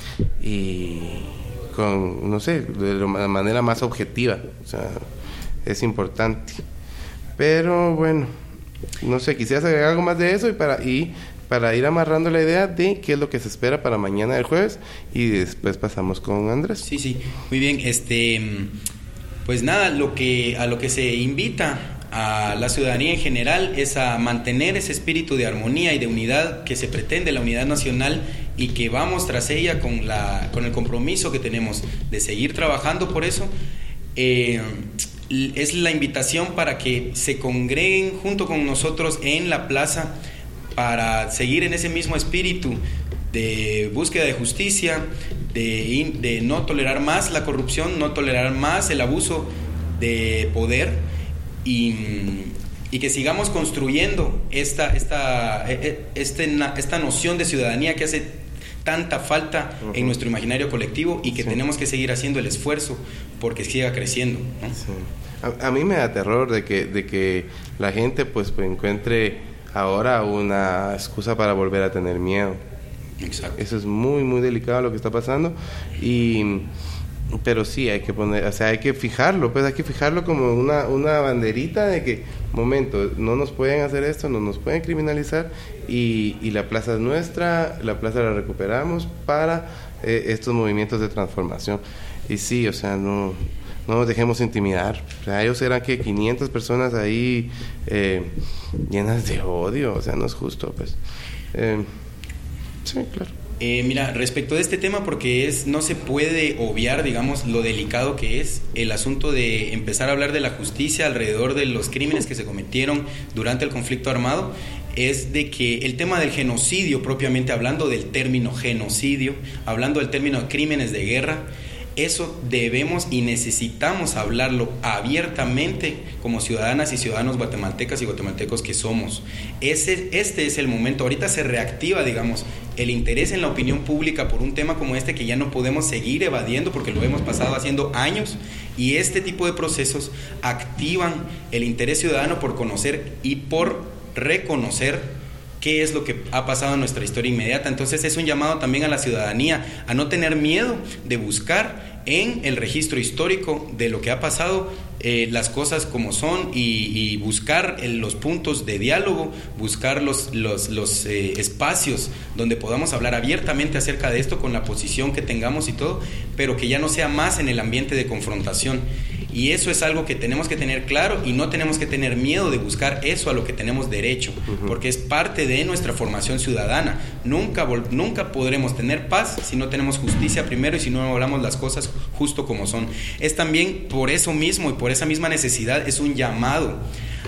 y con, no sé, de la manera más objetiva, o sea, es importante. Pero bueno, no sé, quisieras agregar algo más de eso y para y para ir amarrando la idea de qué es lo que se espera para mañana del jueves, y después pasamos con Andrés. Sí, sí, muy bien. Este, pues nada, lo que a lo que se invita a la ciudadanía en general es a mantener ese espíritu de armonía y de unidad que se pretende, la unidad nacional, y que vamos tras ella con la con el compromiso que tenemos de seguir trabajando por eso. Eh, es la invitación para que se congreguen junto con nosotros en la plaza para seguir en ese mismo espíritu de búsqueda de justicia, de, de no tolerar más la corrupción, no tolerar más el abuso de poder, y, y que sigamos construyendo esta, esta, este, esta noción de ciudadanía que hace tanta falta uh-huh. en nuestro imaginario colectivo, y que sí. tenemos que seguir haciendo el esfuerzo porque siga creciendo, ¿no? Sí. A, a mí me da terror de que, de que la gente pues, pues encuentre ahora una excusa para volver a tener miedo. Exacto. Eso es muy muy delicado lo que está pasando, y pero sí hay que poner, o sea, hay que fijarlo, pues hay que fijarlo como una una banderita de que, momento, no nos pueden hacer esto, no nos pueden criminalizar, y, y la plaza es nuestra, la plaza la recuperamos para eh, estos movimientos de transformación. Y sí, o sea, no no nos dejemos intimidar. O sea, ellos eran que quinientas personas ahí eh, llenas de odio, o sea, no es justo, pues. Eh, sí, claro. Eh, mira, respecto de este tema, porque es no se puede obviar, digamos, lo delicado que es el asunto de empezar a hablar de la justicia alrededor de los crímenes que se cometieron durante el conflicto armado, es de que el tema del genocidio, propiamente hablando del término genocidio, hablando del término crímenes de guerra, eso debemos y necesitamos hablarlo abiertamente como ciudadanas y ciudadanos guatemaltecas y guatemaltecos que somos. Ese, este es el momento. Ahorita se reactiva, digamos, el interés en la opinión pública por un tema como este que ya no podemos seguir evadiendo porque lo hemos pasado haciendo años, y este tipo de procesos activan el interés ciudadano por conocer y por reconocer qué es lo que ha pasado en nuestra historia inmediata. Entonces es un llamado también a la ciudadanía a no tener miedo de buscar en el registro histórico de lo que ha pasado eh, las cosas como son, y, y buscar eh, los puntos de diálogo, buscar los, los, los eh, espacios donde podamos hablar abiertamente acerca de esto con la posición que tengamos y todo, pero que ya no sea más en el ambiente de confrontación. Y eso es algo que tenemos que tener claro, y no tenemos que tener miedo de buscar eso a lo que tenemos derecho, uh-huh. porque es parte de nuestra formación ciudadana. Nunca, vol- nunca podremos tener paz si no tenemos justicia primero y si no hablamos las cosas justo como son. Es también por eso mismo y por esa misma necesidad, es un llamado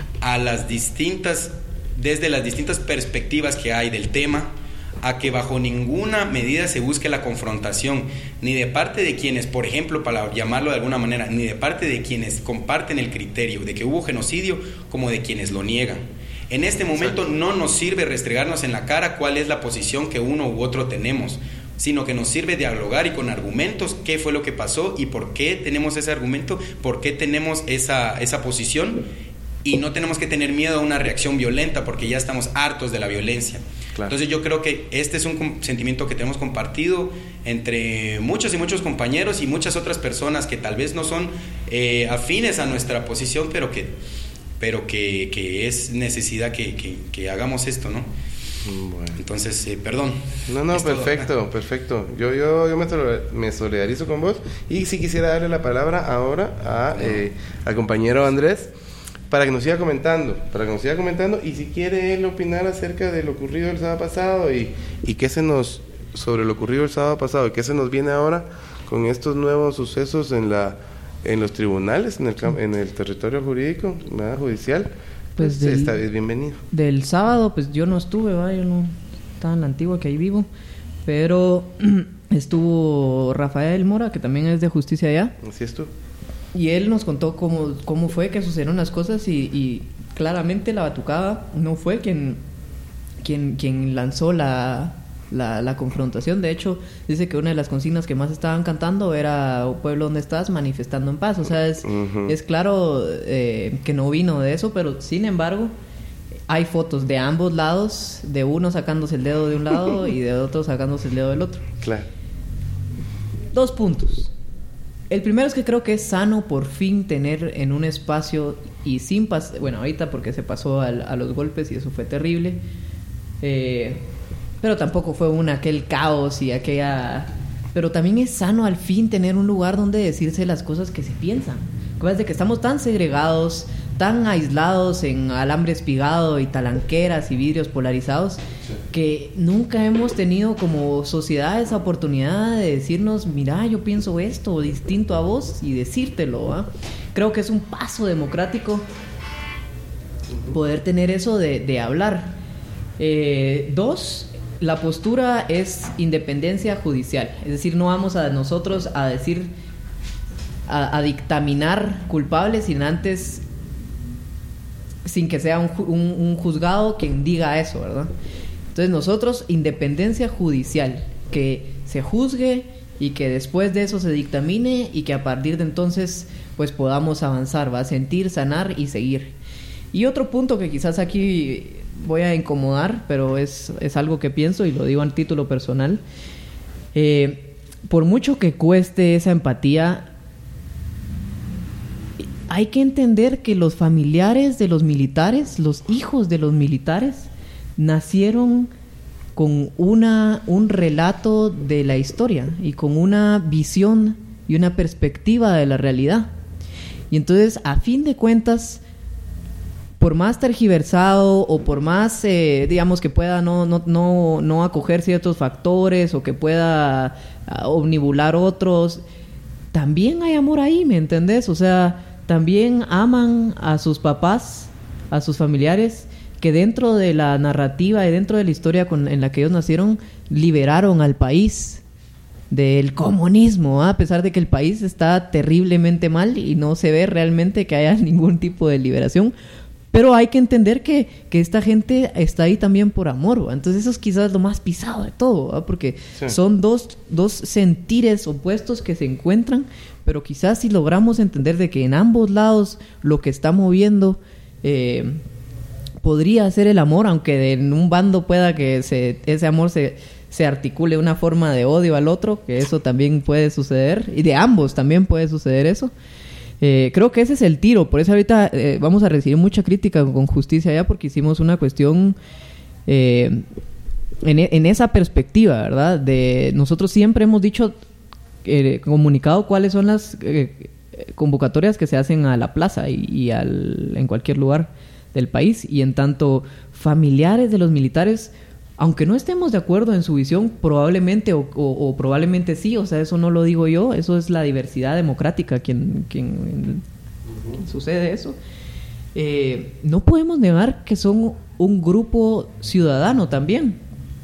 a las distintas, desde las distintas perspectivas que hay del tema, a que bajo ninguna medida se busque la confrontación, ni de parte de quienes, por ejemplo, para llamarlo de alguna manera, ni de parte de quienes comparten el criterio de que hubo genocidio, como de quienes lo niegan. En este momento Exacto. no nos sirve restregarnos en la cara cuál es la posición que uno u otro tenemos, sino que nos sirve dialogar y con argumentos qué fue lo que pasó y por qué tenemos ese argumento, por qué tenemos esa, esa posición, y no tenemos que tener miedo a una reacción violenta porque ya estamos hartos de la violencia. Claro. Entonces yo creo que este es un sentimiento que tenemos compartido entre muchos y muchos compañeros y muchas otras personas que tal vez no son eh, afines a nuestra posición, pero que, pero que, que es necesidad que, que, que hagamos esto, ¿no? Bueno. Entonces, eh, perdón. No, no, perfecto, todo. perfecto. Yo, yo, yo me, me solidarizo con vos, y si quisiera darle la palabra ahora a, eh, al compañero Andrés para que nos siga comentando, para que nos siga comentando y si quiere él opinar acerca de lo ocurrido el sábado pasado y, y qué se nos, sobre lo ocurrido el sábado pasado y qué se nos viene ahora con estos nuevos sucesos en la en los tribunales, en el, en el territorio jurídico, nada judicial, pues, pues del, está bienvenido. Del sábado, pues yo no estuve, ¿va? Yo no estaba en la Antigua, que ahí vivo, pero estuvo Rafael Mora, que también es de Justicia allá. Así es tú. Y él nos contó cómo, cómo fue que sucedieron las cosas y, y claramente la batucada no fue quien, quien, quien lanzó la... La, la confrontación. De hecho, dice que una de las consignas que más estaban cantando era "Oh, pueblo, ¿dónde estás?, manifestando en paz". O sea, es, uh-huh. es claro eh, que no vino de eso, pero sin embargo hay fotos de ambos lados, de uno sacándose el dedo de un lado y de otro sacándose el dedo del otro. Claro. Dos puntos. El primero es que creo que es sano por fin tener en un espacio y sin pas- bueno, ahorita porque se pasó al, a los golpes y eso fue terrible, eh pero tampoco fue un aquel caos y aquella... Pero también es sano al fin tener un lugar donde decirse las cosas que se piensan. Cosas de que estamos tan segregados, tan aislados en alambre espigado y talanqueras y vidrios polarizados, sí. que nunca hemos tenido como sociedad esa oportunidad de decirnos, mira, yo pienso esto distinto a vos y decírtelo, ¿eh? Creo que es un paso democrático poder tener eso de, de hablar. Eh, dos... La postura es independencia judicial, es decir, no vamos a nosotros a decir, a, a dictaminar culpables, sin antes, sin que sea un, un, un juzgado quien diga eso, ¿verdad? Entonces nosotros, independencia judicial, que se juzgue y que después de eso se dictamine y que a partir de entonces pues podamos avanzar, va a sentir, sanar y seguir. Y otro punto que quizás aquí voy a incomodar, pero es, es algo que pienso y lo digo a título personal. Eh, por mucho que cueste esa empatía, hay que entender que los familiares de los militares, los hijos de los militares, nacieron con una, un relato de la historia y con una visión y una perspectiva de la realidad. Y entonces, a fin de cuentas, por más tergiversado o por más, eh, digamos, que pueda no, no, no, no acoger ciertos factores o que pueda uh, omnibular otros, también hay amor ahí, ¿me entendés? O sea, también aman a sus papás, a sus familiares, que dentro de la narrativa y dentro de la historia con, en la que ellos nacieron, liberaron al país del comunismo, ¿eh? A pesar de que el país está terriblemente mal y no se ve realmente que haya ningún tipo de liberación. Pero hay que entender que, que esta gente está ahí también por amor, ¿va? Entonces eso es quizás lo más pisado de todo, ¿va? Porque sí. son dos, dos sentires opuestos que se encuentran, pero quizás si logramos entender de que en ambos lados lo que está moviendo eh, podría ser el amor, aunque en un bando pueda que se, ese amor se, se articule una forma de odio al otro, que eso también puede suceder, y de ambos también puede suceder eso. Eh, creo que ese es el tiro, por eso ahorita eh, vamos a recibir mucha crítica con Justicia allá porque hicimos una cuestión eh, en, en esa perspectiva, ¿verdad? De nosotros siempre hemos dicho, eh, comunicado cuáles son las eh, convocatorias que se hacen a la plaza y, y al, en cualquier lugar del país, y en tanto familiares de los militares, aunque no estemos de acuerdo en su visión, probablemente o, o, o probablemente sí, o sea, eso no lo digo yo, eso es la diversidad democrática quien, quien uh-huh. sucede eso. Eh, no podemos negar que son un grupo ciudadano también.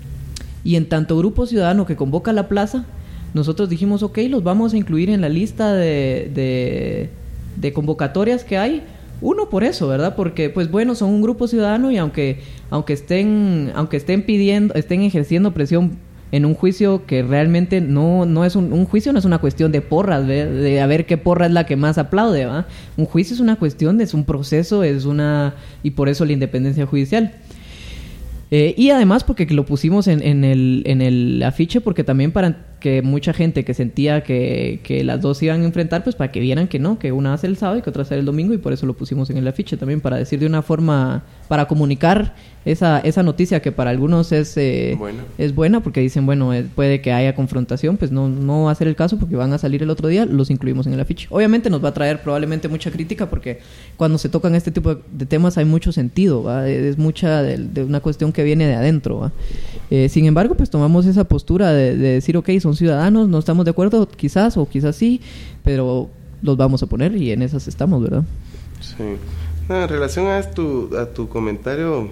Y en tanto grupo ciudadano que convoca a la plaza, nosotros dijimos, ok, los vamos a incluir en la lista de, de, de convocatorias que hay. Uno, por eso, ¿verdad? Porque, pues bueno, son un grupo ciudadano y aunque aunque estén aunque estén pidiendo, estén ejerciendo presión en un juicio que realmente no no es un, un juicio, no es una cuestión de porras, de, de a ver qué porra es la que más aplaude, ¿verdad? Un juicio es una cuestión, es un proceso, es una... y por eso la independencia judicial. Eh, y además porque lo pusimos en, en, el, en el afiche, porque también para que mucha gente que sentía que, que las dos se iban a enfrentar, pues para que vieran que no, que una va a ser el sábado y que otra va a ser el domingo, y por eso lo pusimos en el afiche también, para decir de una forma, para comunicar esa, esa noticia que para algunos es, eh, bueno. es buena, porque dicen, bueno, eh, puede que haya confrontación, pues no, no va a ser el caso porque van a salir el otro día, los incluimos en el afiche. Obviamente nos va a traer probablemente mucha crítica, porque cuando se tocan este tipo de temas hay mucho sentido, ¿va? Es mucha de, de una cuestión que viene de adentro, ¿va? Eh, sin embargo, pues tomamos esa postura de, de decir, ok, son ciudadanos, no estamos de acuerdo, quizás, o quizás sí, pero los vamos a poner y en esas estamos, ¿verdad? Sí. No, en relación a tu, a tu comentario,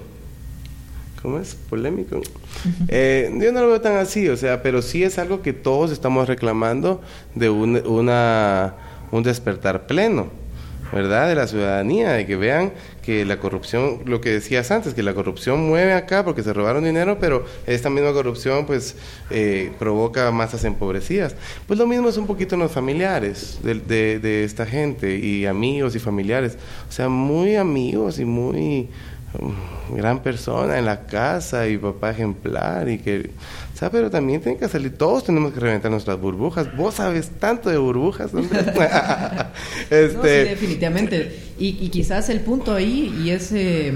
¿cómo es? Polémico. Uh-huh. Eh, yo no lo veo tan así, o sea, pero sí es algo que todos estamos reclamando de un, una, un despertar pleno, ¿verdad? De la ciudadanía, de que vean que la corrupción, lo que decías antes, que la corrupción mueve acá porque se robaron dinero, pero esta misma corrupción pues eh, provoca masas empobrecidas. Pues lo mismo es un poquito en los familiares de, de, de esta gente, y amigos y familiares, o sea, muy amigos y muy um, gran persona en la casa, y papá ejemplar, y que, o sea, pero también tienen que salir, todos tenemos que reventar nuestras burbujas. Vos sabes tanto de burbujas, ¿no? este... No, sí, definitivamente. Y, y quizás el punto ahí, y es eh,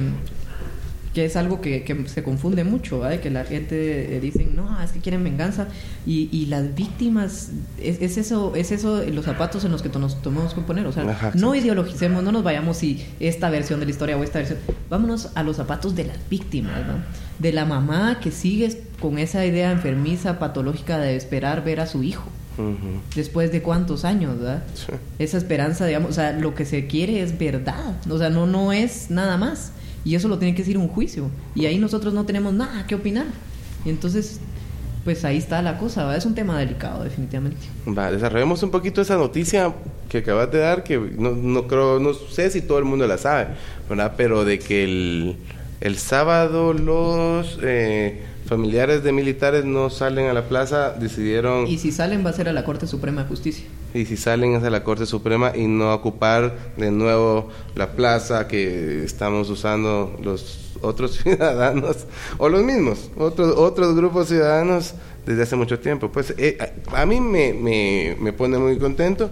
que es algo que, que se confunde mucho, ¿vale? Que la gente eh, dicen, no, es que quieren venganza, y, y las víctimas, es, es eso, es eso, los zapatos en los que nos tomamos que poner, o sea, Ajá, no sí. ideologicemos, no nos vayamos si esta versión de la historia o esta versión, vámonos a los zapatos de las víctimas, ¿no? De la mamá que sigue con esa idea enfermiza, patológica de esperar ver a su hijo. Uh-huh. Después de cuántos años, ¿verdad? Sí. Esa esperanza, digamos, o sea, lo que se quiere es verdad, o sea, no, no es nada más, y eso lo tiene que decir un juicio, y ahí nosotros no tenemos nada que opinar, y entonces, pues ahí está la cosa, ¿verdad? Es un tema delicado, definitivamente. Va, desarrollemos un poquito esa noticia que acabas de dar, que no, no creo, no sé si todo el mundo la sabe, ¿verdad? Pero de que el, el sábado los... Eh, familiares de militares no salen a la plaza, decidieron... Y si salen va a ser a la Corte Suprema de Justicia. Y si salen es a la Corte Suprema, y no ocupar de nuevo la plaza que estamos usando los otros ciudadanos, o los mismos, otros otros grupos ciudadanos desde hace mucho tiempo. Pues eh, a, a mí me, me, me pone muy contento,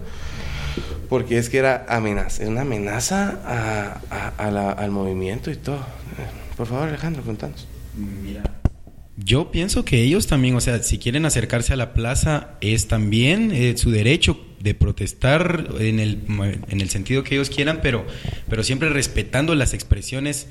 porque es que era amenaza, es una amenaza a, a, a la, al movimiento y todo. Por favor, Alejandro, contanos. Mira, yo pienso que ellos también, o sea, si quieren acercarse a la plaza, es también eh, su derecho de protestar en el, en el sentido que ellos quieran, pero, pero siempre respetando las expresiones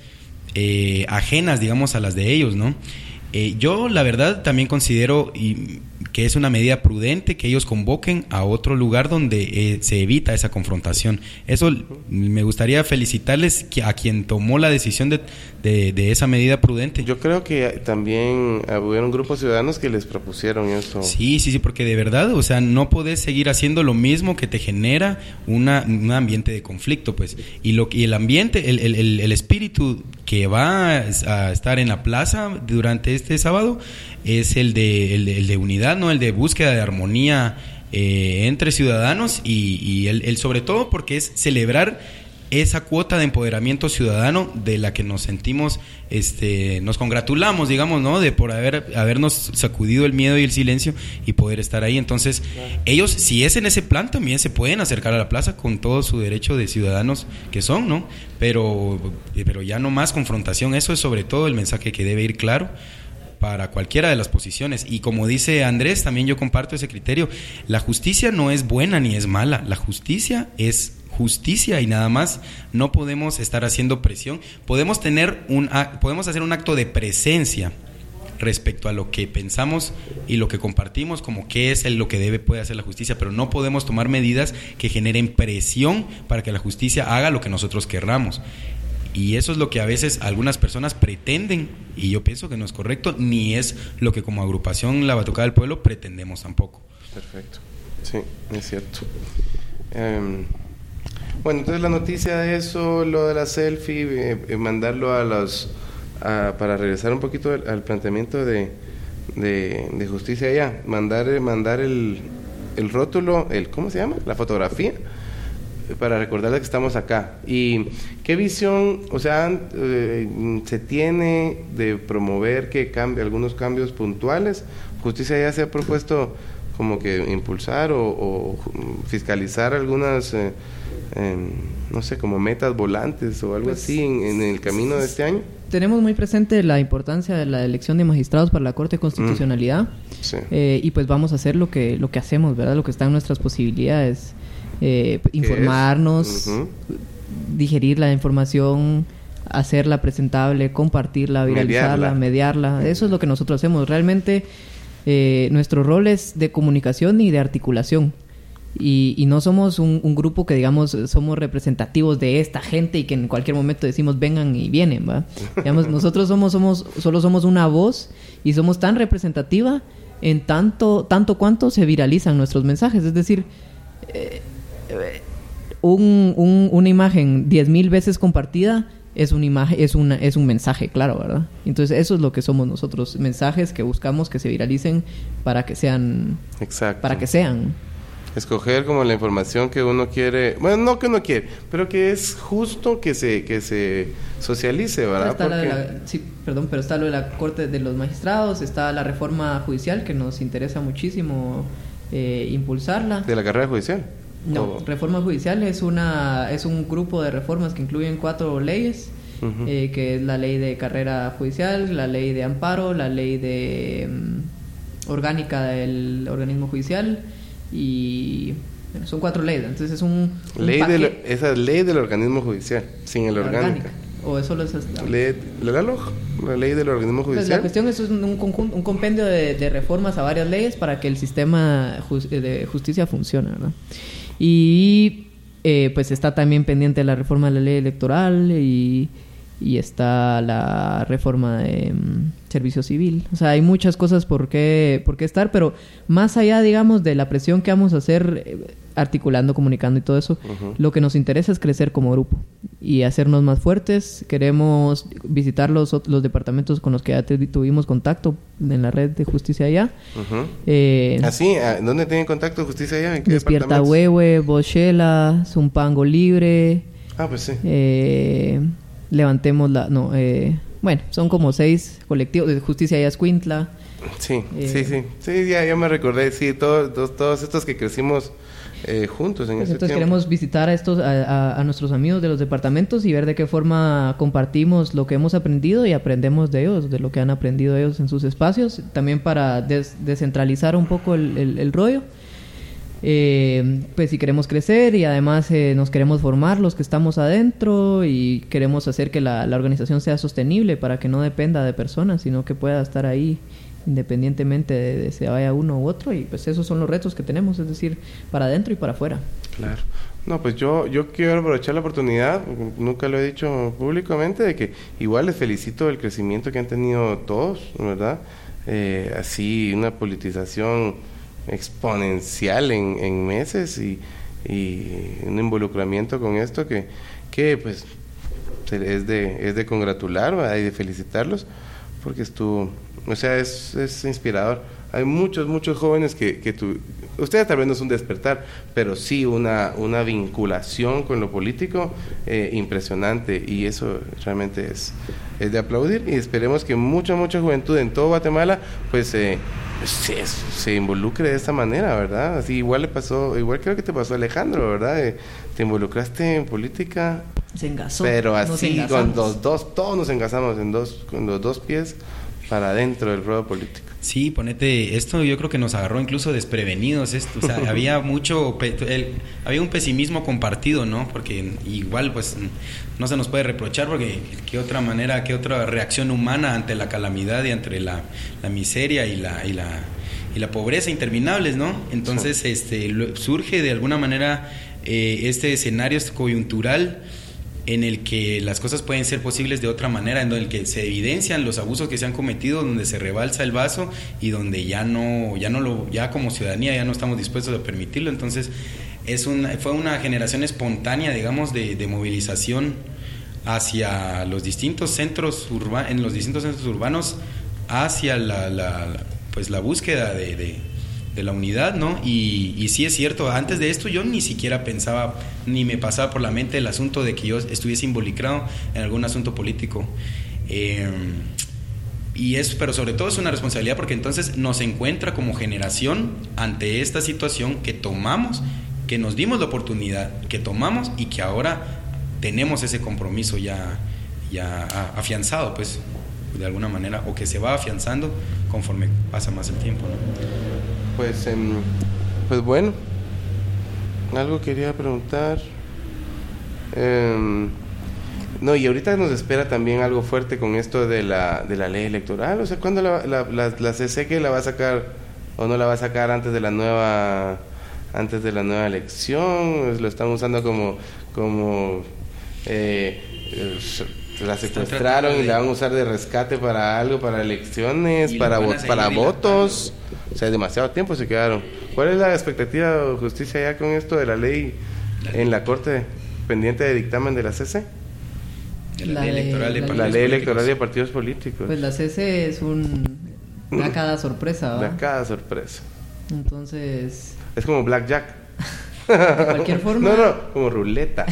eh, ajenas, digamos, a las de ellos, ¿no? Eh, yo, la verdad, también considero y, que es una medida prudente que ellos convoquen a otro lugar donde eh, se evita esa confrontación. Eso me gustaría felicitarles a quien tomó la decisión de, de, de esa medida prudente. Yo creo que también hubieron grupos ciudadanos que les propusieron eso. Sí, sí, sí, porque de verdad, o sea, no podés seguir haciendo lo mismo que te genera una, un ambiente de conflicto, pues. Y, lo, y el ambiente, el, el, el, el espíritu que va a estar en la plaza durante este sábado es el de, el de, el de unidad, ¿no? El de búsqueda de armonía eh, entre ciudadanos y, y el, el sobre todo porque es celebrar esa cuota de empoderamiento ciudadano de la que nos sentimos, este, nos congratulamos, digamos, ¿no? De por haber habernos sacudido el miedo y el silencio y poder estar ahí. Entonces, claro, ellos, si es en ese plan, también se pueden acercar a la plaza con todo su derecho de ciudadanos que son, ¿no? Pero, pero ya no más confrontación. Eso es sobre todo el mensaje que debe ir claro para cualquiera de las posiciones. Y como dice Andrés, también yo comparto ese criterio. La justicia no es buena ni es mala. La justicia es justicia y nada más. No podemos estar haciendo presión. Podemos tener un podemos hacer un acto de presencia respecto a lo que pensamos y lo que compartimos, como qué es el, lo que debe puede hacer la justicia, pero no podemos tomar medidas que generen presión para que la justicia haga lo que nosotros querramos. Y eso es lo que a veces algunas personas pretenden, y yo pienso que no es correcto, ni es lo que como agrupación La Batucada del Pueblo pretendemos tampoco. Perfecto, sí, es cierto. Um, bueno, entonces la noticia de eso, lo de la selfie, eh, eh, mandarlo a los, a, para regresar un poquito al, al planteamiento de, de, de justicia allá, mandar, mandar el, el rótulo, el ¿cómo se llama? La fotografía, para recordarles que estamos acá. ¿Y qué visión, o sea, eh, se tiene de promover que cambie algunos cambios puntuales? Justicia ya se ha propuesto como que impulsar o, o fiscalizar algunas, eh, eh, no sé, como metas volantes o algo pues, así en, en el camino de este año? Tenemos muy presente la importancia de la elección de magistrados para la Corte de Constitucionalidad. Mm, sí. eh, y pues vamos a hacer lo que lo que hacemos, ¿verdad? Lo que está en nuestras posibilidades. Eh, informarnos, uh-huh. digerir la información, hacerla presentable, compartirla, viralizarla, mediarla. mediarla. Eso es lo que nosotros hacemos. Realmente eh, nuestro rol es de comunicación y de articulación. Y, y no somos un, un grupo que, digamos, somos representativos de esta gente y que en cualquier momento decimos vengan y vienen, ¿va? Digamos, nosotros somos, somos, solo somos una voz y somos tan representativa en tanto, tanto cuanto se viralizan nuestros mensajes. Es decir, eh, un, un, una imagen diez mil veces compartida es una imagen, es una, es un mensaje, claro, ¿verdad? Entonces eso es lo que somos nosotros, mensajes que buscamos que se viralicen para que sean, exacto, para que sean. Escoger como la información que uno quiere, bueno, no que uno quiere, pero que es justo que se que se socialice, ¿verdad? Está Porque... la, sí, perdón, pero está lo de la Corte de los Magistrados, está la reforma judicial que nos interesa muchísimo eh, impulsarla. ¿De la carrera judicial? No, oh. reforma judicial es una es un grupo de reformas que incluyen cuatro leyes, uh-huh. eh, que es la ley de carrera judicial, la ley de amparo, la ley de um, orgánica del organismo judicial. Y bueno, son cuatro leyes, entonces es un, un ley de lo, esa ley del organismo judicial, sin el orgánica. O eso es la ley, la, la, la ley del organismo judicial. Pues la cuestión es un, un, conjunto, un compendio de, de reformas a varias leyes para que el sistema just, de justicia funcione, ¿verdad? Y eh, pues está también pendiente la reforma de la ley electoral y, y está la reforma de um, servicio civil. O sea, hay muchas cosas por qué, por qué estar, pero más allá, digamos, de la presión que vamos a hacer eh, articulando, comunicando y todo eso, uh-huh. lo que nos interesa es crecer como grupo y hacernos más fuertes. Queremos visitar los, los departamentos con los que ya tuvimos contacto en la red de justicia allá. Uh-huh. Eh, ¿Así? ¿Dónde tienen contacto justicia allá? ¿En qué Despierta Huehue, Bochela, Zumpango Libre. Ah, pues sí. Eh... Levantemos la... No, eh, bueno, son como seis colectivos de justicia y Escuintla. Sí, eh, sí, sí. Sí, ya, ya me recordé. Sí, todos, todos, todos estos que crecimos eh, juntos en pues ese entonces tiempo. Queremos visitar a, estos, a, a, a nuestros amigos de los departamentos y ver de qué forma compartimos lo que hemos aprendido y aprendemos de ellos, de lo que han aprendido ellos en sus espacios. También para des, descentralizar un poco el, el, el rollo. Eh, pues si queremos crecer y además eh, nos queremos formar los que estamos adentro y queremos hacer que la, la organización sea sostenible para que no dependa de personas, sino que pueda estar ahí independientemente de, de si vaya uno u otro. Y pues esos son los retos que tenemos, es decir, para adentro y para afuera. Claro. No, pues yo, yo quiero aprovechar la oportunidad, nunca lo he dicho públicamente, de que igual les felicito el crecimiento que han tenido todos, ¿verdad? Eh, así una politización exponencial en, en meses y, y un involucramiento con esto que, que pues es de, es de congratular, ¿verdad? Y de felicitarlos porque estuvo, o sea, es, es inspirador. Hay muchos, muchos jóvenes que, que tu, ustedes tal vez no es un despertar, pero sí una, una vinculación con lo político eh, impresionante y eso realmente es, es de aplaudir y esperemos que mucha, mucha juventud en todo Guatemala pues eh, se, se involucre de esta manera, ¿verdad? Así igual le pasó, igual creo que te pasó a Alejandro, ¿verdad? Eh, te involucraste en política. Se engasó. Pero así, con los dos, todos nos engasamos en dos, con los dos pies para adentro del ruedo político. Sí, ponete, esto yo creo que nos agarró incluso desprevenidos, esto, o sea, había mucho, el, había un pesimismo compartido, ¿no? Porque igual, pues, no se nos puede reprochar porque qué otra manera, qué otra reacción humana ante la calamidad y ante la, la miseria y la, y la y la pobreza interminables, ¿no? Entonces, sí. este, lo, surge de alguna manera eh, este escenario este coyuntural en el que las cosas pueden ser posibles de otra manera, en el que se evidencian los abusos que se han cometido, donde se rebalsa el vaso y donde ya no, ya no lo, ya como ciudadanía ya no estamos dispuestos a permitirlo. Entonces es una, fue una generación espontánea, digamos, de, de movilización hacia los distintos centros urbanos, en los distintos centros urbanos, hacia la, la, la pues la búsqueda de, de de la unidad, ¿no? Y, y sí es cierto, antes de esto yo ni siquiera pensaba, ni me pasaba por la mente el asunto de que yo estuviese involucrado en algún asunto político. Eh, Y es, pero sobre todo es una responsabilidad porque entonces nos encuentra como generación ante esta situación que tomamos, que nos dimos la oportunidad, que tomamos y que ahora tenemos ese compromiso ya, ya afianzado, pues, de alguna manera, o que se va afianzando conforme pasa más el tiempo, ¿no? Pues, eh, pues bueno, algo quería preguntar. Eh, no, y ahorita nos espera también algo fuerte con esto de la, de la ley electoral. O sea, ¿cuándo la, la, la, la C C que la va a sacar o no la va a sacar antes de la nueva antes de la nueva elección? Lo están usando como como eh, la secuestraron y la van a usar de rescate para algo, para elecciones, para vo- para votos. O sea, demasiado tiempo se quedaron. ¿Cuál es la expectativa de justicia ya con esto de la ley en la Corte pendiente de dictamen de la C C? De la, la ley electoral de, la, partidos la ley políticos. electoral de partidos políticos. Pues la C C es un da cada sorpresa, ¿va? Da cada sorpresa. Entonces es como blackjack. De cualquier forma. No, no, como ruleta.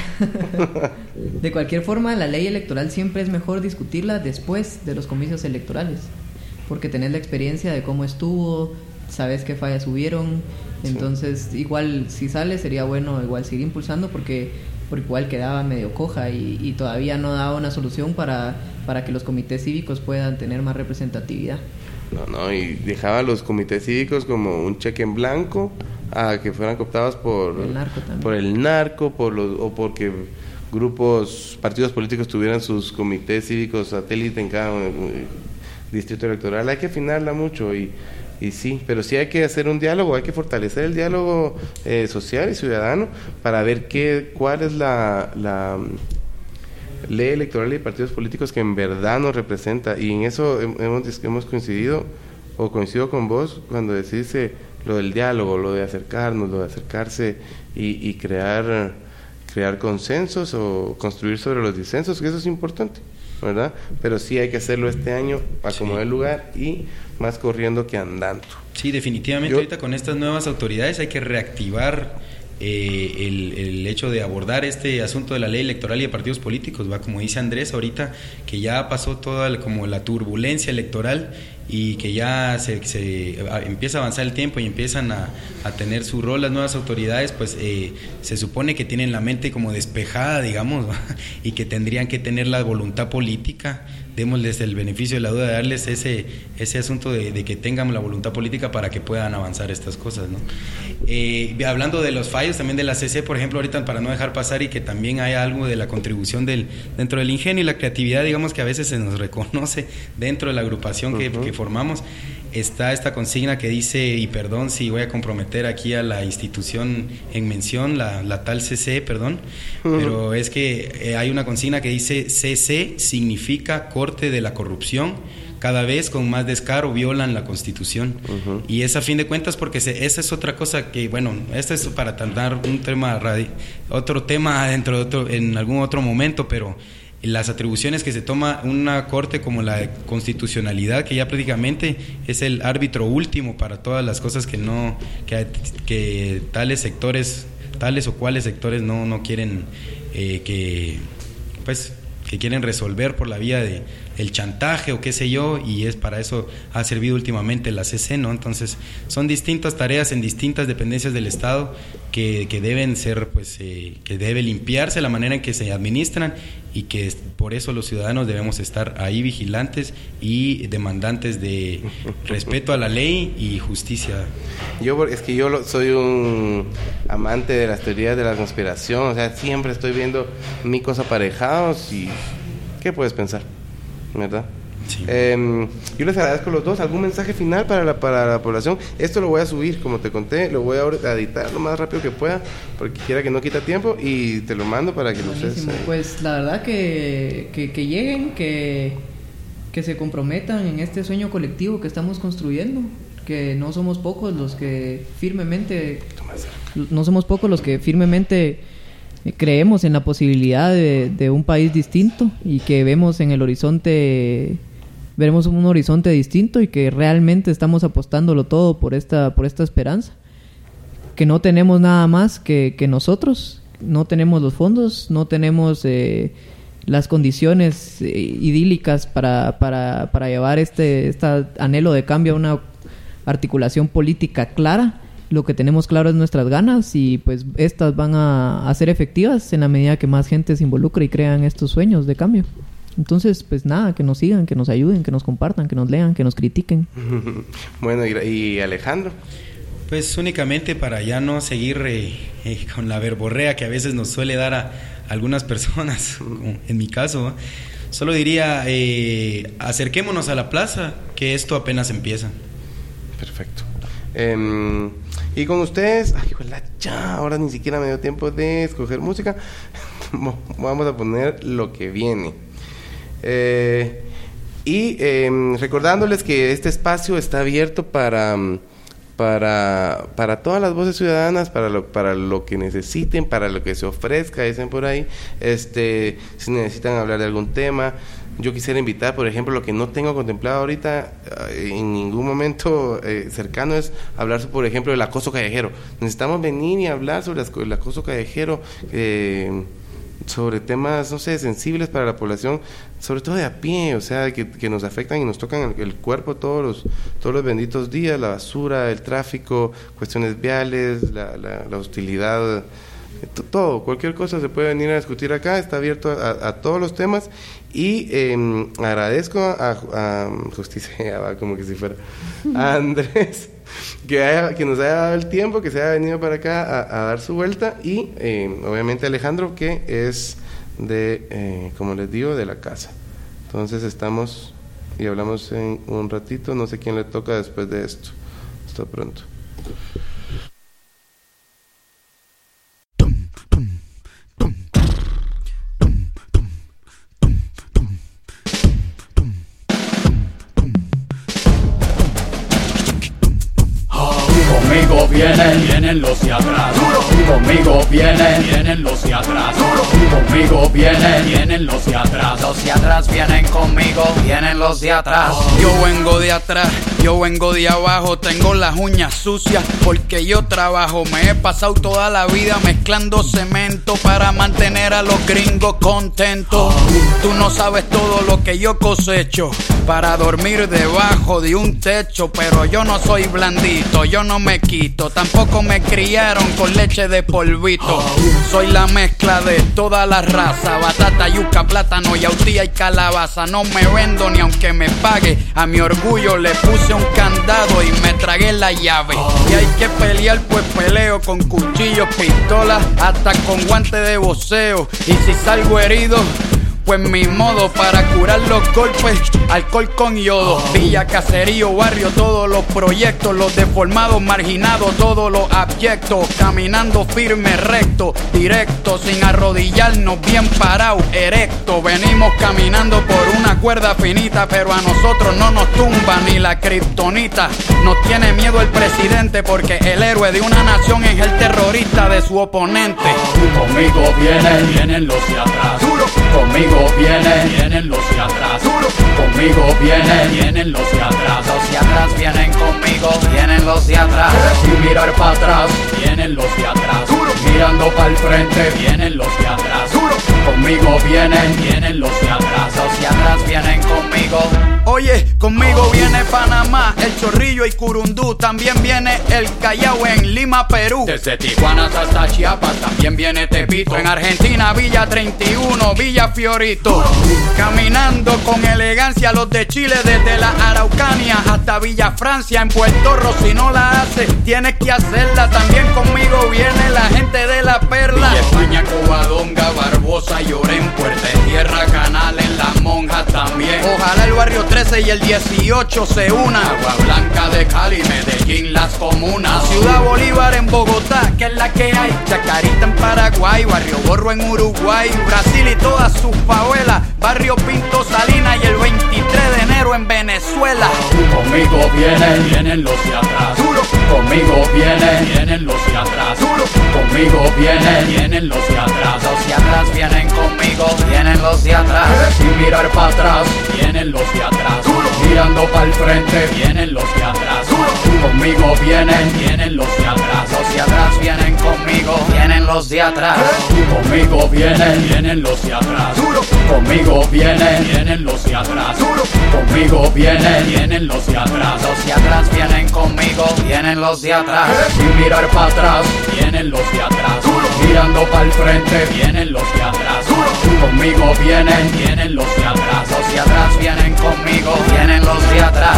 De cualquier forma, la ley electoral siempre es mejor discutirla después de los comicios electorales, porque tenés la experiencia de cómo estuvo, sabes qué fallas hubieron, entonces sí. Igual si sale sería bueno igual seguir impulsando porque porque igual quedaba medio coja y, y todavía no daba una solución para, para que los comités cívicos puedan tener más representatividad. No, no, y dejaba a los comités cívicos como un cheque en blanco a que fueran cooptados por el narco, también. por el narco, por los, o porque grupos, partidos políticos tuvieran sus comités cívicos satélite en cada eh, distrito electoral. Hay que afinarla mucho y Y sí, pero sí hay que hacer un diálogo, hay que fortalecer el diálogo eh, social y ciudadano para ver qué, cuál es la, la ley electoral y partidos políticos que en verdad nos representa. Y en eso hemos, hemos coincidido, o coincido con vos, cuando decís eh, lo del diálogo, lo de acercarnos, lo de acercarse y, y crear, crear consensos o construir sobre los disensos, que eso es importante, ¿verdad? Pero sí hay que hacerlo este año a como dé lugar y más corriendo que andando. Sí, definitivamente. Yo, ahorita con estas nuevas autoridades hay que reactivar eh, el, el hecho de abordar este asunto de la ley electoral y de partidos políticos, va, como dice Andrés ahorita, que ya pasó toda la, como la turbulencia electoral y que ya se, se empieza a avanzar el tiempo y empiezan a, a tener su rol las nuevas autoridades, pues eh, se supone que tienen la mente como despejada, digamos, ¿va? Y que tendrían que tener la voluntad política. Démosles el beneficio de la duda de darles ese ese asunto de, de que tengan la voluntad política para que puedan avanzar estas cosas, ¿no? Eh, hablando de los fallos también de la C C, por ejemplo, ahorita para no dejar pasar y que también haya algo de la contribución del dentro del ingenio y la creatividad, digamos que a veces se nos reconoce dentro de la agrupación que, uh-huh. que formamos, está esta consigna que dice, y perdón si voy a comprometer aquí a la institución en mención, la, la tal C C, perdón, uh-huh. pero es que eh, hay una consigna que dice C C significa Corte de la Corrupción, cada vez con más descaro violan la Constitución. Uh-huh. Y es a fin de cuentas porque se, esa es otra cosa que, bueno, este es para tratar un tema radi- otro tema dentro de otro, en algún otro momento, pero las atribuciones que se toma una corte como la de constitucionalidad, que ya prácticamente es el árbitro último para todas las cosas que no que, que tales sectores, tales o cuales sectores no no quieren eh, que pues que quieren resolver por la vía de el chantaje o qué sé yo, y es para eso ha servido últimamente la C C, ¿no? Entonces son distintas tareas en distintas dependencias del Estado que, que deben ser, pues, eh, que debe limpiarse la manera en que se administran y que por eso los ciudadanos debemos estar ahí vigilantes y demandantes de respeto a la ley y justicia. Yo es que yo soy un amante de las teorías de la conspiración, o sea, siempre estoy viendo micos aparejados y ¿qué puedes pensar? ¿Verdad? Sí. Eh, yo les agradezco a los dos. ¿Algún mensaje final para la, para la población? Esto lo voy a subir, como te conté, lo voy a editar lo más rápido que pueda, porque quiera que no quita tiempo, y te lo mando para que lo ustedes... Eh. Pues la verdad que, que, que lleguen, que, que se comprometan en este sueño colectivo que estamos construyendo, que no somos pocos los que firmemente... No somos pocos los que firmemente... creemos en la posibilidad de, de un país distinto y que vemos en el horizonte, veremos un horizonte distinto y que realmente estamos apostándolo todo por esta, por esta esperanza, que no tenemos nada más que, que nosotros, no tenemos los fondos, no tenemos eh, las condiciones eh, idílicas para, para, para llevar este, este anhelo de cambio a una articulación política clara. Lo que tenemos claro es nuestras ganas y pues estas van a, a ser efectivas en la medida que más gente se involucre y crean estos sueños de cambio. Entonces, pues nada, que nos sigan, que nos ayuden, que nos compartan, que nos lean, que nos critiquen. Bueno, y, y Alejandro. Pues únicamente para ya no seguir eh, eh, con la verborrea que a veces nos suele dar a algunas personas, como en mi caso, ¿eh? Solo diría, eh, acerquémonos a la plaza, que esto apenas empieza. Perfecto. Eh, y con ustedes, ay, la ya, ahora ni siquiera me dio tiempo de escoger música. Vamos a poner lo que viene. Eh, y eh, recordándoles que este espacio está abierto para, para, para todas las voces ciudadanas, para lo, para lo que necesiten, para lo que se ofrezca, dicen por ahí. Este, si necesitan hablar de algún tema. Yo quisiera invitar, por ejemplo, lo que no tengo contemplado ahorita eh, en ningún momento eh, cercano es hablar, por ejemplo, del acoso callejero. Necesitamos venir y hablar sobre el acoso callejero, eh, sobre temas, no sé, sensibles para la población, sobre todo de a pie, o sea, que, que nos afectan y nos tocan el, el cuerpo todos los, todos los benditos días, la basura, el tráfico, cuestiones viales, la, la, la hostilidad, todo, cualquier cosa se puede venir a discutir acá, está abierto a, a todos los temas. Y eh, agradezco a, a Justicia, como que si fuera a Andrés que, haya, que nos haya dado el tiempo, que se haya venido para acá a, a dar su vuelta, y eh, obviamente Alejandro, que es de, eh, como les digo, de la casa. Entonces estamos y hablamos en un ratito, no sé quién le toca después de esto. Hasta pronto. Conmigo vienen, vienen los de atrás. Conmigo vienen, vienen los de atrás. Conmigo vienen, vienen los de atrás. Los de atrás vienen conmigo, vienen los de atrás. Yo vengo de atrás, yo vengo de abajo. Tengo las uñas sucias porque yo trabajo. Me he pasado toda la vida mezclando cemento para mantener a los gringos contentos. Tú no sabes todo lo que yo cosecho para dormir debajo de un techo. Pero yo no soy blandito, yo no me quito. Tampoco me criaron con leche de polvito. Soy la mezcla de toda la raza: batata, yuca, plátano, yautía y calabaza. No me vendo ni aunque me pague. A mi orgullo le puse un candado y me tragué la llave. Y hay que pelear, pues peleo con cuchillos, pistolas, hasta con guantes de boxeo. Y si salgo herido, pues mi modo para curar los golpes, alcohol con yodo. Villa, caserío, barrio, todos los proyectos. Los deformados, marginados, todos los abyectos. Caminando firme, recto, directo, sin arrodillarnos, bien parado, erecto. Venimos caminando por una cuerda finita, pero a nosotros no nos tumba ni la kriptonita. Nos tiene miedo el presidente porque el héroe de una nación es el terrorista de su oponente. Conmigo vienen, vienen los de atrás. Conmigo vienen, vienen los de atrás. Conmigo vienen, vienen los de atrás. Los de atrás vienen conmigo, vienen los de atrás. Sin mirar para atrás, vienen los de atrás. Mirando para el frente, vienen los de atrás. Conmigo vienen, vienen los de atrás. Los de atrás vienen conmigo. Oye, conmigo viene Panamá, El Chorrillo y Curundú. También viene el Callao en Lima, Perú. Desde Tijuana hasta Chiapas también viene Tepito. En Argentina, Villa treinta y uno, Villa Fiorito. Caminando con elegancia los de Chile, desde la Araucanía hasta Villa Francia. En Puerto Rico, si no la haces, tienes que hacerla. También conmigo viene la gente de La Perla. Villa España, Covadonga, Barbosa, Llorén, Puerta de Tierra, Canales, Las Monjas también. Ojalá el barrio trece y el dieciocho se unan. Agua Blanca de Cali, Medellín, Las Comunas. Ciudad Bolívar en Bogotá, que es la que hay. Chacarita en Paraguay, Barrio Borro en Uruguay. Brasil y todas sus favelas. Barrio Pinto, Salinas y el veintitrés de enero en Venezuela. Conmigo vienen, vienen los de atrás. Conmigo vienen, vienen los de atrás. Conmigo vienen, vienen los de atrás. Los de atrás vienen conmigo, conmigo, vienen los de atrás. Sin mirar para atrás, vienen los de atrás. Mirando para el frente, vienen los de atrás. Conmigo vienen, vienen los de atrás. Los de atrás vienen conmigo, vienen los de atrás. Conmigo vienen, vienen los de atrás. Conmigo vienen, vienen los de atrás. Conmigo vienen, vienen los de atrás. Los de atrás vienen conmigo, vienen los de atrás. Sin mirar para atrás, vienen los de atrás. Mirando para el frente, vienen los de atrás. Conmigo vienen, vienen los de atrás. Los de atrás vienen conmigo, vienen los de atrás.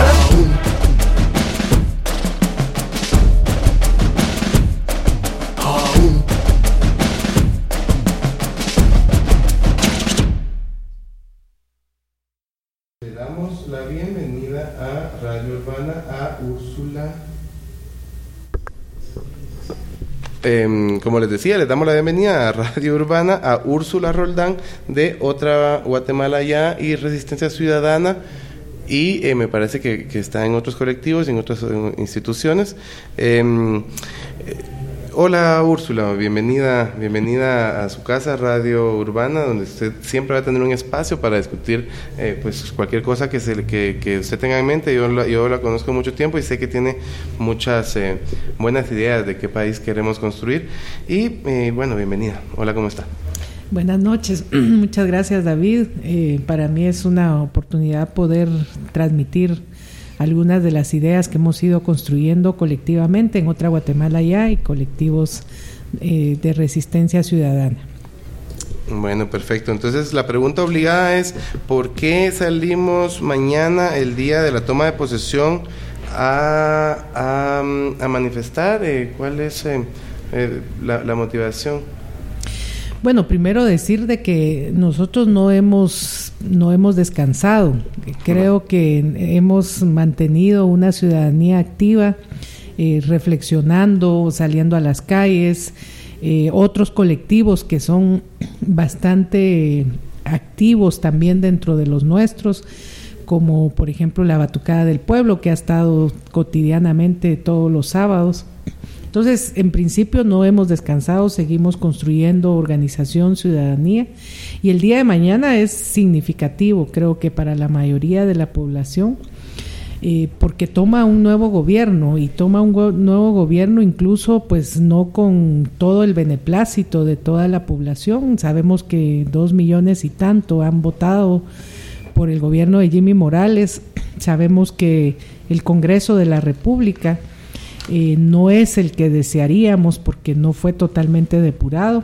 Le damos la bienvenida a Radio Urbana a Úrsula. Eh, como les decía, les damos la bienvenida a Radio Urbana a Úrsula Roldán de Otra Guatemala Ya y Resistencia Ciudadana, y eh, me parece que, que está en otros colectivos y en otras eh, instituciones. Eh, eh, hola Úrsula, bienvenida, bienvenida a su casa Radio Urbana, donde usted siempre va a tener un espacio para discutir eh, pues cualquier cosa que, se, que, que usted tenga en mente. Yo la, yo la conozco mucho tiempo y sé que tiene muchas eh, buenas ideas de qué país queremos construir. Y eh, bueno, bienvenida. Hola, ¿cómo está? Buenas noches, muchas gracias David. Eh, para mí es una oportunidad poder transmitir algunas de las ideas que hemos ido construyendo colectivamente en Otra Guatemala Ya y colectivos eh, de resistencia ciudadana. Bueno, perfecto. Entonces la pregunta obligada es: ¿por qué salimos mañana, el día de la toma de posesión, a, a, a manifestar? Eh, ¿Cuál es eh, eh, la, la motivación? Bueno, primero decir de que nosotros no hemos no hemos descansado. Creo que hemos mantenido una ciudadanía activa, eh, reflexionando, saliendo a las calles. Eh, otros colectivos que son bastante activos también dentro de los nuestros, como por ejemplo la Batucada del Pueblo, que ha estado cotidianamente todos los sábados. Entonces, en principio no hemos descansado, seguimos construyendo organización, ciudadanía, y el día de mañana es significativo, creo que para la mayoría de la población, eh, porque toma un nuevo gobierno, y toma un go- nuevo gobierno incluso pues no con todo el beneplácito de toda la población. Sabemos que dos millones y tanto han votado por el gobierno de Jimmy Morales. Sabemos que el Congreso de la República Eh, no es el que desearíamos porque no fue totalmente depurado,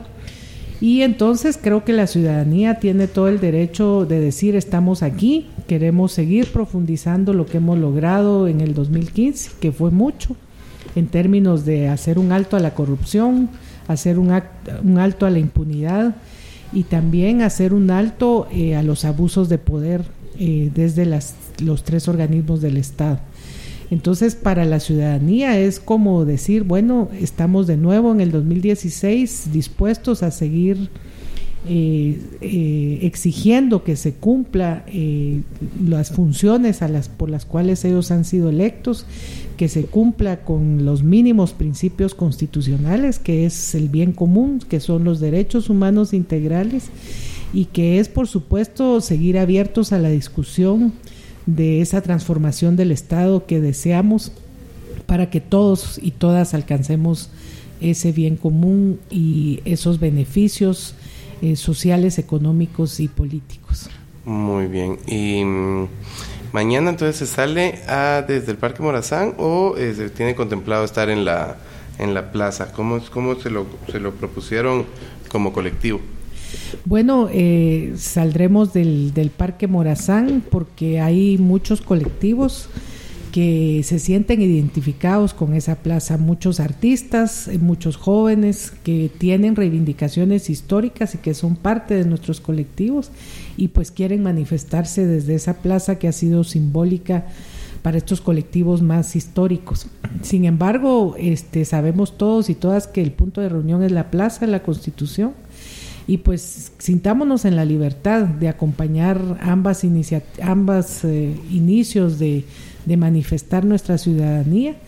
y entonces creo que la ciudadanía tiene todo el derecho de decir: estamos aquí, queremos seguir profundizando lo que hemos logrado en el dos mil quince, que fue mucho en términos de hacer un alto a la corrupción, hacer un, act, un alto a la impunidad, y también hacer un alto eh, a los abusos de poder eh, desde las, los tres organismos del Estado. Entonces, para la ciudadanía es como decir, bueno, estamos de nuevo en el dos mil dieciséis dispuestos a seguir eh, eh, exigiendo que se cumpla eh, las funciones a las por las cuales ellos han sido electos, que se cumpla con los mínimos principios constitucionales, que es el bien común, que son los derechos humanos integrales, y que es, por supuesto, seguir abiertos a la discusión de esa transformación del Estado que deseamos para que todos y todas alcancemos ese bien común y esos beneficios eh, sociales, económicos y políticos. Muy bien. Y mmm, mañana entonces se sale a, desde el Parque Morazán, o eh, se tiene contemplado estar en la en la plaza. ¿Cómo, cómo se lo se lo propusieron como colectivo? Bueno, eh, saldremos del, del Parque Morazán porque hay muchos colectivos que se sienten identificados con esa plaza, muchos artistas, muchos jóvenes que tienen reivindicaciones históricas y que son parte de nuestros colectivos, y pues quieren manifestarse desde esa plaza que ha sido simbólica para estos colectivos más históricos. Sin embargo, este, sabemos todos y todas que el punto de reunión es la plaza, la Constitución, y pues sintámonos en la libertad de acompañar ambas, inicia- ambas eh, inicios de, de manifestar nuestra ciudadanía,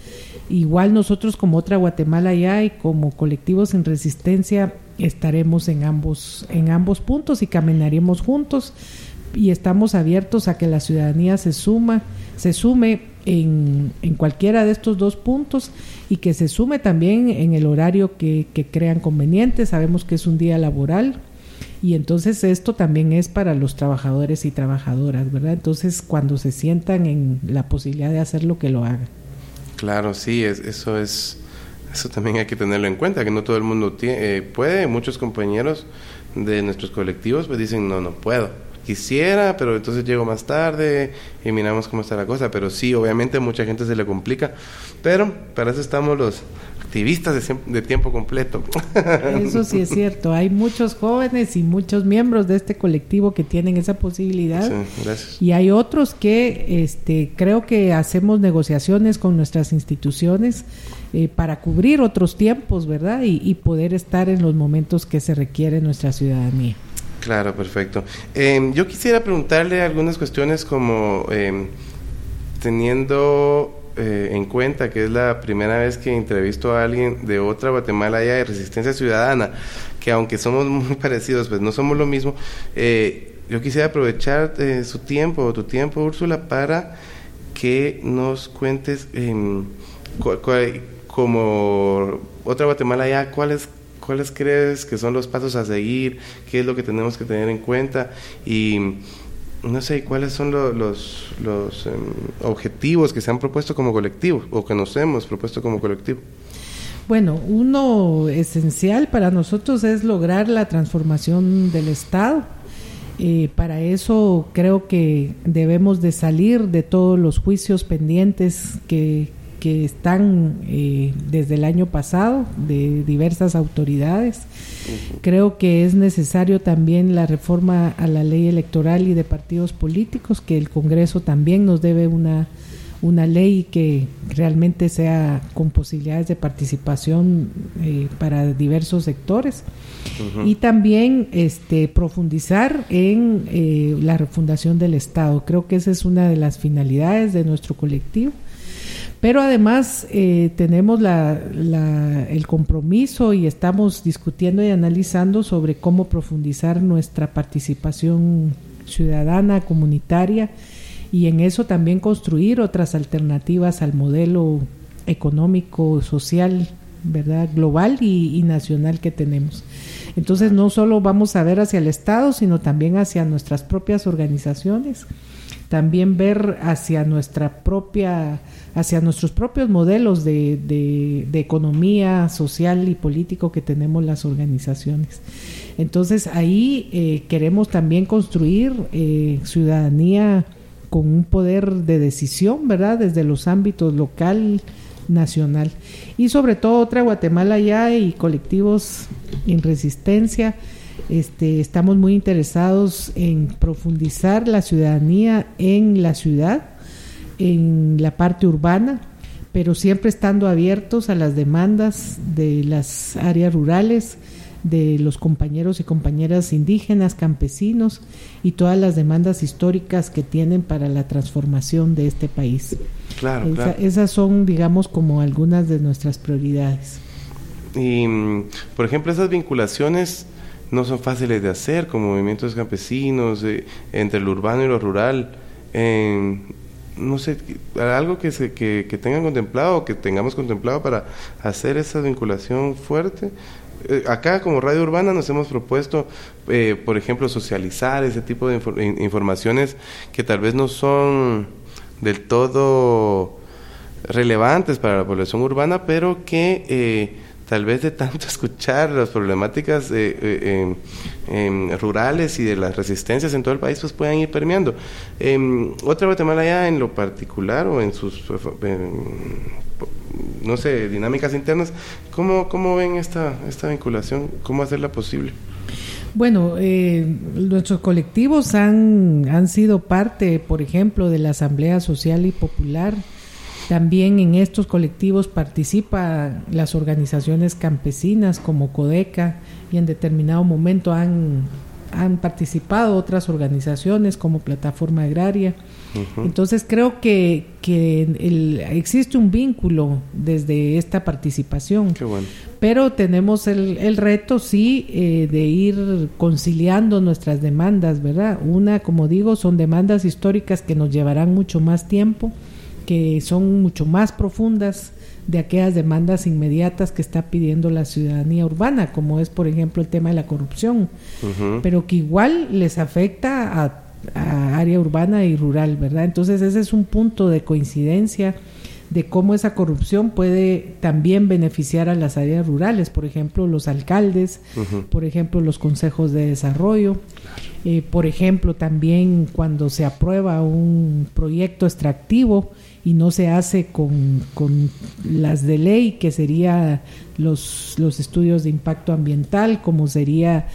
Igual nosotros como Otra Guatemala Ya y como colectivos en resistencia estaremos en ambos, en ambos puntos y caminaremos juntos, y estamos abiertos a que la ciudadanía se suma, se sume en, en cualquiera de estos dos puntos, y que se sume también en el horario que, que crean conveniente. Sabemos que es un día laboral, y entonces esto también es para los trabajadores y trabajadoras, ¿verdad? Entonces, cuando se sientan en la posibilidad de hacerlo, que lo hagan. Claro, sí, es, eso es, eso también hay que tenerlo en cuenta, que no todo el mundo tiene, eh, puede. Muchos compañeros de nuestros colectivos pues dicen, no, no puedo, quisiera, pero entonces llego más tarde y miramos cómo está la cosa. Pero sí, obviamente a mucha gente se le complica, pero para eso estamos los activistas de, de tiempo completo. Eso sí es cierto, hay muchos jóvenes y muchos miembros de este colectivo que tienen esa posibilidad. Sí, gracias. Y hay otros que este, creo que hacemos negociaciones con nuestras instituciones eh, para cubrir otros tiempos, ¿verdad? Y, y poder estar en los momentos que se requiere nuestra ciudadanía. Claro, perfecto. Eh, yo quisiera preguntarle algunas cuestiones como eh, teniendo eh, en cuenta que es la primera vez que entrevisto a alguien de Otra Guatemala Ya de Resistencia Ciudadana, que aunque somos muy parecidos, pues no somos lo mismo. Eh, yo quisiera aprovechar eh, su tiempo, tu tiempo, Úrsula, para que nos cuentes eh, cu- cu- como Otra Guatemala Ya, cuáles ¿cuáles crees que son los pasos a seguir? ¿Qué es lo que tenemos que tener en cuenta? Y no sé, ¿cuáles son lo, los, los um, objetivos que se han propuesto como colectivo o que nos hemos propuesto como colectivo? Bueno, uno esencial para nosotros es lograr la transformación del Estado. Eh, para eso creo que debemos de salir de todos los juicios pendientes que que están eh, desde el año pasado de diversas autoridades. Uh-huh. Creo que es necesario también la reforma a la ley electoral y de partidos políticos, que el Congreso también nos debe una, una ley que realmente sea con posibilidades de participación eh, para diversos sectores. Uh-huh. Y también este, profundizar en eh, la refundación del Estado. Creo que esa es una de las finalidades de nuestro colectivo. Pero además eh, tenemos la, la, el compromiso y estamos discutiendo y analizando sobre cómo profundizar nuestra participación ciudadana, comunitaria, y en eso también construir otras alternativas al modelo económico, social, ¿verdad?, global y, y nacional que tenemos. Entonces no solo vamos a ver hacia el Estado, sino también hacia nuestras propias organizaciones, también ver hacia nuestra propia, hacia nuestros propios modelos de, de, de economía social y político que tenemos las organizaciones. Entonces ahí eh, queremos también construir eh, ciudadanía con un poder de decisión, ¿verdad?, desde los ámbitos local, nacional, y sobre todo Otra Guatemala Ya y colectivos en resistencia. Este, estamos muy interesados en profundizar la ciudadanía en la ciudad, en la parte urbana, pero siempre estando abiertos a las demandas de las áreas rurales, de los compañeros y compañeras indígenas, campesinos y todas las demandas históricas que tienen para la transformación de este país. Claro, Esa, claro. Esas son, digamos, como algunas de nuestras prioridades. Y, por ejemplo, esas vinculaciones no son fáciles de hacer, como movimientos campesinos, eh, entre lo urbano y lo rural. Eh, no sé, algo que, se, que, que tengan contemplado o que tengamos contemplado para hacer esa vinculación fuerte. Eh, acá como Radio Urbana nos hemos propuesto, eh, por ejemplo, socializar ese tipo de infor- informaciones que tal vez no son del todo relevantes para la población urbana, pero que eh, tal vez de tanto escuchar las problemáticas eh, eh, eh, rurales y de las resistencias en todo el país, pues puedan ir permeando. Eh, Otra Guatemala Ya en lo particular o en sus eh, no sé, dinámicas internas, ¿cómo, cómo ven esta, esta vinculación? ¿Cómo hacerla posible? Bueno, eh, nuestros colectivos han, han sido parte, por ejemplo, de la Asamblea Social y Popular. También en estos colectivos participan las organizaciones campesinas como CODECA, y en determinado momento han, han participado otras organizaciones como Plataforma Agraria. Uh-huh. Entonces creo que, que el, existe un vínculo desde esta participación. Qué bueno. Pero tenemos el, el reto, sí, eh, de ir conciliando nuestras demandas, ¿verdad? Una, como digo, son demandas históricas que nos llevarán mucho más tiempo, que son mucho más profundas de aquellas demandas inmediatas que está pidiendo la ciudadanía urbana, como es, por ejemplo, el tema de la corrupción, uh-huh. pero que igual les afecta a, a área urbana y rural, ¿verdad? Entonces ese es un punto de coincidencia de cómo esa corrupción puede también beneficiar a las áreas rurales, por ejemplo, los alcaldes, uh-huh. por ejemplo, los consejos de desarrollo, eh, por ejemplo, también cuando se aprueba un proyecto extractivo y no se hace con, con las de ley, que sería los, los estudios de impacto ambiental, como sería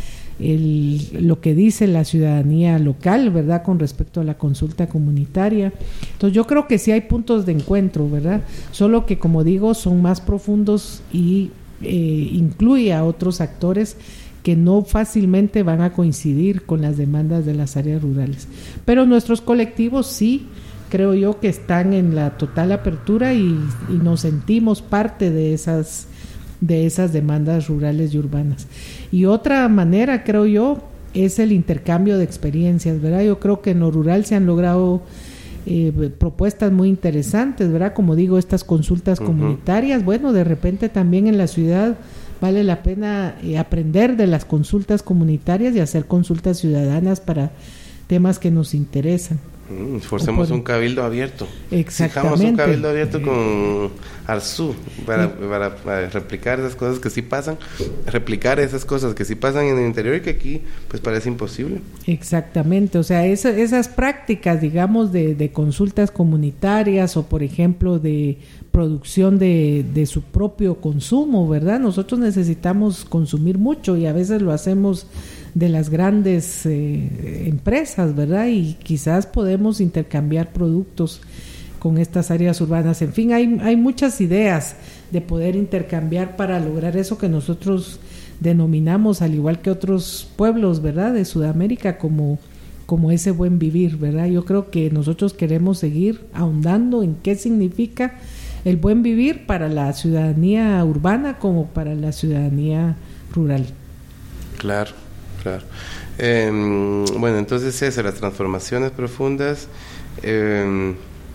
el, lo que dice la ciudadanía local, ¿verdad?, con respecto a la consulta comunitaria. Entonces yo creo que sí hay puntos de encuentro, ¿verdad?, solo que, como digo, son más profundos y eh, incluye a otros actores que no fácilmente van a coincidir con las demandas de las áreas rurales. Pero nuestros colectivos sí, creo yo que están en la total apertura y, y nos sentimos parte de esas de esas demandas rurales y urbanas. Y otra manera, creo yo, es el intercambio de experiencias, ¿verdad? Yo creo que en lo rural se han logrado eh, propuestas muy interesantes, ¿verdad? Como digo, estas consultas uh-huh. comunitarias. Bueno, de repente también en la ciudad vale la pena eh, aprender de las consultas comunitarias y hacer consultas ciudadanas para temas que nos interesan. Mm, forcemos por, un cabildo abierto. Exactamente. Fijamos un cabildo abierto con Arzú para, sí. para, para replicar esas cosas que sí pasan, replicar esas cosas que sí pasan en el interior y que aquí pues parece imposible. Exactamente, o sea, esa, esas prácticas, digamos, de, de consultas comunitarias o, por ejemplo, de producción de, de su propio consumo, ¿verdad? Nosotros necesitamos consumir mucho y a veces lo hacemos de las grandes eh, empresas, ¿verdad? Y quizás podemos intercambiar productos con estas áreas urbanas. En fin, hay, hay muchas ideas de poder intercambiar para lograr eso que nosotros denominamos, al igual que otros pueblos, ¿verdad?, de Sudamérica, como, como ese buen vivir, ¿verdad? Yo creo que nosotros queremos seguir ahondando en qué significa el buen vivir para la ciudadanía urbana como para la ciudadanía rural. Claro. Claro. Eh, bueno, entonces eso, las transformaciones profundas eh,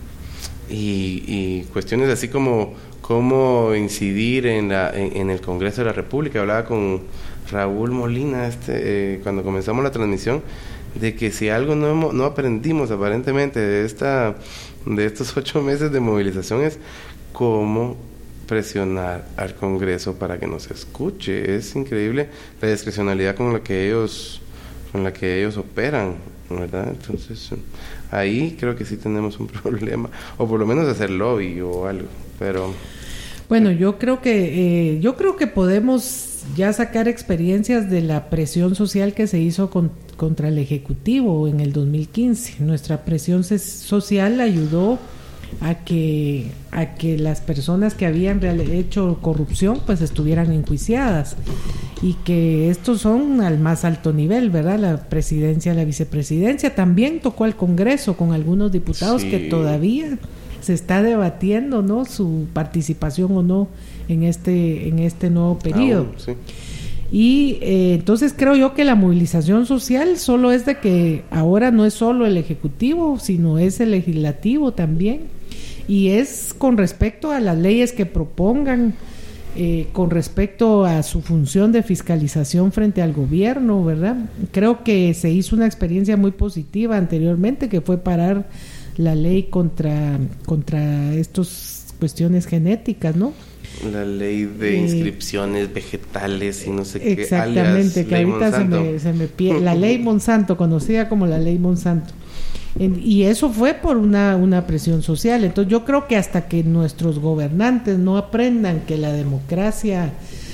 y, y cuestiones así como cómo incidir en, la, en, en el Congreso de la República. Hablaba con Raúl Molina este, eh, cuando comenzamos la transmisión de que si algo no, hemos, no aprendimos aparentemente de, esta, de estos ocho meses de movilización es cómo presionar al Congreso para que nos escuche. Es increíble la discrecionalidad con la que ellos con la que ellos operan, ¿verdad? Entonces ahí creo que sí tenemos un problema, o por lo menos hacer lobby o algo, pero bueno, yo creo que eh, yo creo que podemos ya sacar experiencias de la presión social que se hizo con, contra el Ejecutivo en el dos mil quince. Nuestra presión social ayudó a que a que las personas que habían hecho corrupción pues estuvieran enjuiciadas, y que estos son al más alto nivel, ¿verdad? La presidencia, la vicepresidencia, también tocó al Congreso con algunos diputados sí. que todavía se está debatiendo, ¿no?, su participación o no en este en este nuevo periodo. Ah, bueno, sí. Y eh, entonces creo yo que la movilización social solo es de que ahora no es solo el Ejecutivo, sino es el Legislativo también, y es con respecto a las leyes que propongan, eh, con respecto a su función de fiscalización frente al gobierno, ¿verdad? Creo que se hizo una experiencia muy positiva anteriormente, que fue parar la ley contra, contra estas cuestiones genéticas, ¿no? La ley de inscripciones eh, vegetales y no sé qué. Exactamente, que ahorita se me, se me pie, la ley Monsanto, conocida como la ley Monsanto. En, y eso fue por una, una presión social. Entonces yo creo que hasta que nuestros gobernantes no aprendan que la democracia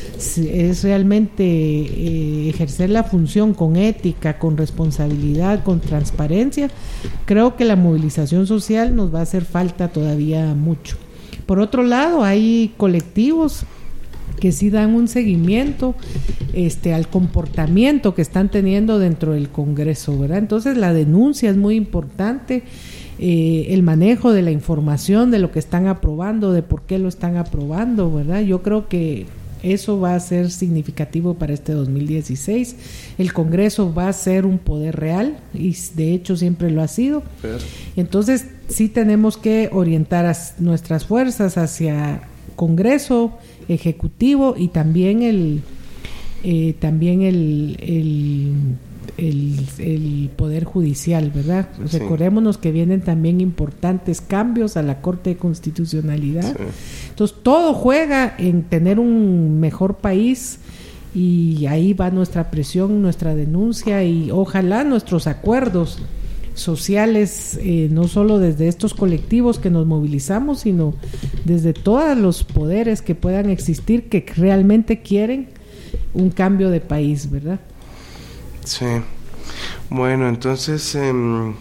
es realmente eh, ejercer la función con ética, con responsabilidad, con transparencia, creo que la movilización social nos va a hacer falta todavía mucho. Por otro lado, hay colectivos que sí dan un seguimiento este, al comportamiento que están teniendo dentro del Congreso, ¿verdad? Entonces la denuncia es muy importante, eh, el manejo de la información, de lo que están aprobando, de por qué lo están aprobando, ¿verdad? Yo creo que eso va a ser significativo para este dos mil dieciséis. El Congreso va a ser un poder real y de hecho siempre lo ha sido. Entonces sí tenemos que orientar a nuestras fuerzas hacia Congreso, Ejecutivo y también el eh, también el, el, el, el Poder Judicial, ¿verdad? Sí. Recordémonos que vienen también importantes cambios a la Corte de Constitucionalidad. Sí. Entonces todo juega en tener un mejor país y ahí va nuestra presión, nuestra denuncia y ojalá nuestros acuerdos sociales, eh, no solo desde estos colectivos que nos movilizamos, sino desde todos los poderes que puedan existir que realmente quieren un cambio de país, ¿verdad? Sí. Bueno, entonces eh,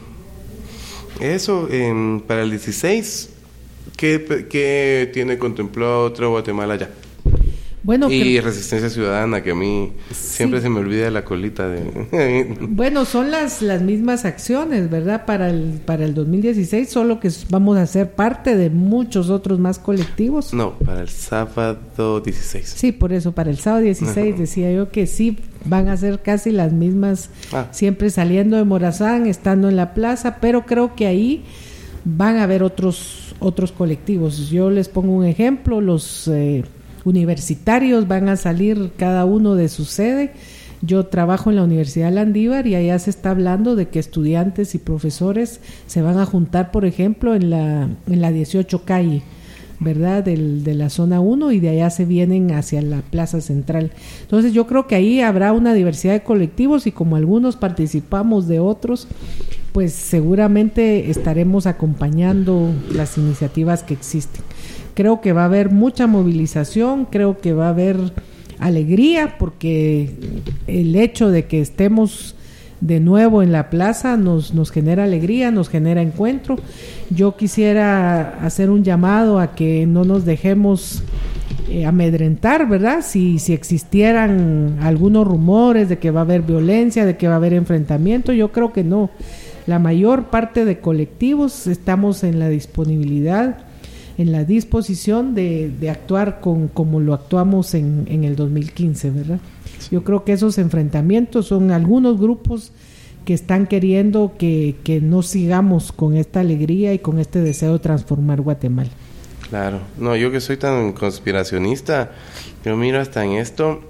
eso eh, para el dieciséis, ¿qué, qué tiene contemplado otra Guatemala ya? Bueno, y que, Resistencia Ciudadana, que a mí sí. siempre se me olvida la colita de... Bueno, son las las mismas acciones, ¿verdad? Para el para el dos mil dieciséis, solo que vamos a ser parte de muchos otros más colectivos. No, para el sábado dieciséis. Sí, por eso, para el sábado dieciséis uh-huh. decía yo que sí, van a ser casi las mismas, ah. siempre saliendo de Morazán, estando en la plaza, pero creo que ahí van a haber otros, otros colectivos. Yo les pongo un ejemplo, los... Eh, universitarios van a salir cada uno de su sede. Yo trabajo en la Universidad Landívar y allá se está hablando de que estudiantes y profesores se van a juntar, por ejemplo, en la en la dieciocho calle, ¿verdad? Del, de la zona uno, y de allá se vienen hacia la plaza central. Entonces yo creo que ahí habrá una diversidad de colectivos y como algunos participamos de otros, pues seguramente estaremos acompañando las iniciativas que existen. Creo que va a haber mucha movilización, creo que va a haber alegría, porque el hecho de que estemos de nuevo en la plaza nos, nos genera alegría, nos genera encuentro. Yo quisiera hacer un llamado a que no nos dejemos eh, amedrentar, ¿verdad? Si, si existieran algunos rumores de que va a haber violencia, de que va a haber enfrentamiento, yo creo que no. La mayor parte de colectivos estamos en la disponibilidad, en la disposición de, de actuar con como lo actuamos en, en el dos mil quince, ¿verdad? Yo creo que esos enfrentamientos son algunos grupos que están queriendo que, que no sigamos con esta alegría y con este deseo de transformar Guatemala. Claro, no, yo que soy tan conspiracionista, yo miro hasta en esto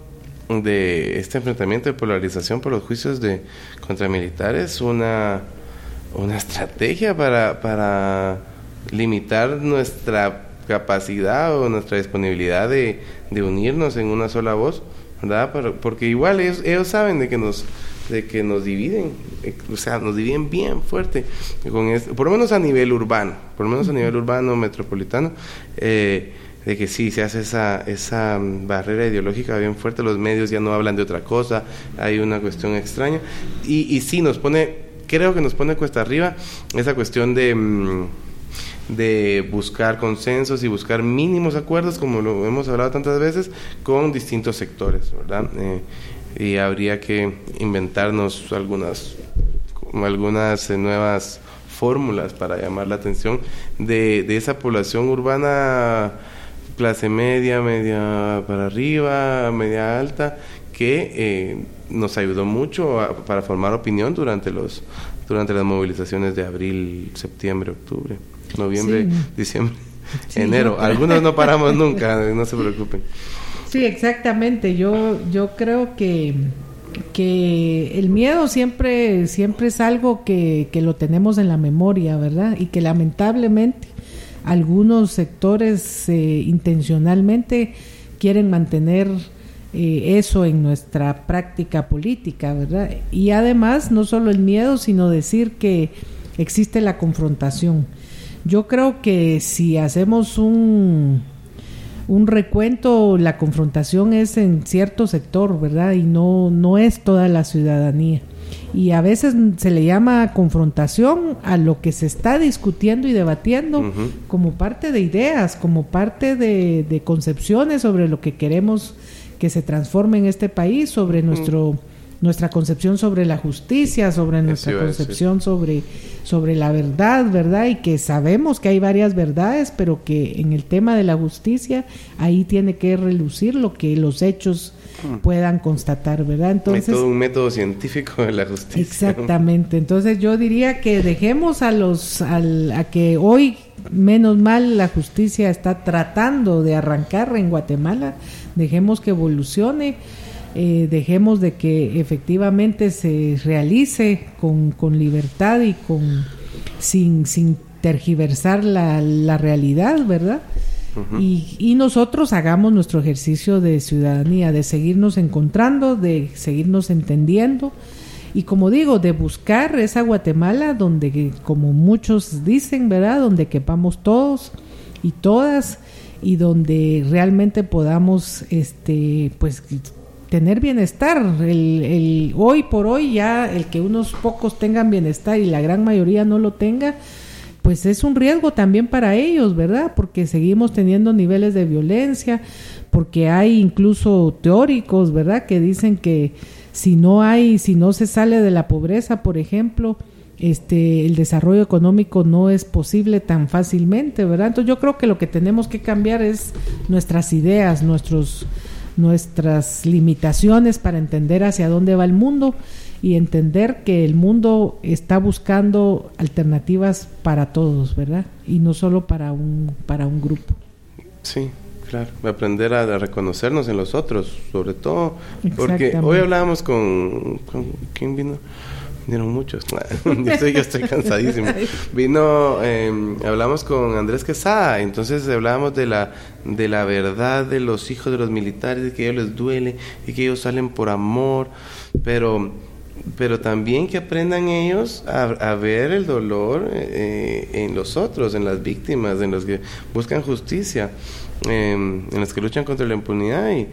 de este enfrentamiento de polarización por los juicios de contra militares, una, una estrategia para... para limitar nuestra capacidad o nuestra disponibilidad de, de unirnos en una sola voz, ¿verdad? Pero, porque igual ellos, ellos saben de que nos de que nos dividen, o sea, nos dividen bien fuerte, con esto, por lo menos a nivel urbano, por lo menos a nivel urbano, metropolitano, eh, de que sí, se hace esa, esa barrera ideológica bien fuerte, los medios ya no hablan de otra cosa, hay una cuestión extraña, y, y sí, nos pone, creo que nos pone cuesta arriba esa cuestión de... Mmm, de buscar consensos y buscar mínimos acuerdos, como lo hemos hablado tantas veces, con distintos sectores, ¿verdad? Eh, y habría que inventarnos algunas algunas eh, nuevas fórmulas para llamar la atención de, de esa población urbana, clase media, media para arriba, media alta, que eh, nos ayudó mucho a, para formar opinión durante los durante las movilizaciones de abril, septiembre, octubre, noviembre, sí. diciembre, sí, enero. Yo... Algunos no paramos nunca, no se preocupen. Sí, exactamente. Yo yo creo que que el miedo siempre siempre es algo que, que lo tenemos en la memoria, ¿verdad? Y que lamentablemente algunos sectores eh, intencionalmente quieren mantener eh, eso en nuestra práctica política, ¿verdad? Y además no solo el miedo, sino decir que existe la confrontación. Yo creo que si hacemos un un recuento, la confrontación es en cierto sector, ¿verdad? Y no, no es toda la ciudadanía. Y a veces se le llama confrontación a lo que se está discutiendo y debatiendo uh-huh. como parte de ideas, como parte de, de concepciones sobre lo que queremos que se transforme en este país, sobre uh-huh. nuestro nuestra concepción sobre la justicia, sobre nuestra Eso concepción es, sí. sobre, sobre la verdad, ¿verdad? Y que sabemos que hay varias verdades, pero que en el tema de la justicia ahí tiene que relucir lo que los hechos puedan constatar, ¿verdad? Entonces, hay todo un método científico de la justicia. Exactamente. Entonces yo diría que dejemos a los al, a que hoy menos mal la justicia está tratando de arrancar en Guatemala, dejemos que evolucione. Eh, dejemos de que efectivamente se realice con, con libertad y con sin, sin tergiversar la, la realidad, ¿verdad? Uh-huh. Y, y nosotros hagamos nuestro ejercicio de ciudadanía, de seguirnos encontrando, de seguirnos entendiendo y, como digo, de buscar esa Guatemala donde, como muchos dicen, ¿verdad?, donde quepamos todos y todas y donde realmente podamos este pues tener bienestar. El, el hoy por hoy ya el que unos pocos tengan bienestar y la gran mayoría no lo tenga, pues es un riesgo también para ellos, ¿verdad? Porque seguimos teniendo niveles de violencia, porque hay incluso teóricos, ¿verdad?, que dicen que si no hay, si no se sale de la pobreza, por ejemplo, este el desarrollo económico no es posible tan fácilmente, ¿verdad? Entonces yo creo que lo que tenemos que cambiar es nuestras ideas, nuestros nuestras limitaciones para entender hacia dónde va el mundo y entender que el mundo está buscando alternativas para todos, ¿verdad? Y no solo para un para un grupo. Sí, claro, aprender a, a reconocernos en los otros, sobre todo, porque hoy hablábamos con, con ¿quién vino? Vinieron muchos, yo estoy, yo estoy cansadísimo. Vino, eh, hablamos con Andrés Quesada, entonces hablábamos de la de la verdad de los hijos de los militares, de que a ellos les duele y que ellos salen por amor, pero pero también que aprendan ellos a, a ver el dolor eh, en los otros, en las víctimas, en los que buscan justicia, eh, en los que luchan contra la impunidad y,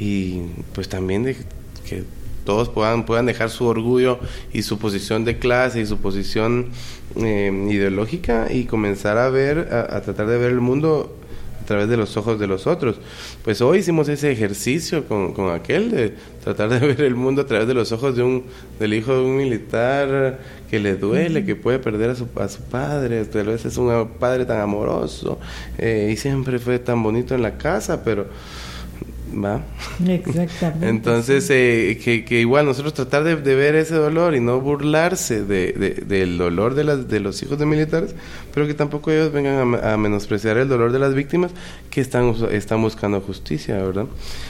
y pues también de que todos puedan puedan dejar su orgullo y su posición de clase y su posición eh, ideológica y comenzar a ver, a, a tratar de ver el mundo a través de los ojos de los otros. Pues hoy hicimos ese ejercicio con, con aquel de tratar de ver el mundo a través de los ojos de un del hijo de un militar que le duele, uh-huh. que puede perder a su, a su padre, tal vez es un padre tan amoroso eh, y siempre fue tan bonito en la casa, pero ¿va? Exactamente. Entonces, eh, que, que igual nosotros tratar de, de ver ese dolor y no burlarse de, de, del dolor de, las, de los hijos de militares, pero que tampoco ellos vengan a, a menospreciar el dolor de las víctimas que están, están buscando justicia, ¿verdad?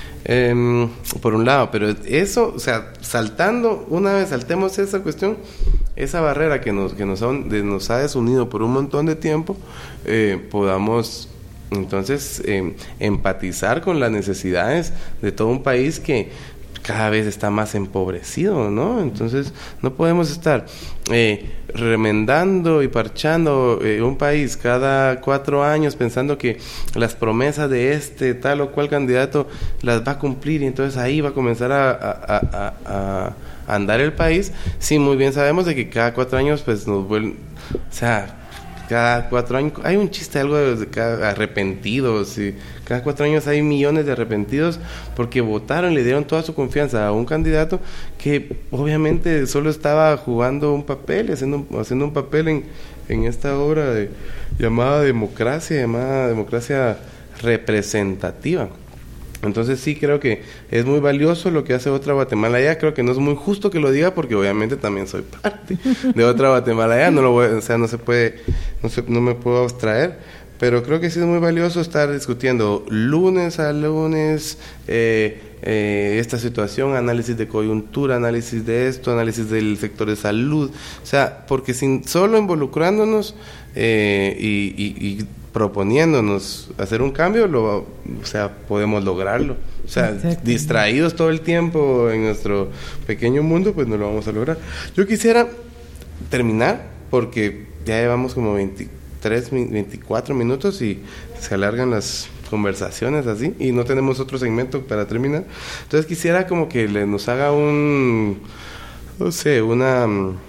Eh, por un lado, pero eso, o sea, saltando, una vez saltemos esa cuestión, esa barrera que nos, que nos, ha, de, nos ha desunido por un montón de tiempo, eh, podamos entonces eh, empatizar con las necesidades de todo un país que cada vez está más empobrecido, ¿no? Entonces no podemos estar eh, remendando y parchando eh, un país cada cuatro años pensando que las promesas de este tal o cual candidato las va a cumplir y entonces ahí va a comenzar a, a, a, a, a andar el país, sí, muy bien sabemos de que cada cuatro años pues nos vuelven, o sea, cada cuatro años, hay un chiste algo de, de cada arrepentidos, y cada cuatro años hay millones de arrepentidos porque votaron, le dieron toda su confianza a un candidato que obviamente solo estaba jugando un papel, haciendo, haciendo un papel en, en esta obra de, llamada democracia, llamada democracia representativa. Entonces sí creo que es muy valioso lo que hace Otra Guatemala Allá. Creo que no es muy justo que lo diga porque obviamente también soy parte de Otra Guatemala Allá. No lo voy, o sea, no se puede, no se, no me puedo abstraer. Pero creo que sí es muy valioso estar discutiendo lunes a lunes eh, eh, esta situación, análisis de coyuntura, análisis de esto, análisis del sector de salud. O sea, porque sin solo involucrándonos eh, y, y, y proponiéndonos hacer un cambio, lo, o sea, podemos lograrlo. O sea, distraídos todo el tiempo en nuestro pequeño mundo, pues no lo vamos a lograr. Yo quisiera terminar, porque ya llevamos como veintitrés, veinticuatro minutos y se alargan las conversaciones así, y no tenemos otro segmento para terminar. Entonces quisiera como que le, nos haga un, no sé, una,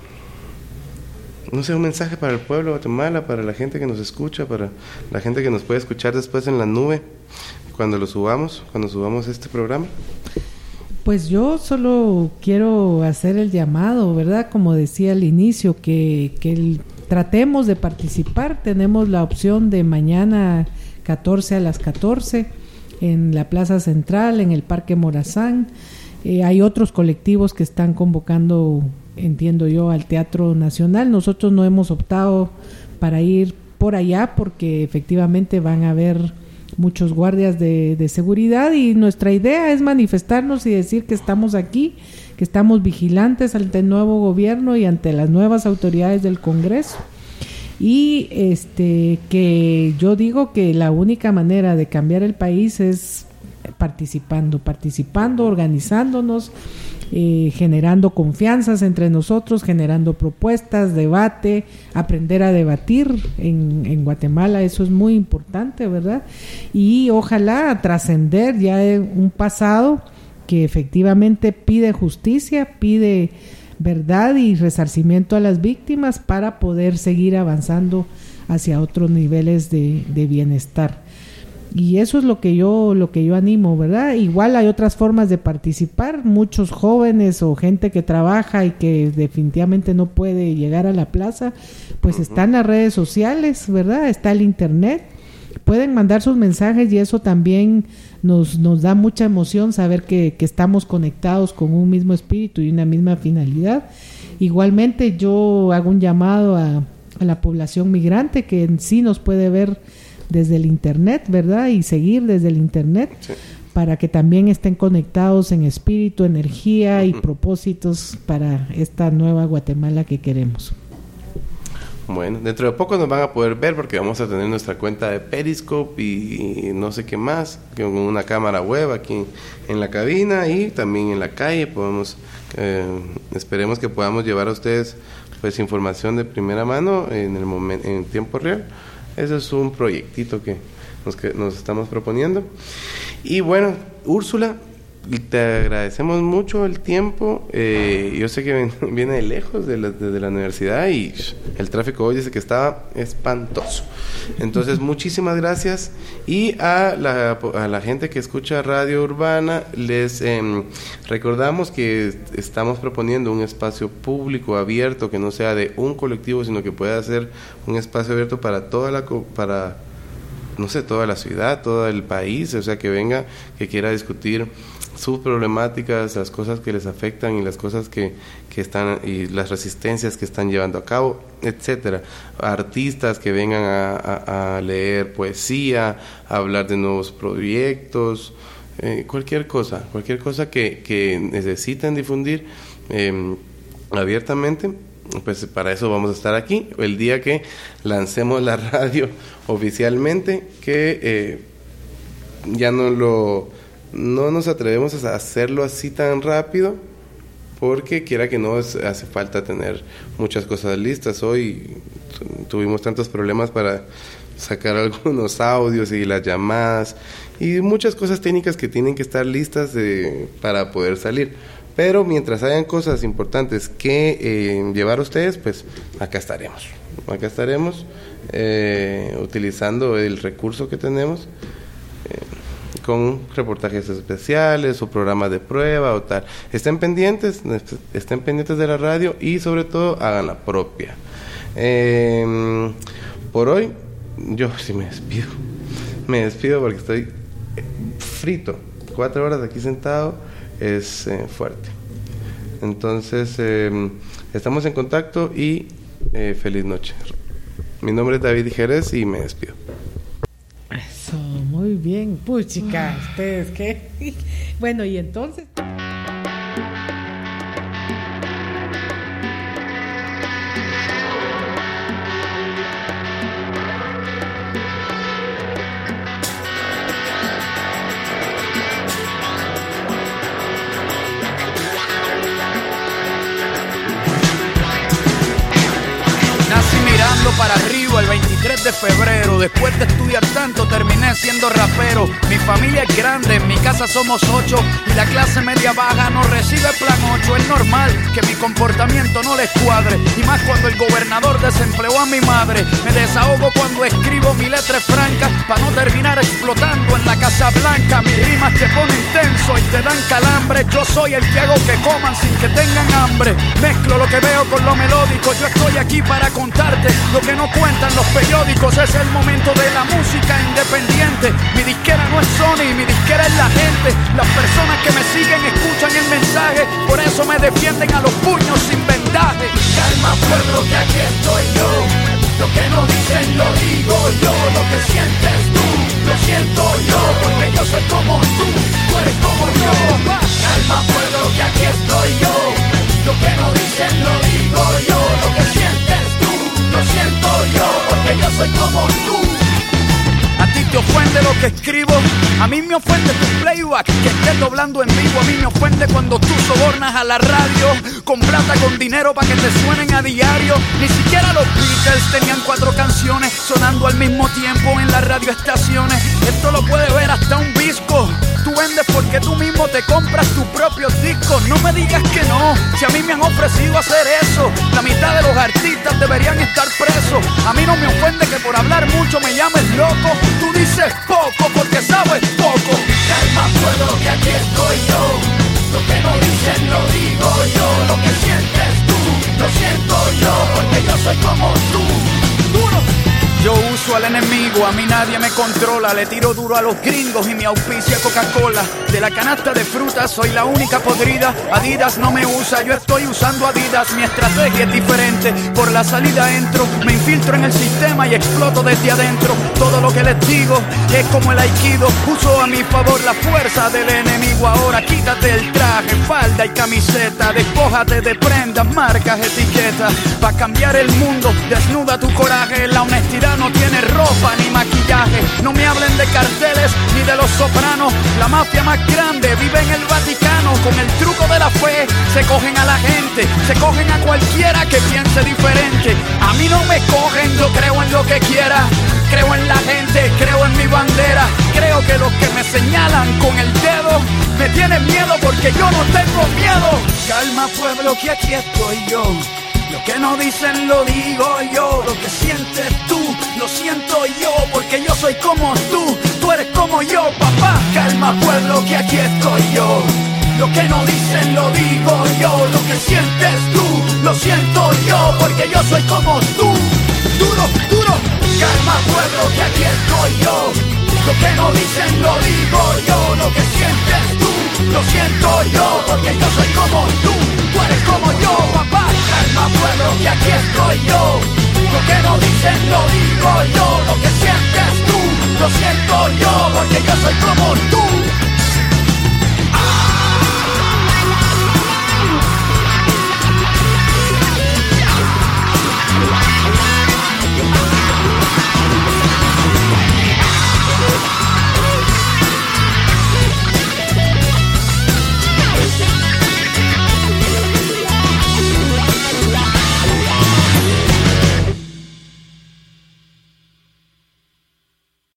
no sé, un mensaje para el pueblo de Guatemala, para la gente que nos escucha, para la gente que nos puede escuchar después en la nube, cuando lo subamos, cuando subamos este programa. Pues yo solo quiero hacer el llamado, ¿verdad? Como decía al inicio, que, que el, tratemos de participar. Tenemos la opción de mañana catorce a las catorce en la Plaza Central, en el Parque Morazán. Eh, hay otros colectivos que están convocando, entiendo yo, al Teatro Nacional. Nosotros no hemos optado para ir por allá porque efectivamente van a haber muchos guardias de, de seguridad, y nuestra idea es manifestarnos y decir que estamos aquí, que estamos vigilantes ante el nuevo gobierno y ante las nuevas autoridades del Congreso, y este que yo digo que la única manera de cambiar el país es participando, participando, organizándonos, eh, generando confianzas entre nosotros, generando propuestas, debate, aprender a debatir en, en Guatemala. Eso es muy importante, ¿verdad? Y ojalá trascender ya un pasado que efectivamente pide justicia, pide verdad y resarcimiento a las víctimas para poder seguir avanzando hacia otros niveles de, de bienestar. Y eso es lo que yo lo que yo animo, ¿verdad? Igual hay otras formas de participar. Muchos jóvenes o gente que trabaja y que definitivamente no puede llegar a la plaza, pues uh-huh. están las redes sociales, ¿verdad? Está el internet. Pueden mandar sus mensajes y eso también nos, nos da mucha emoción saber que, que estamos conectados con un mismo espíritu y una misma finalidad. Igualmente yo hago un llamado a, a la población migrante que en sí nos puede ver desde el internet, ¿verdad? Y seguir desde el internet, sí, para que también estén conectados en espíritu, energía y uh-huh. propósitos para esta nueva Guatemala que queremos. Bueno, dentro de poco nos van a poder ver porque vamos a tener nuestra cuenta de Periscope y, y no sé qué más, con una cámara web aquí en la cabina y también en la calle. Podemos, eh, esperemos que podamos llevar a ustedes pues información de primera mano en el momento, en tiempo real. Ese es un proyectito que nos, que nos estamos proponiendo. Y bueno, Úrsula, te agradecemos mucho el tiempo. Eh, yo sé que ven, viene de lejos de la, de la universidad y el tráfico hoy dice que estaba espantoso. Entonces, muchísimas gracias. Y a la, a la gente que escucha Radio Urbana, les eh, recordamos que estamos proponiendo un espacio público abierto que no sea de un colectivo, sino que pueda ser un espacio abierto para toda la... para no sé, toda la ciudad, todo el país, o sea, que venga, que quiera discutir sus problemáticas, las cosas que les afectan y las cosas que, que están, y las resistencias que están llevando a cabo, etcétera. Artistas que vengan a, a, a leer poesía, a hablar de nuevos proyectos, eh, cualquier cosa, cualquier cosa que, que necesiten difundir eh, abiertamente. Pues para eso vamos a estar aquí el día que lancemos la radio oficialmente, que eh, ya no lo no nos atrevemos a hacerlo así tan rápido porque quiera que no es, hace falta tener muchas cosas listas. Hoy tuvimos tantos problemas para sacar algunos audios y las llamadas y muchas cosas técnicas que tienen que estar listas de, para poder salir. Pero mientras hayan cosas importantes que eh, llevar a ustedes, pues acá estaremos. Acá estaremos eh, utilizando el recurso que tenemos eh, con reportajes especiales o programas de prueba o tal. Estén pendientes, estén pendientes de la radio y sobre todo hagan la propia. Eh, por hoy, yo sí me despido. Me despido porque estoy frito. Cuatro horas aquí sentado es eh, fuerte. Entonces eh, estamos en contacto y eh, feliz noche. Mi nombre es David Jerez y me despido. Eso, muy bien. Puchica, ustedes qué. Bueno, y entonces para arriba, el veintitrés de febrero. Después de estudiar tanto terminé siendo rapero. Mi familia es grande, en mi casa somos ocho y la clase media baja no recibe plan ocho. Es normal que mi comportamiento no les cuadre, y más cuando el gobernador desempleó a mi madre. Me desahogo cuando escribo mi letra franca, pa' no terminar explotando en la Casa Blanca. Mis rimas te ponen tenso y te dan calambre. Yo soy el que hago que coman sin que tengan hambre. Mezclo lo que veo con lo melódico. Yo estoy aquí para contarte lo que no cuentan los periódicos. Es el momento de la música independiente. Mi disquera no es Sony, mi disquera es la gente. Las personas que me siguen escuchan el mensaje, por eso me defienden a los puños sin vendaje. Calma pueblo, que aquí estoy yo. Lo que no dicen lo digo yo. Lo que sientes tú, lo siento yo. Porque yo soy como tú, tú eres como yo. Calma pueblo, que aquí estoy yo. Lo que no dicen lo digo yo. Lo que sientes tú, lo siento yo. Porque yo soy como tú. A ti te ofende lo que escribo, a mí me ofende tu playback, que estés doblando en vivo. A mí me ofende cuando tú sobornas a la radio con plata, con dinero para que te suenen a diario. Ni siquiera los Beatles tenían cuatro canciones sonando al mismo tiempo en las radioestaciones. Esto lo puede ver hasta un visco. Tú vendes porque tú mismo te compras tus propios discos. No me digas que no, si a mí me han ofrecido hacer eso. La mitad de los artistas deberían estar presos. A mí no me ofende que por hablar mucho me llames loco. Tú dices poco porque sabes poco. Calma pueblo, que aquí estoy yo. Lo que no dicen lo digo yo. Lo que sientes tú, lo siento yo. Porque yo soy como tú. Duro. Yo uso al enemigo, a mí nadie me controla. Le tiro duro a los gringos y mi auspicia Coca-Cola. De la canasta de frutas soy la única podrida. Adidas no me usa, yo estoy usando Adidas. Mi estrategia es diferente, por la salida entro. Me infiltro en el sistema y exploto desde adentro. Todo lo que les digo es como el aikido. Uso a mi favor la fuerza del enemigo. Ahora quítate el traje, falda y camiseta. Despójate de prendas, marcas, etiquetas. Pa' cambiar el mundo, desnuda tu coraje. La honestidad no tiene ropa ni maquillaje. No me hablen de carteles ni de los sopranos. La mafia más grande vive en el Vaticano. Con el truco de la fe se cogen a la gente, se cogen a cualquiera que piense diferente. A mí no me cogen, yo creo en lo que quiera. Creo en la gente, creo en mi bandera. Creo que los que me señalan con el dedo me tienen miedo porque yo no tengo miedo. Calma pueblo, que aquí estoy yo. Lo que no dicen lo digo yo. Lo que sientes tú, lo siento yo. Porque yo soy como tú, tú eres como yo, papá. Calma pueblo, que aquí estoy yo. Lo que no dicen lo digo yo. Lo que sientes tú, lo siento yo. Porque yo soy como tú. Duro, duro. Calma pueblo, que aquí estoy yo. Lo que no dicen lo digo yo. Lo que sientes tú, lo siento yo. Porque yo soy como tú, tú eres como